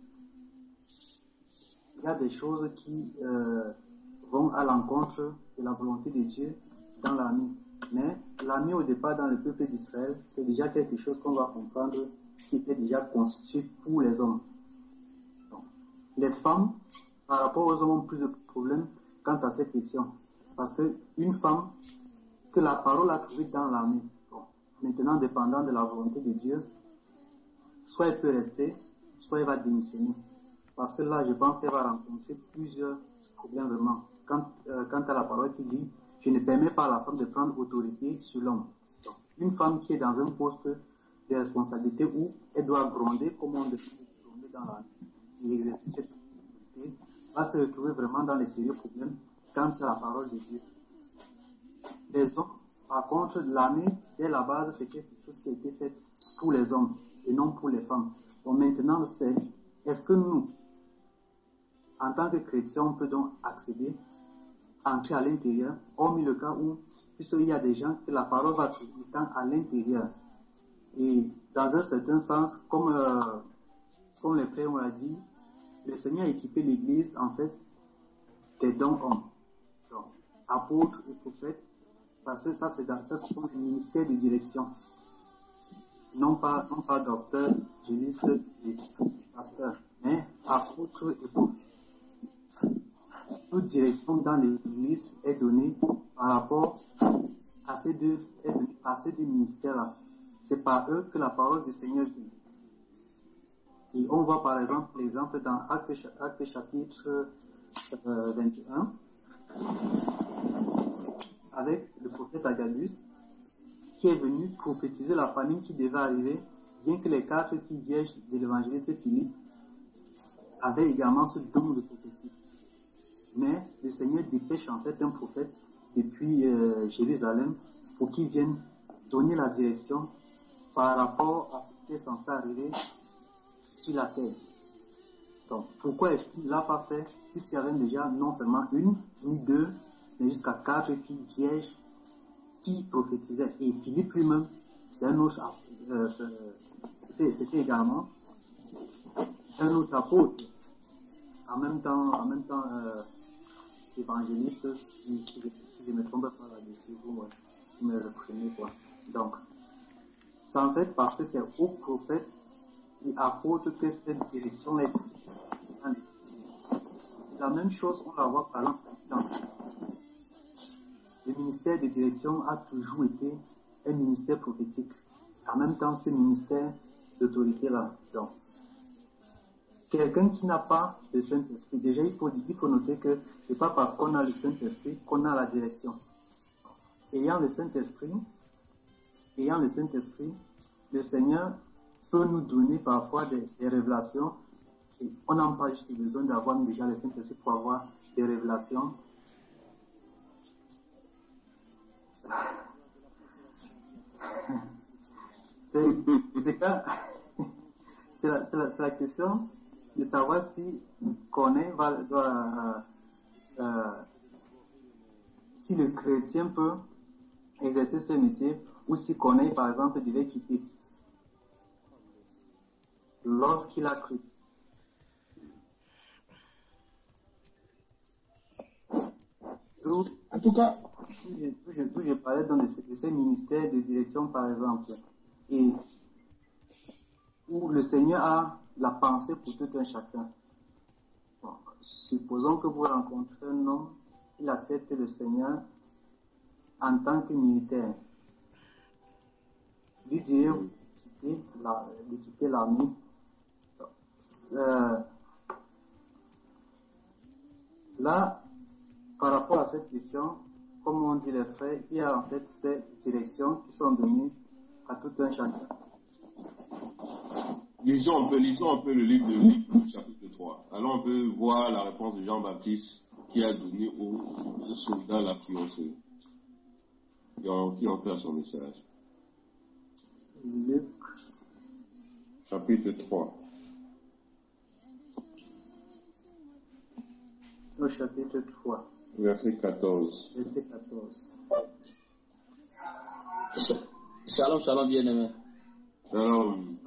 Il y a des choses qui vont à l'encontre de la volonté de Dieu dans l'armée. Mais l'armée au départ dans le peuple d'Israël, c'est déjà quelque chose qu'on va comprendre qui était déjà constitué pour les hommes. Donc, les femmes, par rapport aux hommes, ont plus de problèmes quant à cette question. Parce que une femme que la parole a trouvée dans l'armée, bon, maintenant dépendant de la volonté de Dieu, soit elle peut rester, soit elle va démissionner. parce que là, je pense qu'elle va rencontrer plusieurs problèmes vraiment. Quant à la parole qui dit, je ne permets pas à la femme de prendre autorité sur l'homme. Une femme qui est dans un poste de responsabilité où elle doit gronder comme on devrait gronder dans la vie et exercer cette autorité, va se retrouver vraiment dans les sérieux problèmes quant à la parole de Dieu. Les hommes, par contre, l'armée, dès la base, c'est quelque chose qui a été fait pour les hommes et non pour les femmes. Donc maintenant, est-ce que nous, en tant que chrétiens, on peut donc accéder, entrer à l'intérieur, hormis le cas où, puisqu'il y a des gens que la parole va tout le temps à l'intérieur. Et dans un certain sens, comme les frères ont dit, le Seigneur a équipé l'Église, en fait, des dons hommes. Donc, apôtres et prophètes, parce que ça, ce sont des ministères de direction. Non pas docteurs, évangélistes et pasteurs, mais apôtres et prophètes. Toute direction dans l'Église est donnée par rapport à ces deux ministères-là. C'est par eux que la parole du Seigneur dit. Et on voit par exemple l'exemple dans Actes chapitre 21, avec le prophète Agabus, qui est venu prophétiser la famine qui devait arriver, bien que les 4 filles vierges de l'évangéliste Philippe avaient également ce don de prophétie. Mais le Seigneur dépêche en fait un prophète depuis Jérusalem pour qu'il vienne donner la direction par rapport à ce qui est censé arriver sur la terre. Donc, pourquoi est-ce qu'il ne l'a pas fait puisqu'il y avait déjà non seulement une, ni deux, mais jusqu'à 4 filles vierges qui prophétisaient. Et Philippe lui-même, c'est un autre, c'était également un autre apôtre. En même temps, évangéliste, si je ne me trompe pas là-dessus, vous me reprenez quoi. Donc, c'est en fait parce que c'est aux prophètes et apôtres que cette direction est. La même chose, on la voit par exemple dans le ministère de direction a toujours été un ministère prophétique. En même temps, ce ministère d'autorité-là. Donc, quelqu'un qui n'a pas le Saint-Esprit, déjà il faut noter que c'est pas parce qu'on a le Saint-Esprit qu'on a la direction. Ayant le Saint-Esprit, le Seigneur peut nous donner parfois des révélations, et on n'a pas juste besoin d'avoir déjà le Saint-Esprit pour avoir des révélations. C'est la question de savoir si si le chrétien peut exercer ce métier ou si Corneille, par exemple, devait quitter lorsqu'il a cru. En tout cas, je parlais de ces ministères de direction, par exemple, et où le Seigneur a la pensée pour tout un chacun. Bon, supposons que vous rencontrez un homme, il accepte le Seigneur en tant que militaire. Lui dire de quitter l'armée. Là, par rapport à cette question, comme on dit les frères, il y a en fait ces directions qui sont données à tout un chacun. Lisons un peu le livre de Luc, chapitre 3. Alors on peut voir la réponse de Jean-Baptiste qui a donné aux soldats là qui ont fait son message. Luc, chapitre 3. Au chapitre 3. Verset 14. Verset 14. Shalom, shalom, bien-aimé. Shalom.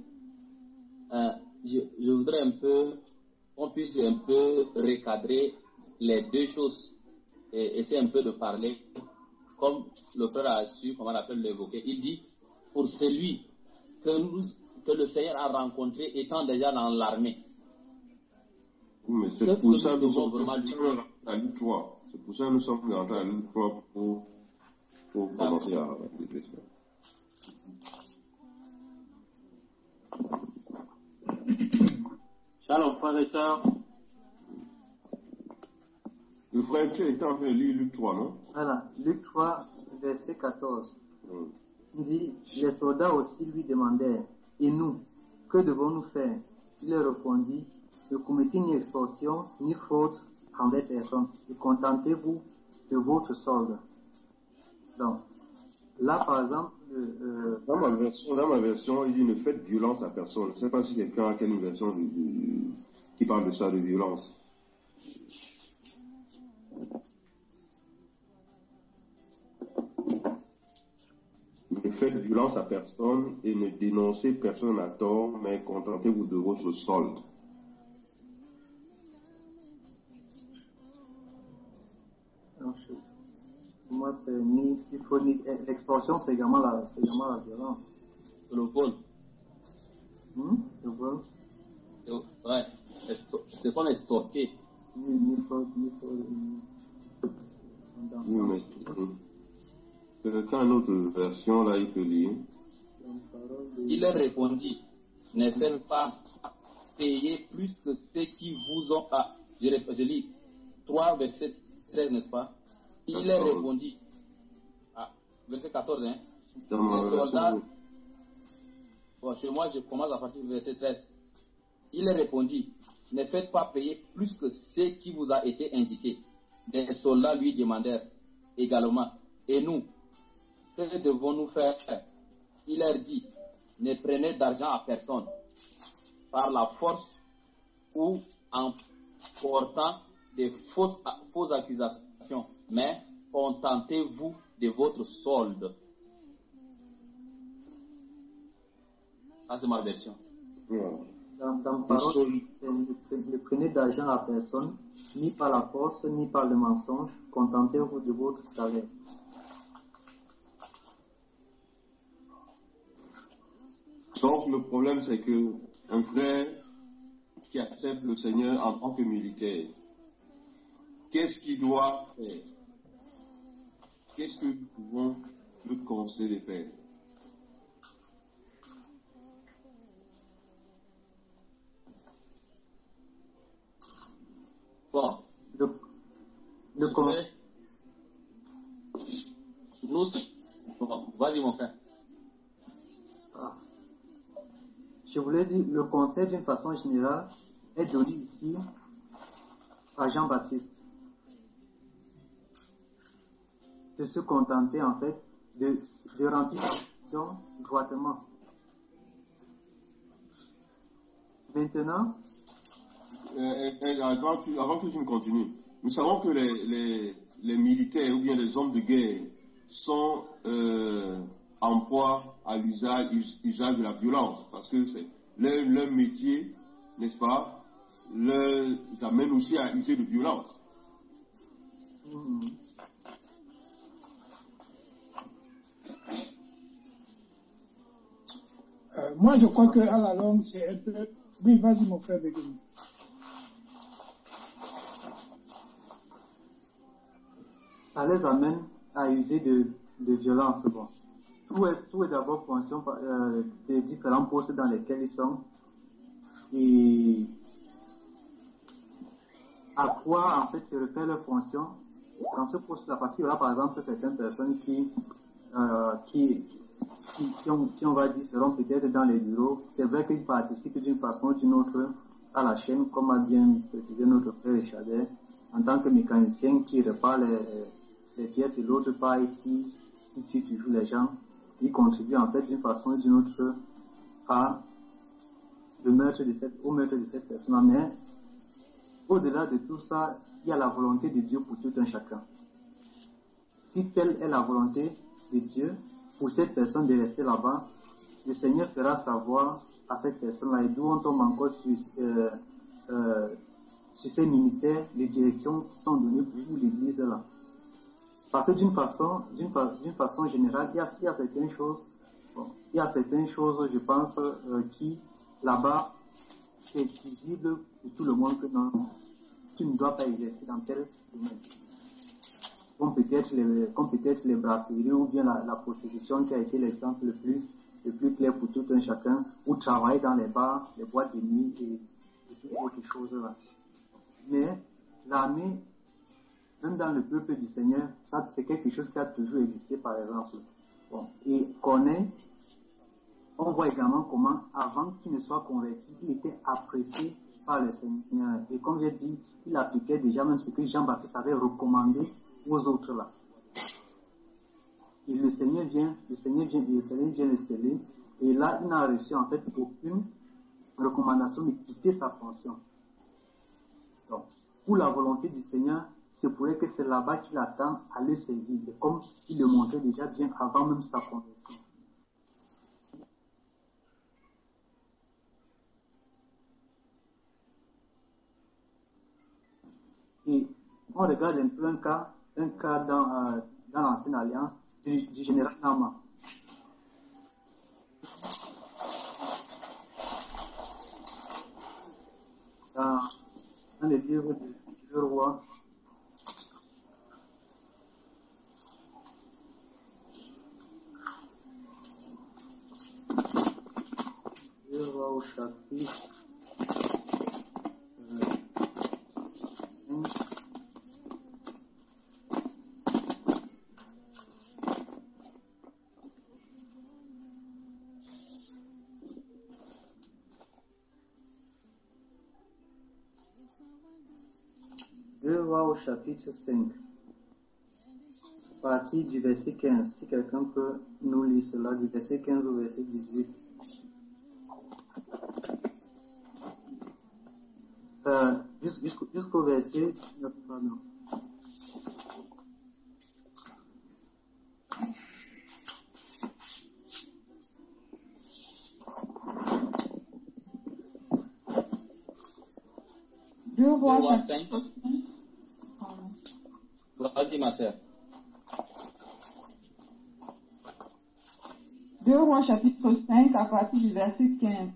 Je voudrais qu'on puisse un peu recadrer les deux choses et essayer un peu de parler, comme le frère a su, comment on appelle l'évoquer. Il dit, pour celui que le Seigneur a rencontré étant déjà dans l'armée. Oui, mais c'est pour ça que nous sommes à Luc 3. C'est pour ça que nous sommes rentrés à Luc 3 pour commencer à réfléchir. Shalom, frères et sœurs. Le frère, tu étais en train de lire Luc 3, non? Voilà, Luc 3, verset 14. Il dit, les soldats aussi lui demandèrent, et nous, que devons-nous faire? Il leur répondit, ne commettez ni extorsion, ni faute envers personne, et contentez-vous de votre solde. Donc, là, par exemple, dans ma version, il dit ne faites violence à personne. Je ne sais pas si quelqu'un a quelle version qui parle de ça, de violence. Ne faites violence à personne et ne dénoncez personne à tort, mais contentez-vous de votre solde. Moi, c'est ni, il faut ni, l'extorsion, c'est également la violence. Le vol. Le vol. Ouais, c'est comme extorquer. Ni faute. Quelqu'un a une autre version, là, il peut lire. Il leur répondit, ne faites pas payer plus que ceux qui vous ont... Ah, je lis 3, verset 13, n'est-ce pas? Il leur répondit, verset 14, hein? Les soldats, bon, chez moi, je commence à partir du verset 13. Il leur répondit, ne faites pas payer plus que ce qui vous a été indiqué. Les soldats lui demandèrent également, et nous, que devons-nous faire? Il leur dit, ne prenez d'argent à personne, par la force ou en portant des fausses accusations, mais contentez-vous de votre solde. Ça, c'est ma version. Dans parole, ne prenez d'argent à personne, ni par la force, ni par le mensonge, contentez-vous de votre salaire. Donc, le problème, c'est que un frère qui accepte le Seigneur en tant que militaire, qu'est-ce qu'il doit faire? Qu'est-ce que nous pouvons lui conseiller de faire? Bon. Le conseil. Bon, vas-y, mon frère. Je voulais dire, le conseil d'une façon générale est donné ici à Jean-Baptiste. De se contenter en fait de remplir la mission droitement. Maintenant, avant que tu ne continues, nous savons que les militaires ou bien les hommes de guerre sont en proie à l'usage de la violence, parce que c'est leur métier, n'est-ce pas, les amène aussi à user de violence. Moi, je crois qu'à la longue, c'est un peu... Oui, vas-y, mon frère Begumi. Ça les amène à user de violence. Bon. Tout est d'abord fonction des différents postes dans lesquels ils sont. Et à quoi, en fait, se réfère leur fonction dans ce poste-là. Parce qu'il y aura, par exemple, certaines personnes qui on va dire, seront peut-être dans les bureaux. C'est vrai qu'ils participent d'une façon ou d'une autre à la chaîne, comme a bien précisé notre frère Richardet, en tant que mécanicien qui répare les pièces et l'autre part qui tue toujours les gens. Il contribue en fait d'une façon ou d'une autre au meurtre de cette personne. Mais au-delà de tout ça, il y a la volonté de Dieu pour tout un chacun. Si telle est la volonté de Dieu pour cette personne de rester là-bas, le Seigneur fera savoir à cette personne-là, et d'où on tombe encore sur ces ministères, les directions qui sont données pour l'Église là. Parce que d'une façon générale, il y a certaines choses, je pense, qui qui est visible pour tout le monde que non, tu ne dois pas exercer dans tel domaine. Comme peut-être les brasseries ou bien la prostitution qui a été l'exemple le plus clair pour tout un chacun, ou travailler dans les bars, les boîtes de nuit et autre chose là. Mais l'armée, même dans le peuple du Seigneur, ça c'est quelque chose qui a toujours existé par exemple. Bon. Et Corneille, on voit également comment, avant qu'il ne soit converti, il était apprécié par le Seigneur. Et comme j'ai dit, il appliquait déjà même ce que Jean-Baptiste avait recommandé aux autres là. Et le Seigneur vient le sceller. Et là, il n'a reçu en fait aucune recommandation de quitter sa fonction. Donc, pour la volonté du Seigneur, c'est pour que c'est là-bas qu'il attend à le servir. Et comme il le montrait déjà bien avant même sa conversion. Et on regarde un peu un cas dans l'Ancienne Alliance du général Naaman. Dans le livre du roi, au chapitre 2 Rois au chapitre 5, à partir du verset 15. Si quelqu'un peut nous lire cela, du verset 15 au verset 18. Jusqu'au verset 9, pardon. Deux Rois 5. Vas-y, ma sœur. 2 Rois chapitre 5 à partir du verset 15.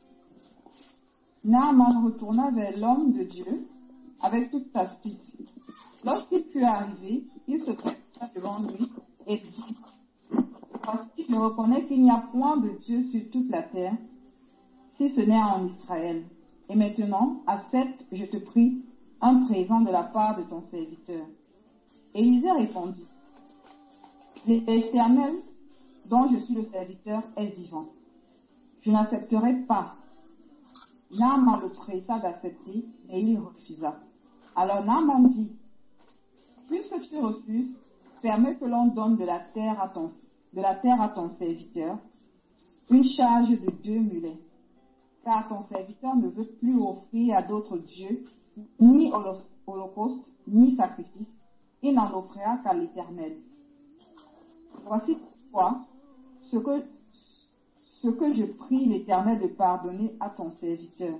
Naaman retourna vers l'homme de Dieu avec toute sa suite. Lorsqu'il fut arrivé, il se présenta devant lui et dit, voici, je reconnais qu'il n'y a point de Dieu sur toute la terre, si ce n'est en Israël. Et maintenant, accepte, je te prie, un présent de la part de ton serviteur. Élisée répondit, l'Éternel, dont je suis le serviteur, est vivant. Je n'accepterai pas. Naaman le pressa d'accepter, et il refusa. Alors Naaman dit, puisque tu refuses, permets que l'on donne de la terre à ton serviteur, une charge de 2 mulets. Car ton serviteur ne veut plus offrir à d'autres dieux, ni holocauste, ni sacrifice. Il n'en offrira qu'à l'Éternel. Voici pourquoi ce que je prie l'Éternel de pardonner à ton serviteur.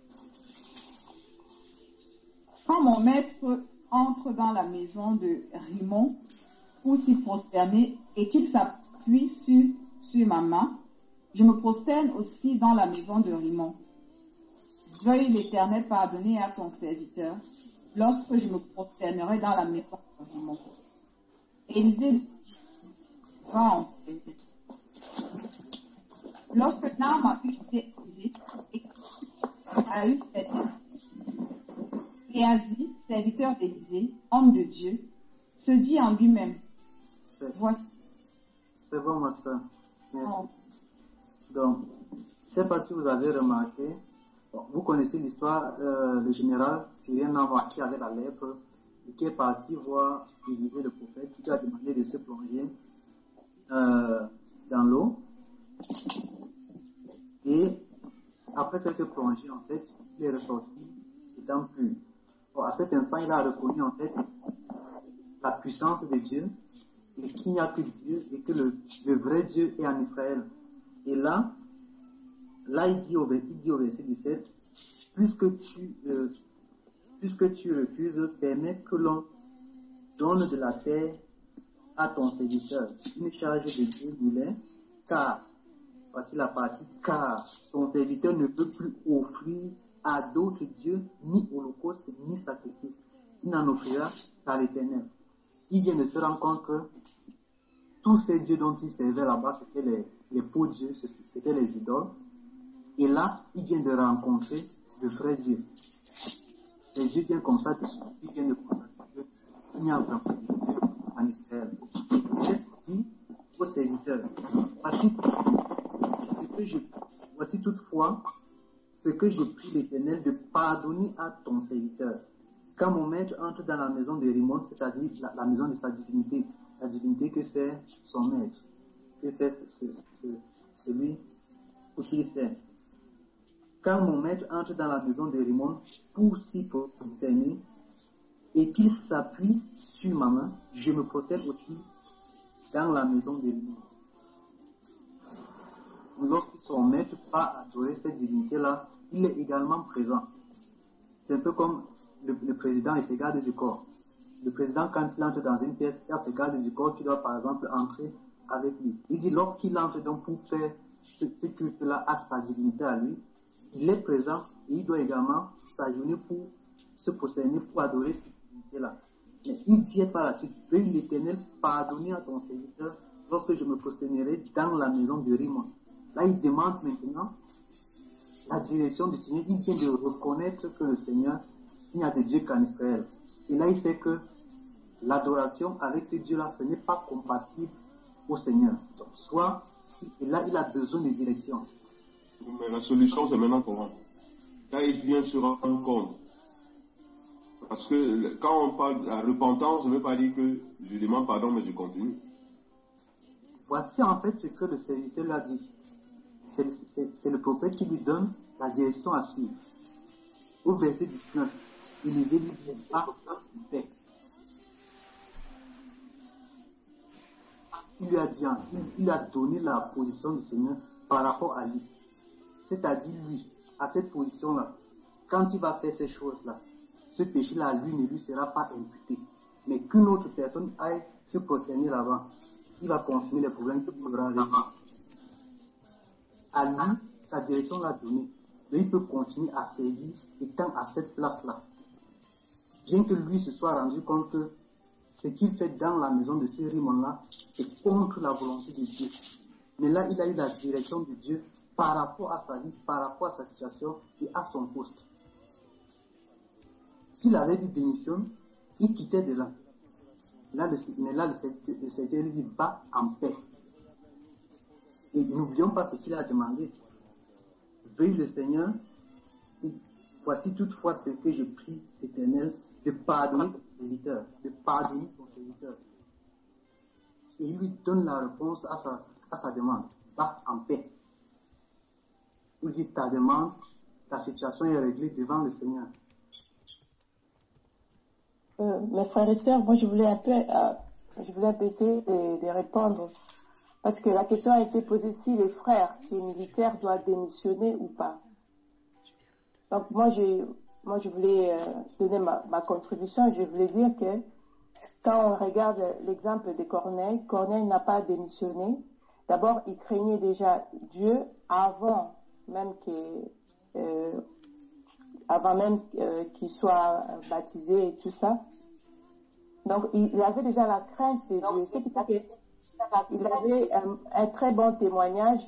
Quand mon maître entre dans la maison de Rimon pour s'y prosterner et qu'il s'appuie sur ma main, je me prosterne aussi dans la maison de Rimon. Veuille l'Éternel pardonner à ton serviteur lorsque je me prosternerai dans la maison de Rimon. Élisée va en paix. Lorsque Naaman eut été élevé et a eu cette Géasi, serviteur d'Élisée, homme de Dieu, se dit en lui-même, voici. C'est bon, ma soeur. Merci. Oh. Donc, je ne sais pas si vous avez remarqué, vous connaissez l'histoire, le général syrien Naaman qui avait la lèpre et qui est parti voir Élisée le prophète, qui lui a demandé de se plonger dans l'eau. Et après cette plongée, en fait, il est ressorti étant pur. Bon, à cet instant, il a reconnu en fait la puissance de Dieu et qu'il n'y a que Dieu et que le vrai Dieu est en Israël. Et là il dit au verset 17, puisque tu refuses, permets que l'on donne de la terre à ton serviteur, une charge de 2 mulets, car, voici la partie, car ton serviteur ne peut plus offrir à d'autres dieux, ni holocauste, ni sacrifice. Il n'en offrira qu'à l'Éternel. Il vient de se rendre compte que tous ces dieux dont il servait là-bas, c'était les faux dieux, c'était les idoles. Et là, il vient de rencontrer le vrai Dieu. Les Dieu bien comme ça, ils viennent de constater qu'il n'y a vraiment pas de Dieu en Israël. Qu'est-ce qu'il dit aux serviteurs? Voici toutefois ce que je prie l'Éternel de pardonner à ton serviteur. Quand mon maître entre dans la maison de Rimon, c'est-à-dire la maison de sa divinité, la divinité que c'est son maître, que c'est celui pour qui il sert. Quand mon maître entre dans la maison de Rimon pour s'y prosterner et qu'il s'appuie sur ma main, je me prosterne aussi dans la maison de Rimon. Lorsque son maître part adorer cette divinité-là, il est également présent. C'est un peu comme le président et ses gardes du corps. Le président, quand il entre dans une pièce, il y a ses gardes du corps qui doivent par exemple entrer avec lui. Il dit, lorsqu'il entre donc pour faire ce culte-là à sa divinité à lui, il est présent et il doit également s'agenouiller pour se prosterner, pour adorer cette divinité-là. Mais il dit par la suite, veuille l'Éternel pardonner à ton serviteur lorsque je me prosternerai dans la maison de Rimon. Là, il demande maintenant la direction du Seigneur. Il vient de reconnaître que le Seigneur, il n'y a de Dieu qu'en Israël. Et là, il sait que l'adoration avec ce Dieu-là, ce n'est pas compatible au Seigneur. Donc, et là, il a besoin de direction. Mais la solution, c'est maintenant comment? Là, il vient se rendre compte. Parce que quand on parle de la repentance, ça ne veut pas dire que je demande pardon, mais je continue. Voici en fait ce que le serviteur lui a dit. C'est le prophète qui lui donne la direction à suivre. Au verset 19, Élisée lui dit, pardonne en paix. Il lui a dit, il a donné la position du Seigneur par rapport à lui. C'est-à-dire lui, à cette position-là, quand il va faire ces choses-là, ce péché-là, lui, ne lui sera pas imputé. Mais qu'une autre personne aille se prosterner là-bas, il va continuer les problèmes qu'il pourra arriver. À lui, sa direction l'a donné. Mais il peut continuer à servir étant à cette place-là. Bien que lui se soit rendu compte que ce qu'il fait dans la maison de ce Rimon-là est contre la volonté de Dieu. Mais là, il a eu la direction de Dieu par rapport à sa vie, par rapport à sa situation et à son poste. S'il avait dit démissionne, il quittait de là. Mais là, le Seigneur lui dit va en paix. Et n'oublions pas ce qu'il a demandé. Veuille le Seigneur, et voici toutefois ce que je prie, Éternel, de pardonner ton serviteur, de pardonner ton serviteur. Et il lui donne la réponse à sa demande. Va en paix. Il dit ta demande, ta situation est réglée devant le Seigneur. Mes frères et sœurs, moi je voulais un peu essayer de répondre. Parce que la question a été posée si les frères, si les militaires doivent démissionner ou pas. Donc moi je voulais donner ma contribution. Je voulais dire que quand on regarde l'exemple de Corneille, Corneille n'a pas démissionné. D'abord, il craignait déjà Dieu avant même qu'il soit baptisé et tout ça. Donc il avait déjà la crainte de Dieu. Ce qui fait il avait un très bon témoignage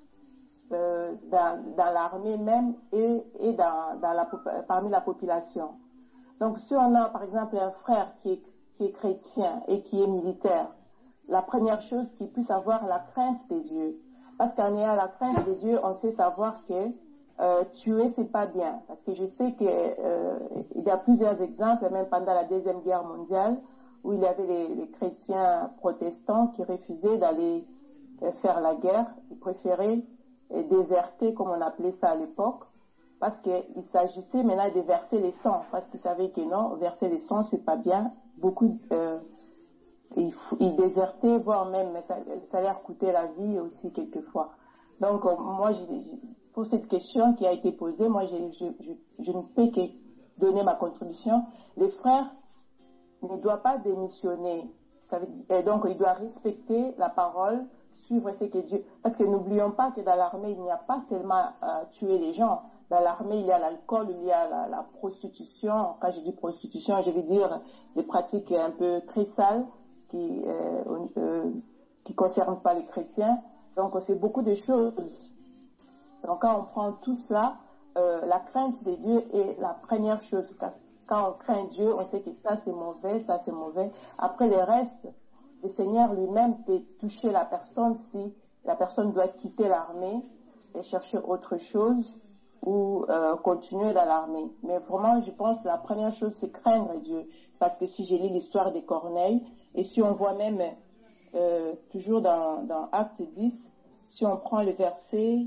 dans l'armée même et parmi la population. Donc si on a par exemple un frère qui est chrétien et qui est militaire, la première chose qu'il puisse avoir la crainte de Dieu. Parce qu'en ayant la crainte de Dieu, on sait savoir que tuer c'est pas bien. Parce que je sais qu'il y a plusieurs exemples, même pendant la Deuxième Guerre mondiale, où il y avait les chrétiens protestants qui refusaient d'aller faire la guerre. Ils préféraient déserter, comme on appelait ça à l'époque, parce qu'il s'agissait maintenant de verser les sangs, parce qu'ils savaient que non, verser les sangs, c'est pas bien. Beaucoup, ils désertaient, voire même, ça leur coûtait la vie aussi quelquefois. Donc, moi, pour cette question qui a été posée, moi, je ne peux que donner ma contribution. Les frères ne doit pas démissionner. Ça veut dire, donc, il doit respecter la parole, suivre ce que Dieu... Parce que n'oublions pas que dans l'armée, il n'y a pas seulement tuer les gens. Dans l'armée, il y a l'alcool, il y a la prostitution. Quand je dis prostitution, je veux dire des pratiques un peu très sales qui concernent pas les chrétiens. Donc, c'est beaucoup de choses. Donc, quand on prend tout cela, la crainte de Dieu est la première chose. Quand on craint Dieu, on sait que ça c'est mauvais, ça c'est mauvais. Après le reste, le Seigneur lui-même peut toucher la personne si la personne doit quitter l'armée et chercher autre chose ou continuer dans l'armée. Mais vraiment, je pense que la première chose, c'est craindre Dieu. Parce que si je lis l'histoire de Corneille, et si on voit même, toujours dans Acte 10, si on prend le verset,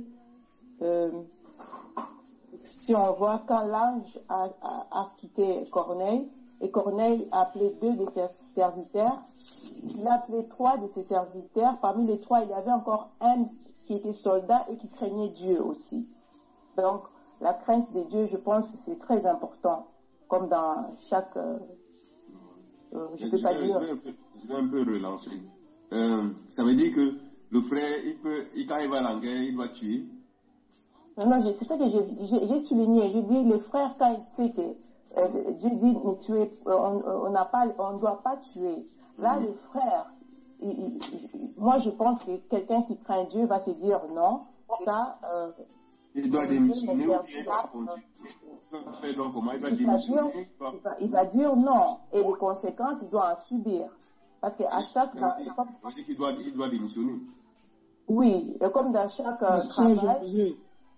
si on voit quand l'ange a quitté Corneille, et Corneille a appelé 2 de ses serviteurs, il a appelé 3 de ses serviteurs. Parmi les 3, il y avait encore un qui était soldat et qui craignait Dieu aussi. Donc, la crainte de Dieu, je pense que c'est très important, comme dans chaque... je vais un peu relancer. Ça veut dire que le frère, quand il va à la guerre, il va tuer. Non, c'est ça que j'ai souligné. Je dis, le frère, quand il sait que Dieu dit ne tuer, on ne doit pas tuer. Là, le frère, moi je pense que quelqu'un qui craint Dieu va se dire non, ça... il doit démissionner ou bien il va continuer. Donc, comment il va démissionner? Il va dire non. Et les conséquences, il doit en subir. Parce qu'à chaque... Ça veut dire qu'il doit démissionner. Oui, et comme dans chaque travail...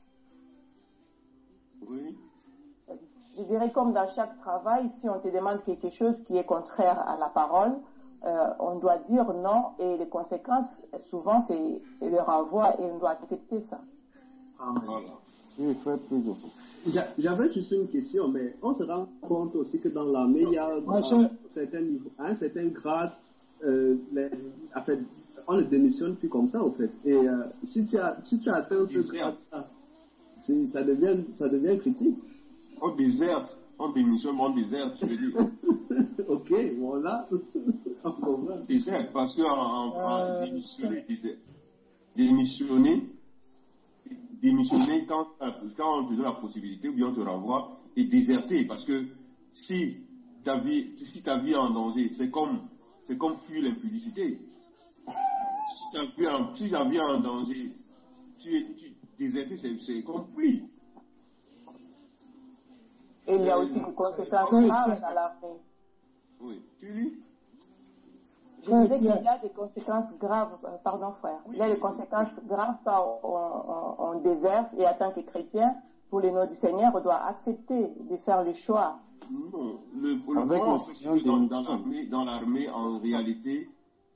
Oui. Je dirais comme dans chaque travail, si on te demande quelque chose qui est contraire à la parole, on doit dire non et les conséquences, souvent, c'est le renvoi et on doit accepter ça. J'avais juste une question, mais on se rend compte aussi que dans l'armée, il y a un certain grade, on ne démissionne plus comme ça, en fait. Et si tu as atteint ce grade-là, ça devient critique. On déserte, on démissionne, on déserte, je veux dire. Ok, voilà. On déserte, parce que démissionner quand on te donne la possibilité, ou bien on te renvoie, et déserter, parce que si ta vie est en danger, c'est comme fuir l'impudicité. Si ta vie est en danger, déserter, c'est comme fuir. Et il y a aussi des conséquences graves dans l'armée. Oui, tu lis? Je disais qu'il y a des conséquences graves, pardon frère, il y a des conséquences graves quand on déserte et en tant que chrétien, pour les noms du Seigneur, on doit accepter de faire le choix. Non, le problème dans l'armée, en réalité,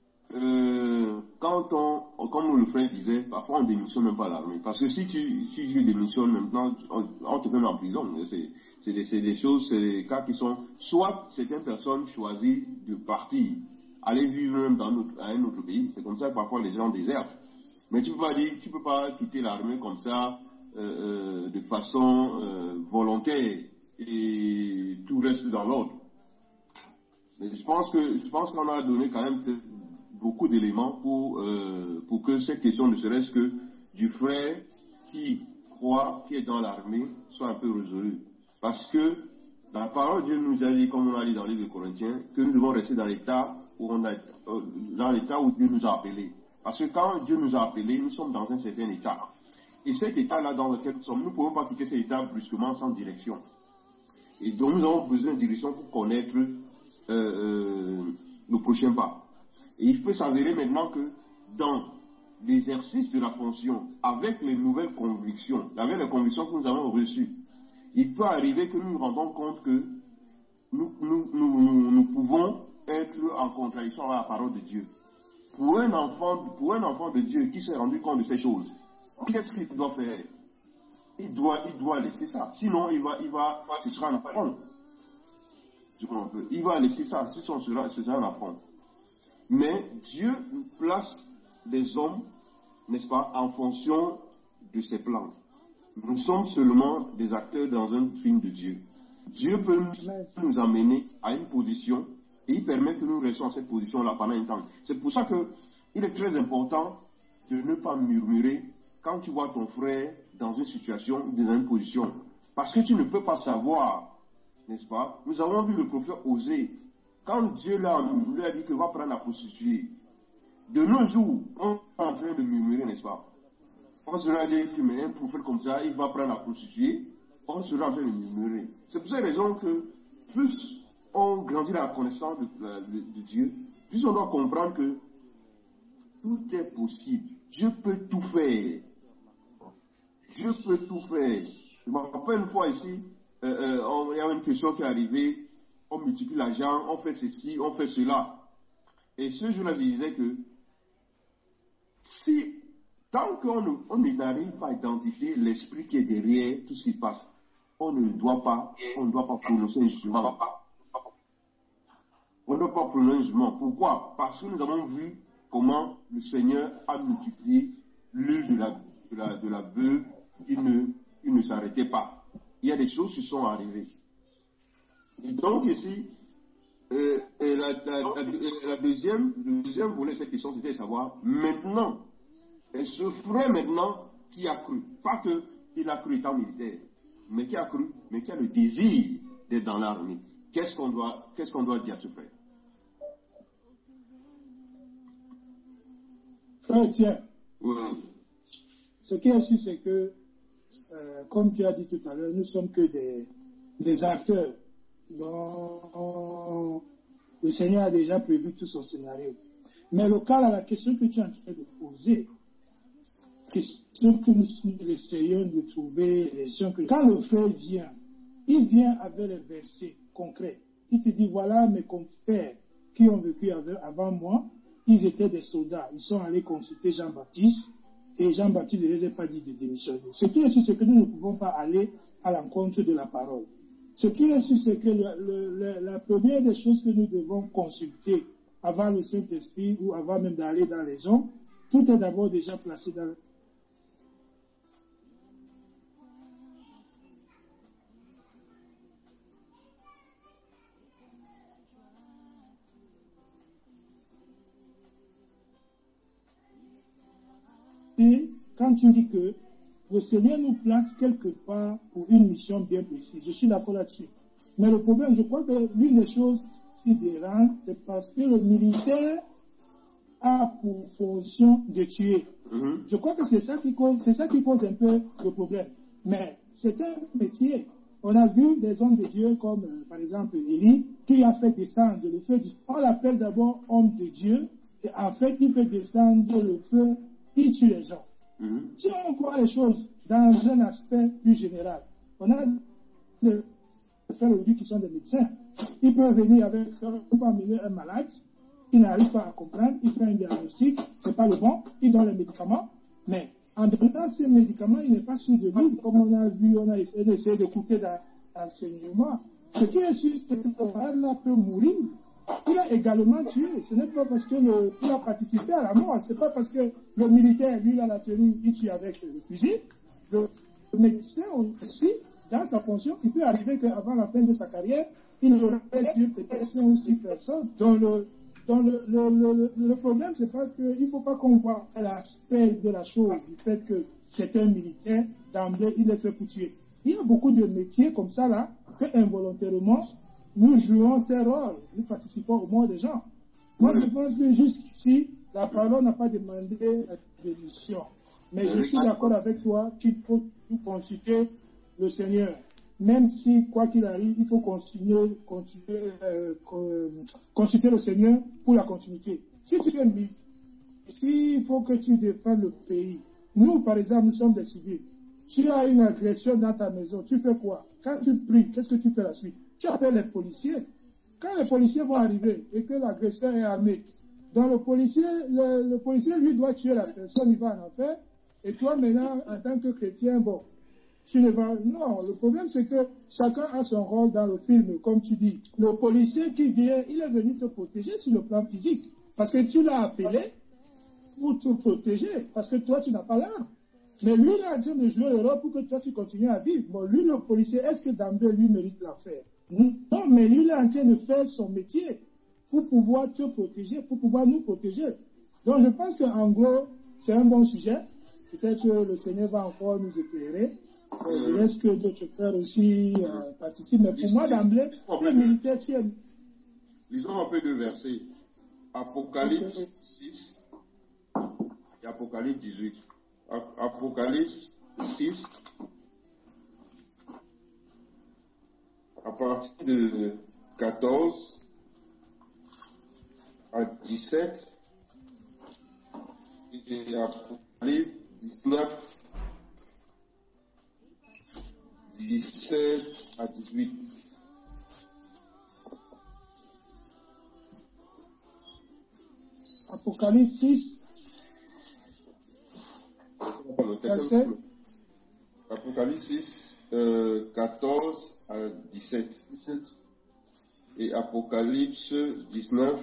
comme le frère disait, parfois on démissionne même pas à l'armée. Parce que si tu démissionnes maintenant, on te met en prison. C'est des choses, c'est des cas qui sont, soit certaines personnes choisissent de partir, aller vivre même dans un autre pays. C'est comme ça que parfois les gens désertent. Mais tu peux pas quitter l'armée comme ça, de façon volontaire et tout reste dans l'ordre. Mais je pense qu'on a donné quand même beaucoup d'éléments pour que cette question, ne serait-ce que du frère qui croit, qui est dans l'armée, soit un peu résolue. Parce que la parole de Dieu nous a dit, comme on a dit dans le livre de Corinthiens, que nous devons rester dans l'état où Dieu nous a appelés. Parce que quand Dieu nous a appelés, nous sommes dans un certain état. Et cet état-là dans lequel nous sommes, nous ne pouvons pas quitter cet état brusquement sans direction. Et donc nous avons besoin de direction pour connaître nos prochains pas. Et il peut s'avérer maintenant que dans l'exercice de la fonction, avec les nouvelles convictions, avec les convictions que nous avons reçues, il peut arriver que nous nous rendons compte que nous pouvons être en contradiction avec la parole de Dieu. Pour un enfant de Dieu qui s'est rendu compte de ces choses, qu'est-ce qu'il doit faire? Il doit laisser ça. Sinon, ce sera un affront. Il va laisser ça. Ce sera un affront. Mais Dieu place les hommes, n'est-ce pas, en fonction de ses plans. Nous sommes seulement des acteurs dans un film de Dieu. Dieu peut nous amener à une position et il permet que nous restions à cette position-là pendant un temps. C'est pour ça qu'il est très important de ne pas murmurer quand tu vois ton frère dans une situation, dans une position. Parce que tu ne peux pas savoir, n'est-ce pas? Nous avons vu le prophète Osée. Quand Dieu lui a dit qu'il va prendre la prostituée, de nos jours, on est en train de murmurer, n'est-ce pas? On se dit que mais un prophète comme ça, il va prendre la prostituée, on sera en train de murmurer. C'est pour cette raison que plus on grandit dans la connaissance de Dieu, plus on doit comprendre que tout est possible. Dieu peut tout faire. Dieu peut tout faire. Je me rappelle une fois ici, il y a une question qui est arrivée, on multiplie l'argent, on fait ceci, on fait cela. Et ce jour-là, je disais que si, tant qu'on n'arrive pas à identifier l'esprit qui est derrière tout ce qui passe, on ne doit pas prononcer un jugement. On ne doit pas prononcer un jugement. Pourquoi? Parce que nous avons vu comment le Seigneur a multiplié l'huile de la bœuf, il ne s'arrêtait pas. Il y a des choses qui sont arrivées. Et donc ici, le deuxième volet de cette question, c'était de savoir maintenant, et ce frère maintenant qui a cru, pas qu'il a cru étant militaire, mais qui a cru, mais qui a le désir d'être dans l'armée. Qu'est-ce qu'on doit dire à ce frère? Frère, tiens. Oui. Ce qui est sûr, c'est que, comme tu as dit tout à l'heure, nous ne sommes que des acteurs dont le Seigneur a déjà prévu tout son scénario. Mais le cas à la question que tu es en train de poser, question que nous essayons de trouver, quand le frère vient, il vient avec les versets concrets. Il te dit, voilà mes compères qui ont vécu avant moi, ils étaient des soldats. Ils sont allés consulter Jean-Baptiste et Jean-Baptiste ne les a pas dit de démissionner. Ce qui est sûr, c'est que nous ne pouvons pas aller à l'encontre de la parole. Ce qui est sûr, c'est que la première des choses que nous devons consulter avant le Saint-Esprit ou avant même d'aller dans les hommes, tout est d'abord déjà placé dans Et quand tu dis que le Seigneur nous place quelque part pour une mission bien précise, je suis d'accord là-dessus. Mais le problème, je crois que l'une des choses qui dérange, c'est parce que le militaire a pour fonction de tuer. Je crois que c'est ça qui cause un peu le problème. Mais c'est un métier. On a vu des hommes de Dieu comme, par exemple, Élie, qui a fait descendre le feu. On l'appelle d'abord homme de Dieu, et en fait, il fait descendre le feu, il tue les gens. Si on voit les choses dans un aspect plus général, on a des frères aujourd'hui qui sont des médecins. Ils peuvent venir avec un malade, il n'arrive pas à comprendre, il fait un diagnostic, c'est pas le bon, il donne les médicaments, mais en donnant ces médicaments, il n'est pas sûr de lui, comme on a vu, on a essayé d'écouter dans l'enseignement. Ce qui est sûr, c'est que le malade peut mourir. Il a également tué. Ce n'est pas parce qu'il a participé à la mort. Ce n'est pas parce que le militaire, lui, il a la tenue, il tue avec le fusil. Le médecin aussi, dans sa fonction, il peut arriver qu'avant la fin de sa carrière, il aurait tué peut-être 5 ou 6 personnes. Donc le problème, c'est pas que, il ne faut pas qu'on voit l'aspect de la chose, du fait que c'est un militaire, d'emblée, il est fait pour tuer. Il y a beaucoup de métiers comme ça, là, que involontairement, nous jouons ces rôles, nous participons au mort des gens. Moi, je pense que jusqu'ici, la parole n'a pas demandé la démission. Mais je suis d'accord avec toi qu'il faut consulter le Seigneur. Même si, quoi qu'il arrive, il faut consulter le Seigneur pour la continuité. Si tu es s'il faut que tu défendes le pays. Nous, par exemple, nous sommes des civils. Tu as une agression dans ta maison, tu fais quoi? Quand tu pries, qu'est-ce que tu fais la suite? Tu appelles les policiers. Quand les policiers vont arriver et que l'agresseur est armé, donc le policier, lui, doit tuer la personne, il va en enfer. Et toi, maintenant, en tant que chrétien, bon, tu ne vas... Non, le problème, c'est que chacun a son rôle dans le film, comme tu dis. Le policier qui vient, il est venu te protéger sur le plan physique. Parce que tu l'as appelé pour te protéger. Parce que toi, tu n'as pas l'arme. Mais lui, il est en train de jouer le rôle pour que toi, tu continues à vivre. Bon, lui, le policier, est-ce que d'emblée, lui, mérite l'affaire? Non, mais lui, il est en train de faire son métier pour pouvoir te protéger, pour pouvoir nous protéger. Donc, je pense qu'en gros, c'est un bon sujet. Peut-être que le Seigneur va encore nous éclairer. Je laisse que d'autres frères aussi participent. Mais pour moi, d'emblée, les militaires, tu es... Lisons un peu de versets. Apocalypse 6 et Apocalypse 18. Apocalypse 6 partir de 14 à 17 et Apocalypse 19, 17 à 18. Apocalypse 6, verset Apocalypse 6, 14 à 17. Et Apocalypse 19,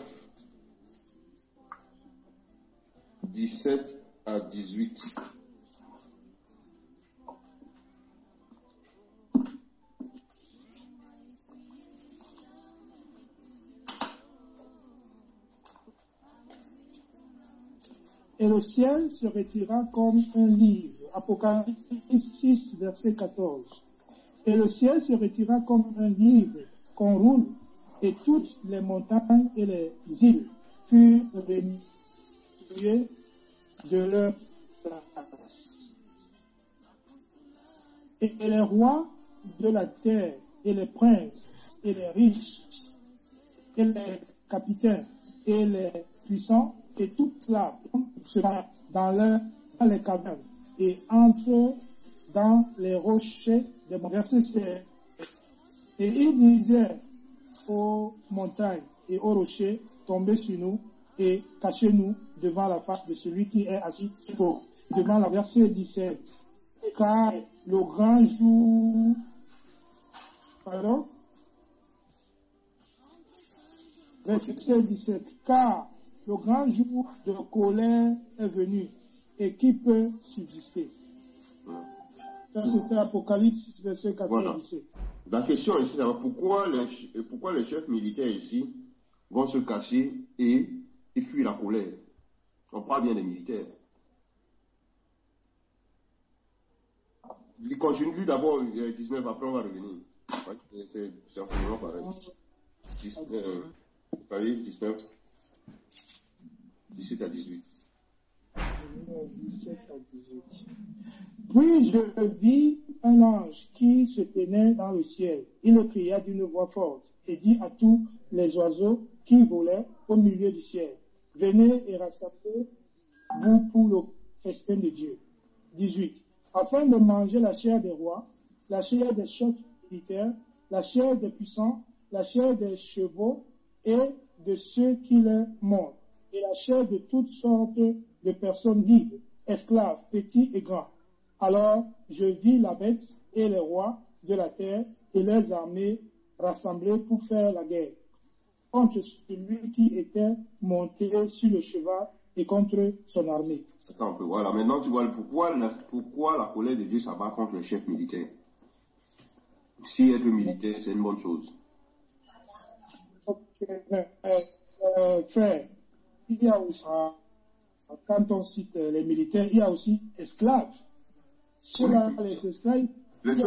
17 à 18. Et le ciel se retira comme un livre. Apocalypse 6, verset 14. Et le ciel se retira comme un livre qu'on roule, et toutes les montagnes et les îles furent remuées de leur place. Et les rois de la terre, et les princes, et les riches, et les capitaines, et les puissants, et tout cela sera dans les cavernes, et entre dans les rochers de mon verset 16. Et il disait aux montagnes et aux rochers, tombez sur nous et cachez-nous devant la face de celui qui est assis sur devant la verset 17. Car le grand jour, pardon, verset 17, car le grand jour de colère est venu, et qui peut subsister? Ça, c'était Apocalypse 6, verset 97. Voilà. La question ici, c'est pourquoi les chefs militaires ici vont se cacher et fuir la colère? On parle bien des militaires. Il continue d'abord 19, après on va revenir. C'est un peu pareil. Apocalypse 19, 17 à 18. 17 à 18. Puis je vis un ange qui se tenait dans le ciel. Il cria d'une voix forte et dit à tous les oiseaux qui volaient au milieu du ciel, venez et rassemblez-vous pour le festin de Dieu. 18. Afin de manger la chair des rois, la chair des chefs militaires, la chair des puissants, la chair des chevaux et de ceux qui les montent, et la chair de toutes sortes de personnes libres, esclaves, petits et grands. Alors je vis la bête et les rois de la terre et leurs armées rassemblés pour faire la guerre contre celui qui était monté sur le cheval et contre son armée. Attends un peu, voilà. Maintenant, tu vois pourquoi la colère de Dieu s'abat contre les chefs militaires. Si être militaire, c'est une bonne chose. Frère, il y a aussi, quand on cite les militaires, il y a aussi esclaves. Ceux-là, les esclaves, les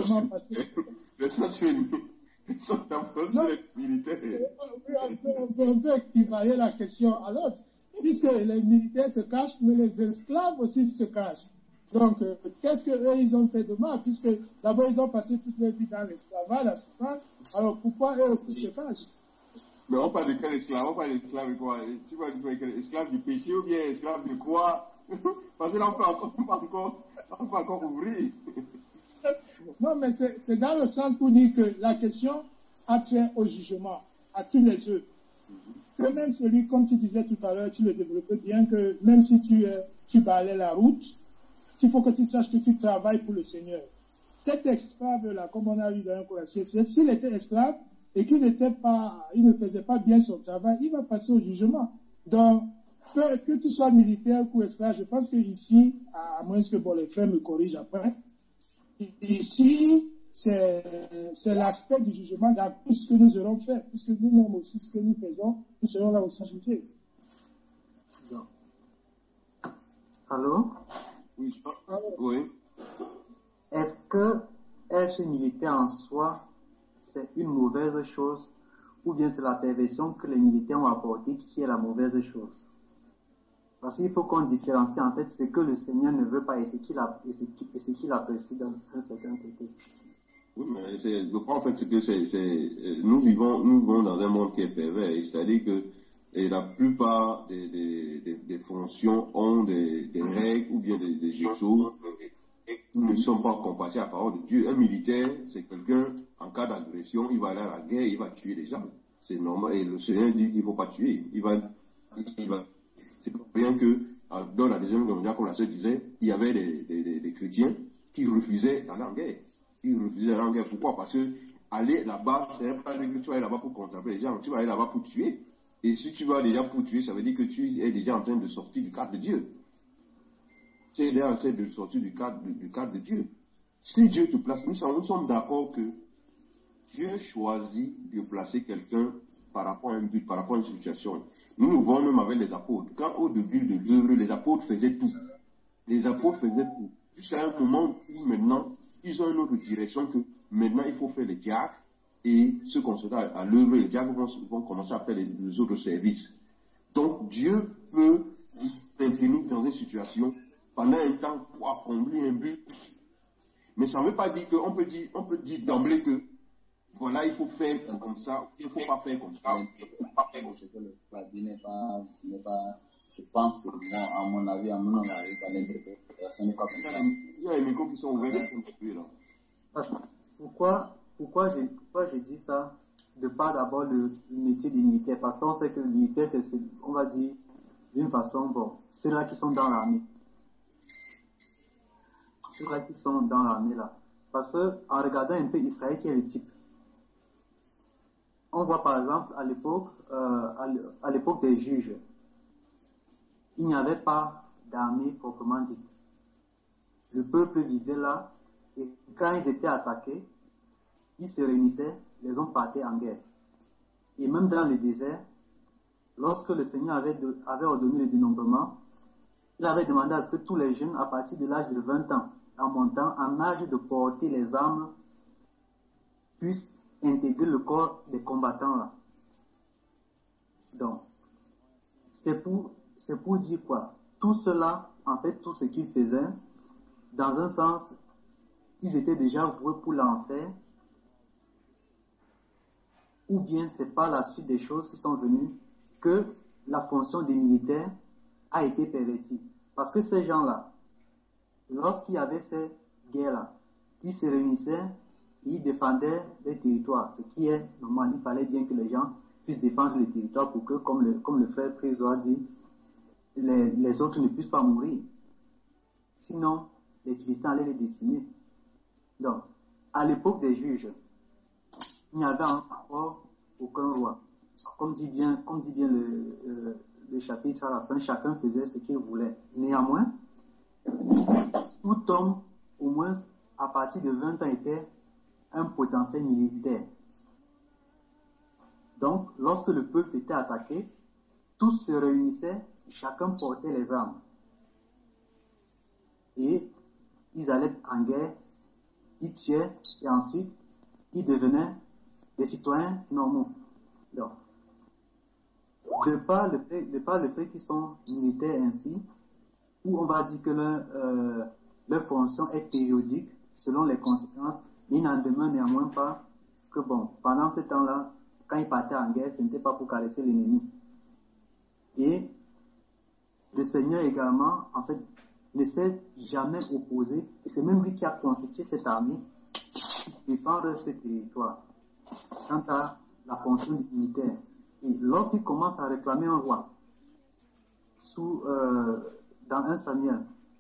militaires. On peut équivaler la question à l'autre, puisque les militaires se cachent, mais les esclaves aussi se cachent. Donc, qu'est-ce qu'eux, ils ont fait de mal, puisque d'abord, ils ont passé toute leur vie dans l'esclavage, la souffrance, alors pourquoi eux aussi se cachent? Mais on parle de quel esclave? On parle d'esclave de quoi? Tu vas dire esclave du péché ou bien esclave de quoi? Parce que là, on peut encore ouvrir. Non, mais c'est dans le sens pour dire que la question a trait au jugement, à tous les œufs. Que même celui, comme tu disais tout à l'heure, tu le développais bien, que même si tu balayes la route, il faut que tu saches que tu travailles pour le Seigneur. Cet esclave-là, comme on a vu dans un Corinthiens, s'il était esclave et qu'il ne faisait pas bien son travail, il va passer au jugement. Donc, que tu sois militaire ou esclave, je pense que ici, à moins que les frères me corrigent après, ici, c'est l'aspect du jugement dans tout ce que nous aurons fait, puisque nous-mêmes aussi, ce que nous faisons, nous serons là aussi jugés. Allô? Oui. Est-ce que être militaire en soi, c'est une mauvaise chose, ou bien c'est la perversion que les militaires ont apportée qui est la mauvaise chose? Parce qu'il faut qu'on différencie en fait ce que le Seigneur ne veut pas et ce qu'il apprécie d'un certain côté. Oui, mais je crois en fait que nous vivons dans un monde qui est pervers, c'est-à-dire que la plupart des fonctions ont des règles ou bien des choses qui ne sont pas compassées à la parole de Dieu. Un militaire, c'est quelqu'un, en cas d'agression, il va aller à la guerre, il va tuer les gens. C'est normal, et le Seigneur dit qu'il ne faut pas tuer. C'est pas bien que, dans la Deuxième Guerre mondiale, comme la sœur disait, il y avait des chrétiens qui refusaient d'aller en guerre. Ils refusaient d'aller en guerre. Pourquoi? Parce que aller là-bas, ce n'est pas que tu vas aller là-bas pour contempler les gens, tu vas aller là-bas pour tuer. Et si tu vas déjà pour tuer, ça veut dire que tu es déjà en train de sortir du cadre de Dieu. Tu es déjà en train de sortir du cadre de Dieu. Si Dieu te place, nous sommes d'accord que Dieu choisit de placer quelqu'un par rapport à un but, par rapport à une situation. Nous voyons même avec les apôtres. Quand au début de l'œuvre, les apôtres faisaient tout. Les apôtres faisaient tout. Jusqu'à un moment où maintenant, ils ont une autre direction que maintenant il faut faire les diacres et ceux qui sont à l'œuvre, les diacres vont commencer à faire les autres services. Donc Dieu peut maintenir dans une situation pendant un temps pour accomplir un but. Mais ça ne veut pas dire qu'on peut dire d'emblée que voilà, il faut faire comme ça, il ne faut pas faire comme ça. Je pense que, à mon avis, à mon avis, dans l'interprétation n'est pas comme ça. Il y a les micros qui sont ouverts depuis là. Pourquoi je dis ça? De pas d'abord le métier d'unitaire, parce qu'on sait que l'unitaire, c'est, on va dire, d'une façon, bon, ceux-là qui sont dans l'armée. Ceux-là qui sont dans l'armée là. Parce que, en regardant un peu Israël, qui est le type. On voit par exemple à l'époque des juges, il n'y avait pas d'armée proprement dite. Le peuple vivait là, et quand ils étaient attaqués, ils se réunissaient, les hommes partaient en guerre. Et même dans le désert, lorsque le Seigneur avait ordonné le dénombrement, il avait demandé à ce que tous les jeunes, à partir de l'âge de 20 ans, en montant, en âge de porter les armes, puissent intégrer le corps des combattants là. Donc, c'est pour dire quoi? Tout cela, en fait, tout ce qu'ils faisaient, dans un sens, ils étaient déjà voués pour l'enfer, ou bien c'est par la suite des choses qui sont venues que la fonction des militaires a été pervertie. Parce que ces gens-là, lorsqu'il y avait ces guerres-là, qui se réunissaient, ils défendaient les territoires, ce qui est normal. Il fallait bien que les gens puissent défendre les territoires pour que, comme le frère Préso a dit, les autres ne puissent pas mourir. Sinon, les Philistins allaient les décimer. Donc, à l'époque des juges, il n'y avait encore aucun roi. Comme dit bien le chapitre à la fin, chacun faisait ce qu'il voulait. Néanmoins, tout homme, au moins à partir de 20 ans, était un potentiel militaire. Donc, lorsque le peuple était attaqué, tous se réunissaient, chacun portait les armes. Et ils allaient en guerre, ils tuaient, et ensuite, ils devenaient des citoyens normaux. Donc, de par le fait qu'ils sont militaires ainsi, où on va dire que leur fonction est périodique, selon les conséquences, mais il n'en demeure néanmoins pas que, bon, pendant ce temps-là, quand ils partaient en guerre, ce n'était pas pour caresser l'ennemi. Et le Seigneur également, en fait, ne s'est jamais opposé, et c'est même lui qui a constitué cette armée pour défendre ce territoire. Quant à la fonction du militaire. Et lorsqu'il commence à réclamer un roi, dans 1 Samuel,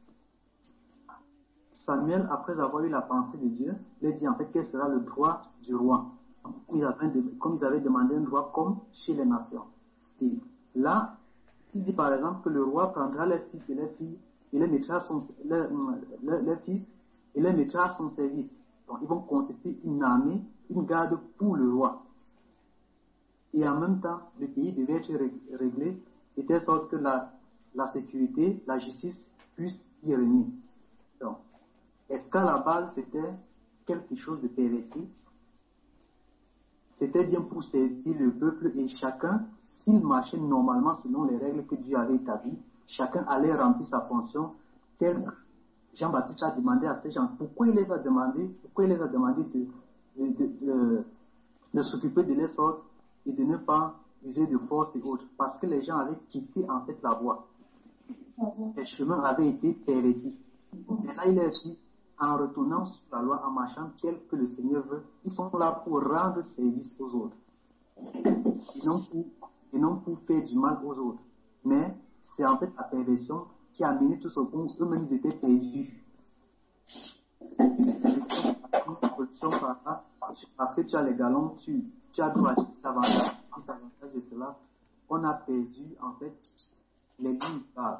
Samuel, après avoir eu la pensée de Dieu, lui dit en fait quel sera le droit du roi. Comme ils avaient demandé un droit comme chez les nations. Et là, il dit par exemple que le roi prendra les fils et les filles et les mettra les fils et les mettra à son service. Donc ils vont constituer une armée, une garde pour le roi. Et en même temps, le pays devait être réglé de telle sorte que la sécurité, la justice puissent y régner. Donc, est-ce qu'à la base c'était quelque chose de perverti? C'était bien pour servir le peuple et chacun, s'il marchait normalement selon les règles que Dieu avait établies, chacun allait remplir sa fonction tel que Jean-Baptiste a demandé à ces gens. Pourquoi il les a demandé de s'occuper de leur sort et de ne pas user de force et autres, parce que les gens avaient quitté en fait la voie. Les chemins avaient été pervertis. Et là, il est dit, en retournant sur la loi, en marchant tel que le Seigneur veut, ils sont là pour rendre service aux autres. Et non pour faire du mal aux autres. Mais c'est en fait la perversion qui a mené tout ce point où eux-mêmes ils étaient perdus. Parce que tu as les galons, tu as droit à cet avantage de cela. On a perdu en fait les lignes basses.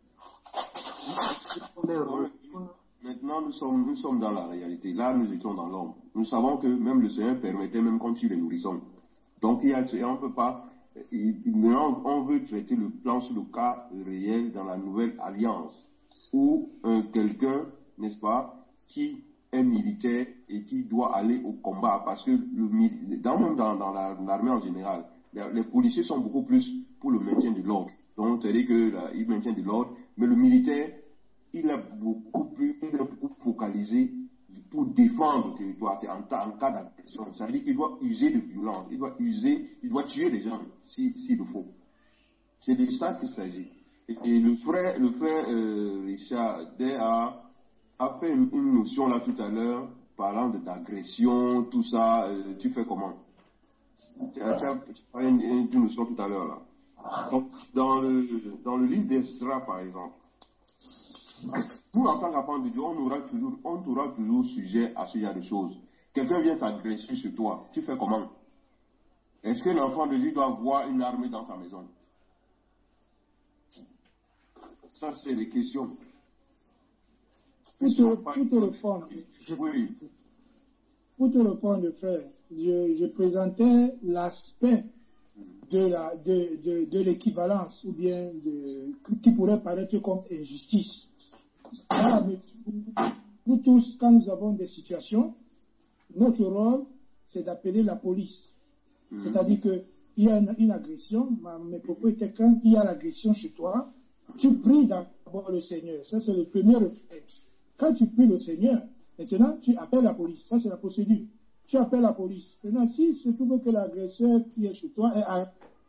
Maintenant, nous sommes dans la réalité. Là, nous étions dans l'ombre. Nous savons que même le Seigneur permettait, même quand tu les nourrissons. Donc, on ne peut pas. Maintenant, on veut traiter le plan sur le cas réel dans la nouvelle alliance, où quelqu'un, n'est-ce pas, qui est militaire et qui doit aller au combat, parce que dans l'armée en général, les policiers sont beaucoup plus pour le maintien de l'ordre. Donc, c'est-à-dire qu'ils maintiennent de l'ordre, mais le militaire, il est beaucoup focalisé pour défendre le territoire en cas d'agression. Ça veut dire qu'il doit user de violence, il doit tuer les gens s'il le faut. C'est de ça qu'il s'agit. Et le frère Richard Day a fait une notion là tout à l'heure, parlant d'agression, tout ça. Tu fais comment? Tu as parlé d'une notion tout à l'heure là. Donc, dans le livre d'Esdras, par exemple, nous, en tant qu'enfant de Dieu, on aura toujours sujet à ce genre de choses. Quelqu'un vient t'agresser sur toi, tu fais comment? Est-ce que l'enfant de Dieu doit avoir une armée dans ta maison? Ça, c'est les questions. Pour te répondre, frère, je présentais l'aspect de l'équivalence ou bien qui pourrait paraître comme injustice. Nous tous, quand nous avons des situations, notre rôle, c'est d'appeler la police. C'est-à-dire qu'il y a une agression, mes propos étaient quand il y a l'agression chez toi, tu pries d'abord le Seigneur. Ça, c'est le premier réflexe. Quand tu pries le Seigneur, maintenant, tu appelles la police. Ça, c'est la procédure. Tu appelles la police. Maintenant, si se trouve que l'agresseur qui est chez toi est à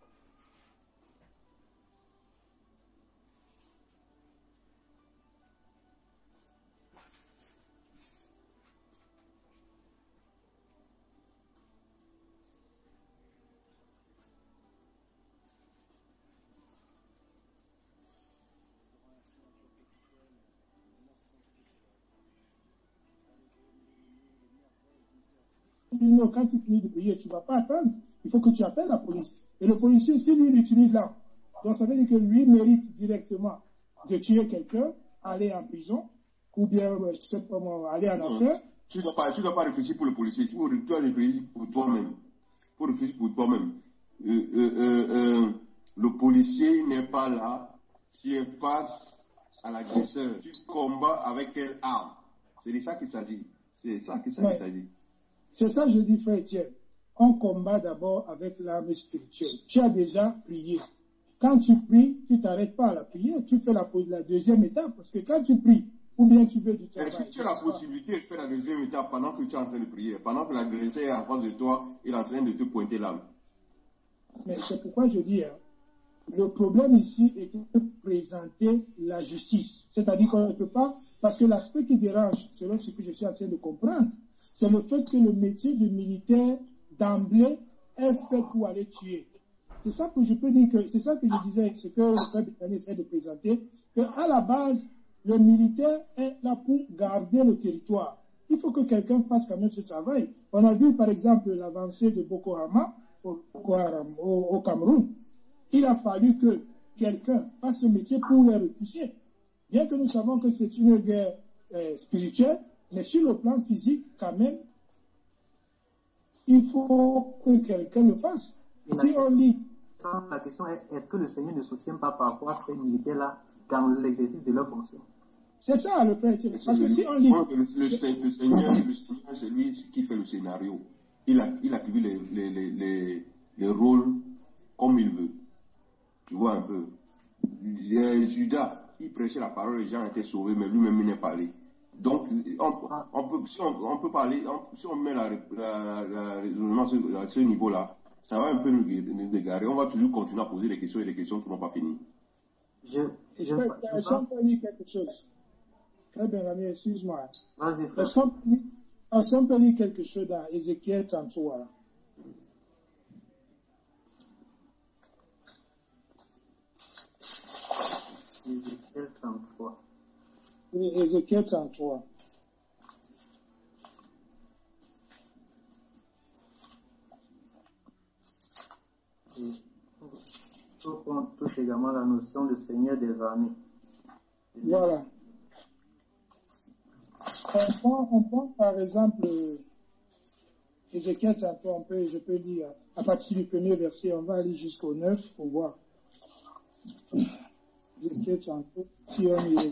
non, quand tu finis de prier, tu ne vas pas attendre. Il faut que tu appelles la police. Et le policier, si lui l'utilise là, donc ça veut dire que lui mérite directement de tuer quelqu'un, aller en prison, ou bien, je sais pas moi, aller en enfer. Tu ne dois pas réfléchir pour le policier, tu dois réfléchir pour toi-même. Pour réfléchir pour toi-même. Le policier n'est pas là, tu es face à l'agresseur. Tu combats avec quelle arme? C'est de ça qu'il s'agit. C'est ça qu'il s'agit. C'est ça que je dis, frère Etienne. On combat d'abord avec l'arme spirituelle. Tu as déjà prié. Quand tu pries, tu ne t'arrêtes pas à la prière. Tu fais la deuxième étape. Parce que quand tu pries, ou bien tu veux du travail. Est-ce que tu as la possibilité de faire la deuxième étape pendant que tu es en train de prier? Pendant que l'agresseur est en face de toi, il est en train de te pointer l'âme. Mais c'est pourquoi je dis, le problème ici est de présenter la justice. C'est-à-dire qu'on ne peut pas, parce que l'aspect qui dérange, selon ce que je suis en train de comprendre, c'est le fait que le métier de militaire, d'emblée, est fait pour aller tuer. C'est ça que je peux dire que, c'est ça que je disais, ce que le frère Béthanie essaie de présenter, qu'à la base, le militaire est là pour garder le territoire. Il faut que quelqu'un fasse quand même ce travail. On a vu, par exemple, l'avancée de Boko Haram au Cameroun. Il a fallu que quelqu'un fasse ce métier pour les repousser. Bien que nous savons que c'est une guerre spirituelle, mais sur le plan physique, quand même, il faut que quelqu'un le fasse. Si on lit. La question est, est-ce que le Seigneur ne soutient pas parfois ces militaires-là dans l'exercice de leur fonction? C'est ça le frère. Parce que si on lit. Le Seigneur, c'est lui qui fait le scénario. Il attribue les rôles comme il veut. Tu vois un peu. Judas, il prêchait la parole, les gens étaient sauvés, mais lui-même il n'est pas allé. Donc, on peut parler, si on met la raisonnement à ce niveau-là, ça va un peu nous égarer. On va toujours continuer à poser des questions et des questions qui n'ont pas fini. Est-ce qu'on peut lire quelque chose? Très bien, ami, excuse-moi. Vas-y, frère. Est-ce qu'on peut lire quelque chose dans Ézéchiel 33? Ézéchiel 33. Oui, Ézéchiel 33. On touche également la notion de Seigneur des armées. Voilà. On prend par exemple Ézéchiel 33, je peux lire à partir du premier verset, on va aller jusqu'au 9 pour voir. Ézéchiel 33, si on y est.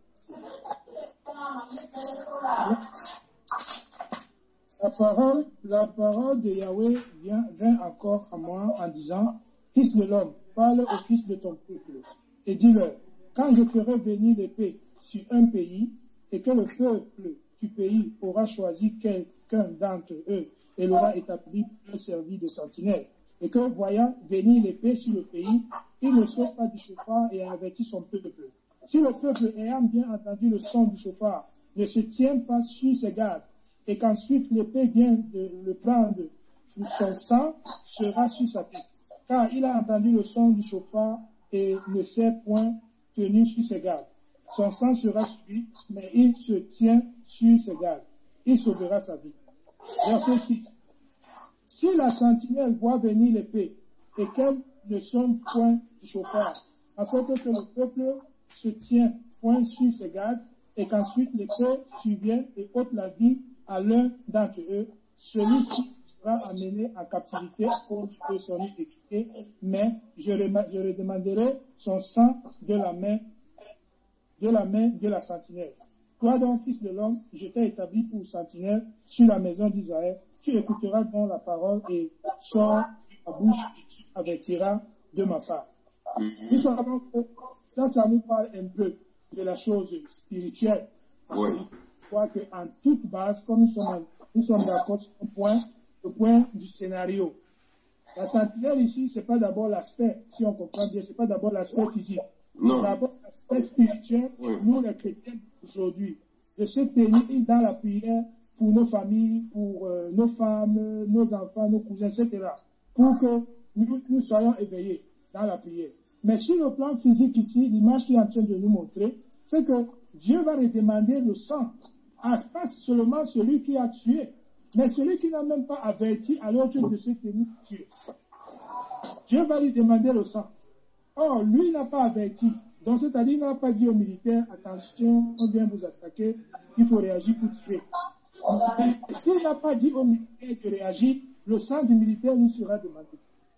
La parole de Yahweh vint encore à moi en disant, Fils de l'homme, parle aux fils de ton peuple, et dis-leur, quand je ferai venir l'épée sur un pays, et que le peuple du pays aura choisi quelqu'un d'entre eux, et l'aura établi pour leur servir de sentinelle, et que, voyant venir l'épée sur le pays, il ne saute pas du chauffard et avertit son peuple. Si le peuple, ayant bien entendu le son du chauffard, ne se tient pas sur ses gardes, et qu'ensuite l'épée vient de le prendre, son sang sera sur sa tête. Car il a entendu le son du chauffard et ne s'est point tenu sur ses gardes. Son sang sera sur lui, mais il se tient sur ses gardes. Il sauvera sa vie. Verset 6. Si la sentinelle voit venir l'épée et qu'elle ne sonne point du chauffard, en sorte que le peuple se tient point sur ses gardes et qu'ensuite l'épée survienne et ôte la vie à l'un d'entre eux, celui-ci sera amené en captivité à cause de son iniquité, mais je redemanderai son sang de la main de la sentinelle. Toi donc, fils de l'homme, je t'ai établi pour sentinelle sur la maison d'Israël. Tu écouteras donc la parole et sors de ma bouche et tu avertiras de ma part. Nous savons que ça nous parle un peu de la chose spirituelle. Oui. Je crois qu'en toute base, comme nous sommes d'accord sur le point du scénario. La sentinelle ici, c'est pas d'abord l'aspect, si on comprend bien, c'est pas d'abord l'aspect physique. C'est d'abord l'aspect spirituel, nous les chrétiens aujourd'hui, de se tenir dans la prière pour nos familles, pour nos femmes, nos enfants, nos cousins, etc. Pour que nous soyons éveillés dans la prière. Mais sur le plan physique ici, l'image qui est en train de nous montrer, c'est que Dieu va redemander le sang. Pas seulement celui qui a tué, mais celui qui n'a même pas averti à l'autre de se tenir tué. Dieu va lui demander le sang. Or, lui n'a pas averti. Donc, c'est-à-dire, il n'a pas dit aux militaires, attention, on vient vous attaquer, il faut réagir pour tuer. Mais s'il n'a pas dit aux militaires de réagir, le sang du militaire lui sera demandé.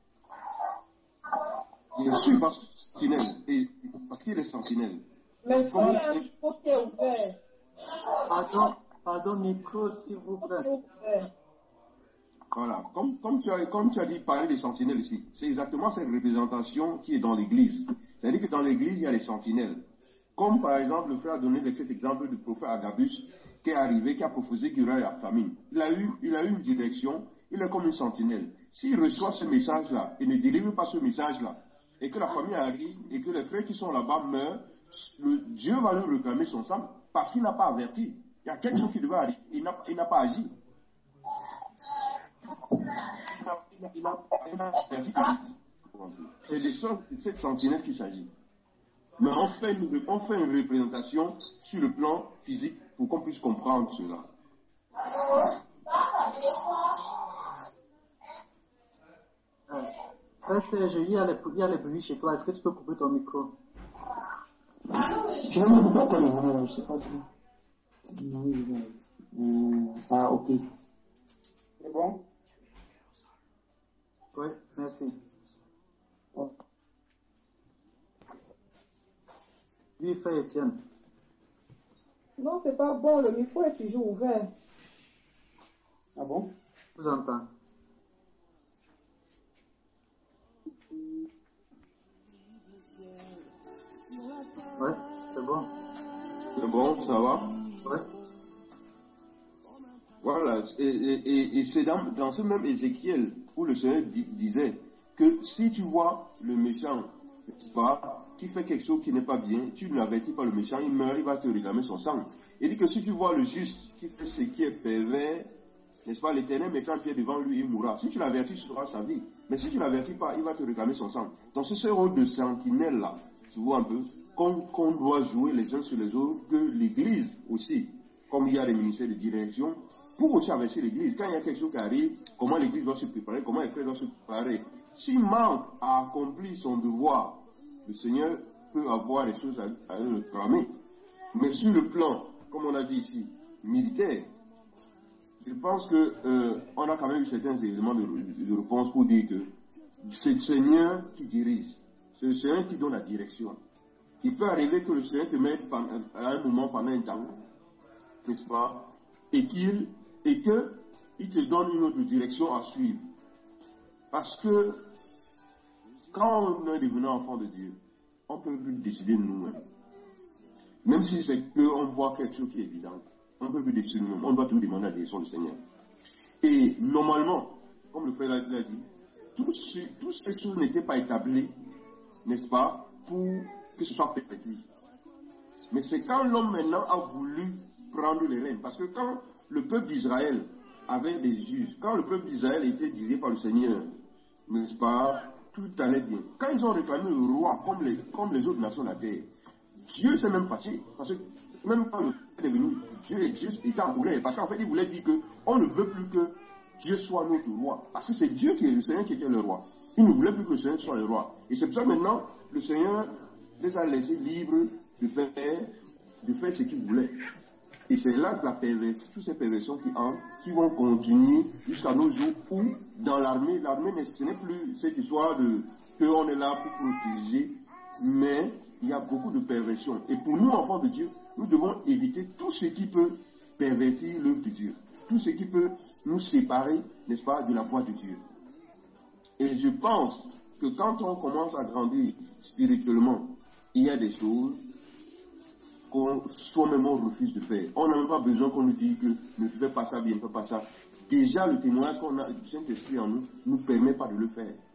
Bien sûr, parce que sentinelle, et parce qu'il est sentinelle. Mais il y a un micro qui est ouvert. Pardon, micro, s'il vous plaît. Voilà, comme tu as dit, parler des sentinelles ici, c'est exactement cette représentation qui est dans l'église. C'est-à-dire que dans l'église, il y a les sentinelles. Comme par exemple, le frère a donné cet exemple du prophète Agabus, qui est arrivé, qui a proposé qu'il y aurait la famine. Il a eu une direction, il est comme une sentinelle. S'il reçoit ce message-là et ne délivre pas ce message-là, et que la famille arrive, et que les frères qui sont là-bas meurent, Dieu va lui réclamer son sang parce qu'il n'a pas averti. Il y a quelque chose qui devait arriver, il n'a pas agi. C'est de cette sentinelle qu'il s'agit. Mais on fait une représentation sur le plan physique pour qu'on puisse comprendre cela. Il y a les bruits chez toi. Est-ce que tu peux couper ton micro? Je vais me couper ton micro, je sais pas trop. Ok. C'est bon? Oui, merci. Oui, frère Étienne. Non, c'est pas bon, le micro est toujours ouvert. Ah bon? Je vous entends. C'est bon, ça va? Oui. et c'est dans ce même Ézéchiel où le Seigneur disait que si tu vois le méchant, n'est-ce pas, qui fait quelque chose qui n'est pas bien, tu ne l'avertis pas le méchant, il meurt, il va te réclamer son sang. Il dit que si tu vois le juste qui fait ce qui est pervers, n'est-ce pas, l'Éternel mettra un pied devant lui, il mourra. Si tu l'avertis, tu sauras sa vie. Mais si tu ne l'avertis pas, il va te réclamer son sang. Donc c'est ce rôle de sentinelle-là, tu vois un peu, qu'on doit jouer les uns sur les autres, que l'Église aussi, comme il y a des ministères de direction, pour aussi avertir l'Église. Quand il y a quelque chose qui arrive, comment l'Église doit se préparer, comment les frères doivent se préparer. S'il manque à accomplir son devoir, le Seigneur peut avoir des choses à réclamer. Mais sur le plan, comme on a dit ici, militaire, je pense que on a quand même eu certains éléments de réponse pour dire que c'est le Seigneur qui dirige, c'est le Seigneur qui donne la direction. Il peut arriver que le Seigneur te mette à un moment pendant un temps, n'est-ce pas, et qu'il te donne une autre direction à suivre. Parce que quand on est devenu enfant de Dieu, on ne peut plus décider de nous-mêmes. Même si c'est qu'on voit quelque chose qui est évident, on ne peut plus décider de nous-mêmes. On doit toujours demander la direction du Seigneur. Et normalement, comme le frère l'a dit, toutes ces choses n'étaient pas établies, n'est-ce pas, pour que ce soit perpétué. Mais c'est quand l'homme maintenant a voulu prendre les rênes. Parce que quand le peuple d'Israël avait des juges, quand le peuple d'Israël était dirigé par le Seigneur, n'est-ce pas, tout allait bien. Quand ils ont réclamé le roi comme les autres nations de la terre, Dieu s'est même fâché. Parce que même quand le peuple est venu, Dieu était en colère. Parce qu'en fait, il voulait dire qu'on ne veut plus que Dieu soit notre roi. Parce que c'est Dieu qui est le Seigneur qui était le roi. Il ne voulait plus que le Seigneur soit le roi. Et c'est pour ça que maintenant, le Seigneur les a laissés libres de faire ce qu'ils voulaient. Et c'est là que toutes ces perversions qui vont continuer jusqu'à nos jours où, dans l'armée, ce n'est plus cette histoire qu'on est là pour protéger, mais il y a beaucoup de perversions. Et pour nous, enfants de Dieu, nous devons éviter tout ce qui peut pervertir l'œuvre de Dieu, tout ce qui peut nous séparer, n'est-ce pas, de la voie de Dieu. Et je pense que quand on commence à grandir spirituellement, il y a des choses qu'on soi-même on refuse de faire. On n'a même pas besoin qu'on nous dise que ne fais pas ça, bien, ne fais pas ça. Déjà, le témoignage qu'on a du Saint-Esprit en nous ne permet pas de le faire.